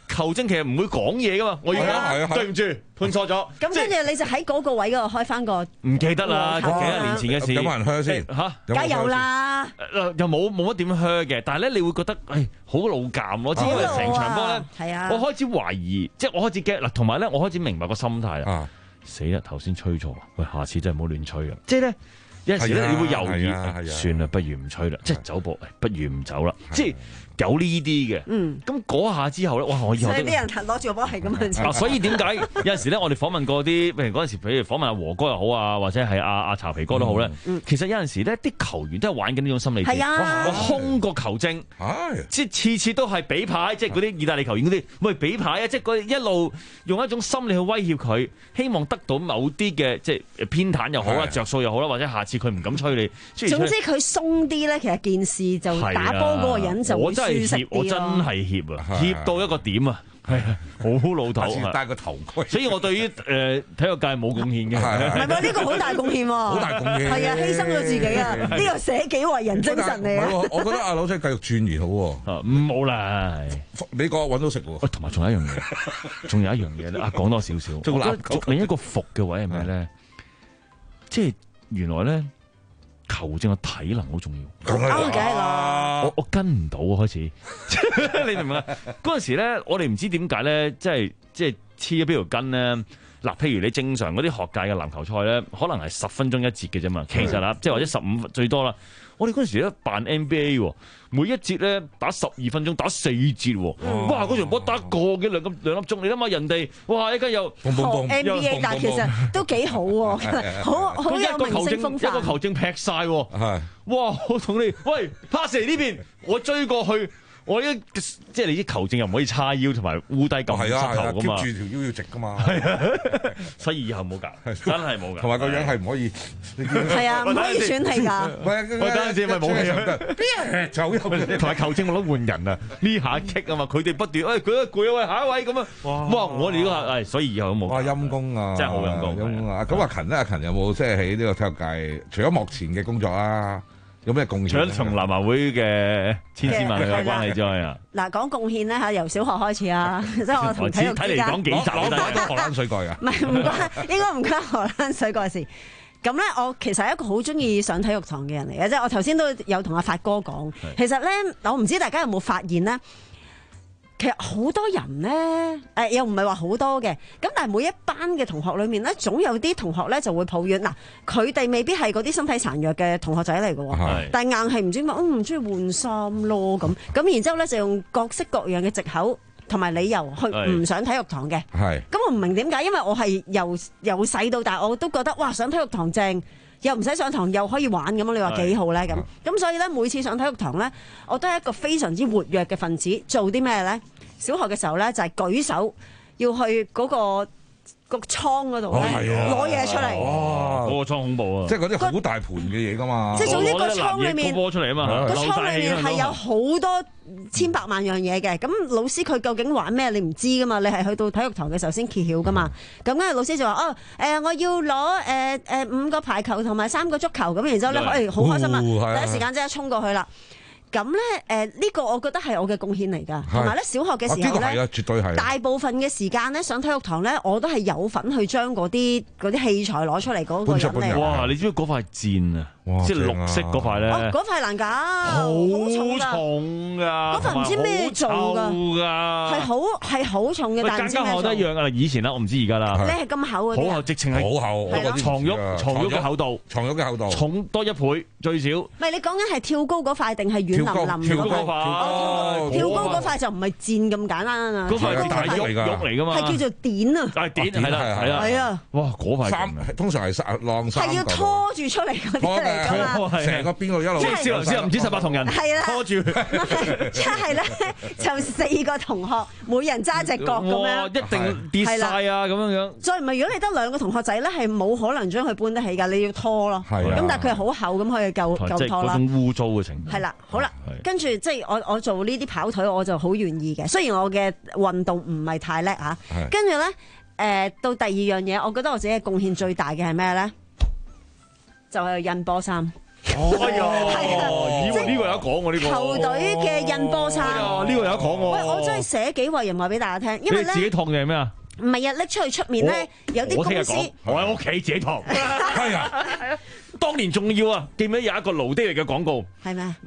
球證其實唔會講嘢噶嘛，我要講對唔住判錯咗。 咁跟住你就喺嗰個位嗰度開翻個， 唔記得啦，幾廿年前嘅事。 有冇人靴先嚇？ 梗係有啦。 又冇冇乜點靴嘅，但係咧你會覺得誒好老尷咯，因為成場波咧，我開始懷疑，即係我開始驚嗱，同埋咧我開始明白個心態啦。死啦！頭先吹錯，喂，下次真係唔好亂吹啊！即係咧。有陣時咧，你會猶豫，算啦，不如唔吹啦，即係走步，不如唔走啦，即係有呢啲嘅。嗯，咁嗰下之後咧，哇！我以後所以啲人攞住個波係咁樣。 啊，所以點解有陣時咧，我哋訪問過啲，譬如嗰陣時，譬如訪問阿和哥又好啊，或者係阿阿茶皮哥都好咧。其實有陣時咧，啲球員都係玩緊呢種心理戰。係啊，我空個球證，即係次次都係俾牌，即係嗰啲意大利球員嗰啲，喂俾牌啊！即係佢一路用一種心理去威脅佢，希望得到某啲嘅即係偏袒又好啦，着數又好啦，或者下次佢唔敢吹你。 總之佢鬆啲咧，其實件事就打波嗰個人就會舒適啲咯。 我真係怯啊，怯到一個點啊，係啊，好老土。 戴個頭盔， 所以我對於誒體育界冇貢獻嘅。 唔係喎，呢個好大貢獻喎， 好大貢獻。 係啊，犧牲咗自己啊，呢個捨己為人精神嚟啊。 我覺得阿佬仔繼續鑽研好喎。 唔好啦， 美國揾到食喎。 同埋仲有一樣嘢，仲有一樣嘢咧，啊講多少少。我覺得另一個服嘅位係咩咧？即係原來咧。球證嘅體能好重要， 梗係啦， 我我跟唔到啊，開始，你明唔明啊？嗰陣時咧，我哋唔知點解咧，即係即係黐咗邊條筋咧。嗱，譬如你正常嗰啲學界嘅籃球賽咧，可能係十分鐘一節嘅啫嘛。其實啦，即係或者十五最多啦。我哋嗰陣時咧扮 N B A 喎，每一節咧打十二分鐘，打四節喎。哇！嗰場波打個幾兩粒兩粒鐘，你諗下人哋，哇！一間又 N B A， 但係其實都幾好喎，好好有明星風範。 一個球證劈晒喎，哇！我同你喂 pass 嚟呢邊，我追過去。我呢即係你啲球證又唔可以叉腰同埋烏低撳膝頭噶嘛， 貼住條腰要直噶嘛， 所以以後冇搞，真係冇搞。 同埋個樣係唔可以， 係啊，唔可以喘氣㗎。 喂，等陣先，咪冇氣啊！ 邊走入去？ 同埋球證我都換人啊，呢下棘啊嘛，佢哋不斷，誒佢一攰啊喂，下一位咁啊，哇！我哋呢個係，所以以後都冇。哇！陰公啊，真係好陰公，陰公啊！咁阿勤咧，阿勤有冇即係喺呢個體育界，除咗幕前嘅工作啦？有咩貢獻？除咗同南華會嘅千絲萬縷嘅關係之外啊， 嗱講貢獻咧嚇，由小學開始啊，即係我同體育之間。睇嚟講幾集攞攞攞荷蘭水蓋啊？ 唔係唔關，應該唔關荷蘭水蓋事。咁咧，我其實係一個好中意上體育堂嘅人嚟嘅，即係我頭先都有同阿發哥講。其實咧，我唔知大家有冇發現咧。其實好多人咧，誒、呃、又唔係話好多嘅，咁但係每一班嘅同學裏面咧，總有啲同學咧就會抱怨，嗱佢哋未必係嗰啲身體殘弱嘅同學仔嚟嘅，是但係硬係唔知點解，唔中意換衫咯咁，咁然之後咧就用各式各樣嘅藉口同埋理由去唔上體育堂嘅，咁我唔明點解，因為我係由由細到大我都覺得哇上體育堂正。又唔使上堂，又可以玩咁，你話幾好咧？咁咁所以咧，每次上體育堂咧，我都係一個非常之活躍嘅分子。做啲咩咧？小學嘅時候咧，就係舉手要去嗰個個倉嗰度咧攞嘢出嚟。 哇！嗰個倉恐怖啊！ 即係嗰啲好大盤嘅嘢噶嘛。 即係總之個倉裏面， 波出嚟啊嘛！ 個倉裏面係有好多千百萬樣嘢嘅。咁老師佢究竟玩咩？你唔知噶嘛？你係去到體育堂嘅時候先揭曉噶嘛？咁跟住老師就話：哦，誒，我要攞誒誒五個排球同埋三個足球。咁然之後咧，誒好開心啊！第一時間即刻衝過去啦。咁咧，誒呢個我覺得係我嘅貢獻嚟㗎，同埋咧小學嘅時候咧， 絕對係大部分嘅時間咧上體育堂咧，我都係有份去將嗰啲嗰啲器材攞出嚟嗰個人嚟。 哇！你知唔知嗰塊箭啊？即係綠色嗰塊咧， 嗰塊難搞， 好重㗎， 嗰塊唔知咩做㗎，係好係好重嘅，但係唔知咩做。間間學都一樣㗎， 以前啦，我唔知而家啦。 你係咁厚嗰啲， 好厚，直情係好厚， 床褥床褥嘅厚度， 床褥嘅厚度重多一倍最少。 唔係你講緊係跳高嗰塊定係軟腍腍嗰塊？跳高嗰塊就唔係箭咁簡單啊！ 嗰塊係大肉嚟㗎嘛， 係叫做點啊！ 係點係啦係啦係啊！哇，嗰塊三通常係晾衫， 係要拖住出嚟嗰啲嚟。 成個邊個一路即係少林寺唔止十八銅人， 係啦， 拖住。 一係咧就四個同學，每人揸隻角咁樣， 一定跌晒啊咁樣樣。 再唔係，如果你得兩個同學仔咧，係冇可能將佢搬得起㗎，你要拖咯。咁但係佢係好厚咁可以夠夠拖啦。 即係嗰種污糟嘅程度。 係啦，好啦，跟住即係我我做呢啲跑腿，我就好願意嘅。雖然我嘅運動唔係太叻嚇，跟住咧誒到第二樣嘢，我覺得我自己嘅貢獻最大嘅係咩咧？就係印波衫。 哎呀，咦喎，呢個有得講喎，呢個球隊嘅印波衫。 呢個有得講喎。 喂，我真係寫幾為人話俾大家聽，因為咧你自己燙定係咩啊？ 唔係啊，拎出去出面咧，有啲公司我喺屋企自己燙。係啊，當年仲要啊，記唔記得有一個盧爹嚟嘅廣告？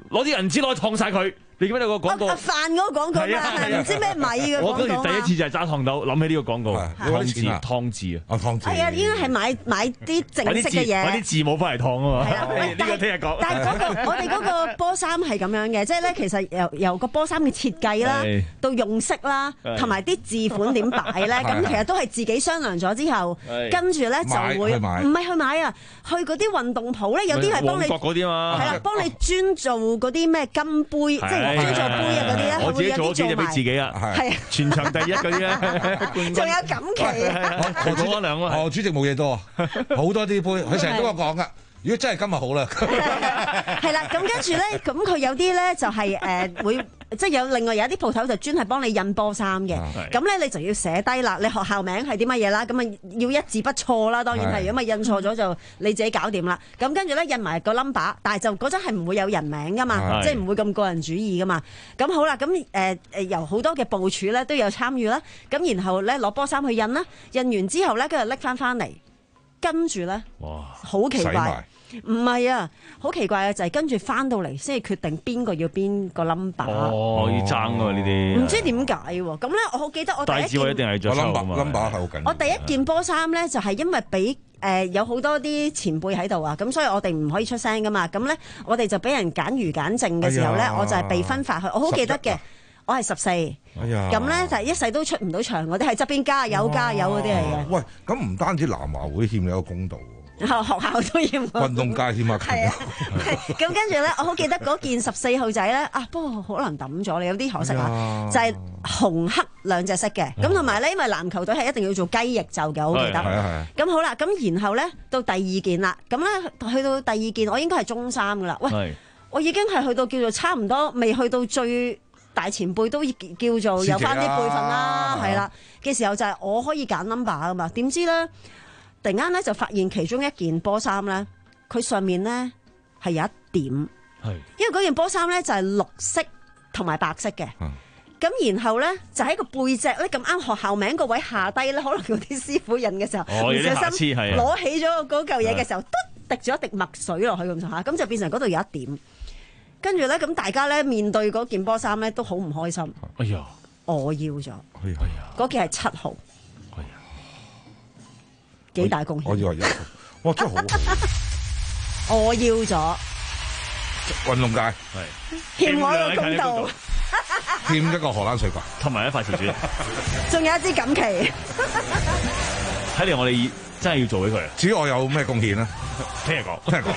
啲銀紙攞去燙晒佢。你記唔記得個廣告？ 阿飯嗰個廣告啊，唔知咩米嘅廣告啊！ 我嗰時第一次就係揸燙豆，諗起呢個廣告，湯字湯字啊，湯字。 係啊，應該係買買啲正式嘅嘢， 買啲字母翻嚟燙啊嘛。呢個聽日講。 但係嗰個我哋嗰個波衫係咁樣嘅，即係咧其實由由個波衫嘅設計啦，到用色啦，同埋啲字款點擺咧，咁其實都係自己商量咗之後，跟住咧就會唔係去買啊，去嗰啲運動鋪咧，有啲係幫你嗰啲啊嘛， 係啦，幫你專做嗰啲咩金杯，即係。專做杯啊嗰啲咧， 我自己做咗幾隻俾自己啊，係全場第一嗰啲咧， 仲有錦旗， 何主席兩何主席冇嘢多啊，好多啲杯，佢成日都話講噶。如果真係今日好啦， 係啦，咁跟住咧，咁佢有啲咧就係誒會，即係有另外有一啲鋪頭就專係幫你印波衫嘅，咁咧你就要寫低啦，你學校名係啲乜嘢啦，咁啊要一字不錯啦，當然係，如果咪印錯咗就你自己搞掂啦。咁跟住咧印埋個 number， 但係就嗰陣係唔會有人名噶嘛，即係唔會咁個人主義噶嘛。咁好啦，咁誒誒由好多嘅部署咧都有參與啦，咁然後咧攞波衫去印啦，印完之後咧跟住拎翻翻嚟，跟住咧，哇，好奇怪。唔係啊，好奇怪嘅就係跟住翻到嚟先係決定邊個要邊個 number。 哦，要爭喎呢啲。 唔知點解喎？咁咧，我好記得我第一件。大智慧一定係着 number，number 係好緊要。 我第一件波衫咧就係因為俾誒有好多啲前輩喺度啊，咁所以我哋唔可以出聲噶嘛。咁咧我哋就俾人揀魚揀剩嘅時候咧，我就係被分發去。我好記得嘅，我係十四。哎呀！咁咧就係一世都出唔到場，我哋係側邊加油加油嗰啲嚟嘅。 喂，咁唔單止南華會欠你一個公道。 學校都要運動界添啊！ 係啊，咁跟住咧，我好記得嗰件十四號仔咧啊，不過可能抌咗你，有啲可惜啊，就係紅黑兩隻色嘅。咁同埋咧，因為籃球隊係一定要做雞翼袖嘅，我好記得。係啊係。咁好啦，咁然後咧到第二件啦，咁咧去到第二件，我應該係中三噶啦。喂，我已經係去到叫做差唔多，未去到最大前輩都叫做有翻啲輩分啦，係啦嘅時候就係我可以揀 number 噶嘛，點知咧？突然間咧就發現其中一件波衫咧，佢上面咧係有一點，因為嗰件波衫咧就係綠色同埋白色嘅，咁、嗯、然後咧就喺個背脊咧咁啱學校名個位下低咧，可能嗰啲師傅印嘅時候唔、哦、小心攞起咗嗰嚿嘢嘅時候，嘟滴咗一滴墨水落去咁上下，咁就變成嗰度有一點，跟住咧咁大家咧面對嗰件波衫咧都好唔開心。哎呀，我要咗，哎呀，嗰件係七號。幾大貢獻？ 我以為有，哇真係好！ 我要咗運動界係欠我一個公道， 欠一個荷蘭水怪， 同埋一塊瓷磚， 仲有一支錦旗。 睇嚟我哋真係要做俾佢。 至於我有咩貢獻咧？ 聽日講，聽日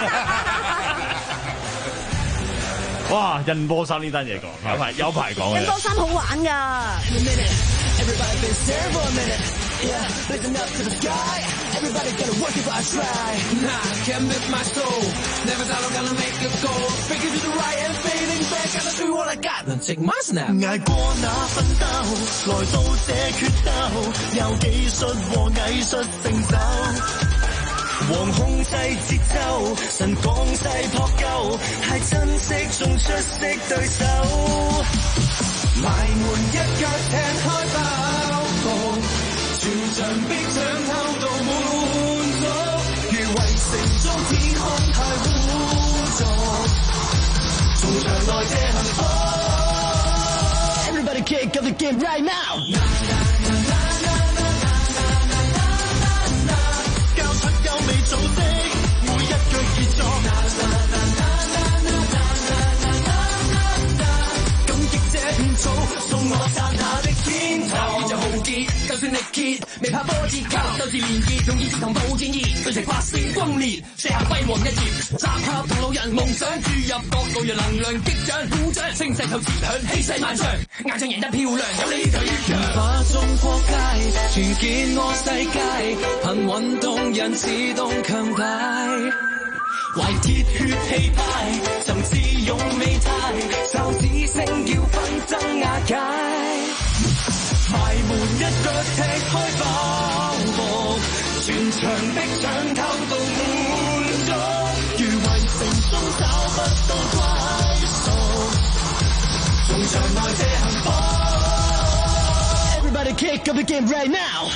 講。哇！印波衫呢單嘢講，有排有排講。 印波衫好玩㗎。Yeah, listen up to the sky. Everybody gotta work if I try. Nah, can't miss my soul. Never thought I'm gonna make a goal. Breaking to the right and fading back. Gotta do what I got. Now take my snap. 捱過那奮鬥，來到這決鬥，有技術和藝術成就。王控制節奏，神降世撲救，太珍惜仲出色對手。埋門一腳踢開爆局。全場逼搶偷到滿足，如圍城中天空太污濁，從場內這幸福。Everybody kick up the game right now。交出優美組織，每一句傑作。感激這片草，送我剎那的天堂。宇宙浩劫。就算力竭，未怕波折扣，鬥志連結，用意志同步戰意，對成百線轟烈，寫下輝煌一頁。集合同路人夢想注入各路人能量，擊掌鼓掌，聲勢透徹響，氣勢萬丈，硬仗贏得漂亮，有你就越強。化中國界，團結我世界，憑運動人自動強大，懷鐵血氣派，曾智勇美態，就只聲叫紛爭瓦解。埋門一腳踢開爆幕，全場逼搶偷到滿足，如圍城中 up again right now。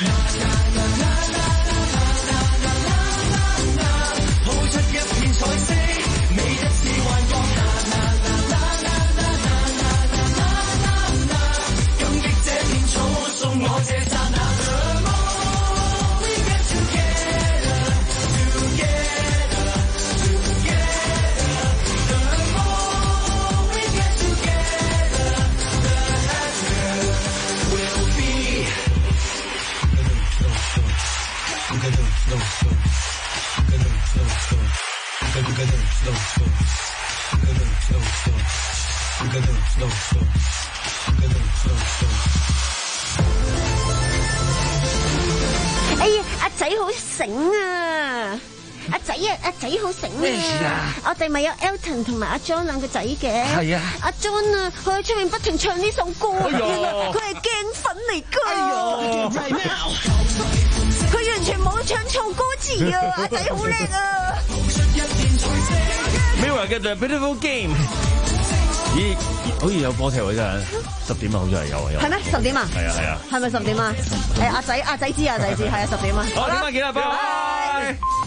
抱出一片彩色，每一次幻覺。感激這片草送我這剎那。 哎呀，阿仔好醒啊！阿仔啊，阿仔好醒啊！ 咩事啊？ 我哋咪有 Elton 同埋阿 John 兩個仔嘅。係啊。阿 John 啊，佢喺出面不停唱呢首歌， 哎、 原來佢係鏡粉嚟㗎。 哎、 佢完全冇唱錯歌詞啊！阿仔好叻啊 ！Mirror 嘅 The Beautiful Game。咦，好似有波踢喎真係，十點啊，好似係有啊有。 係咩？十點啊？ 係啊係啊。 係咪十點啊？誒阿仔阿仔知阿仔知，係啊十點啊。 好，點啊見啦，拜拜。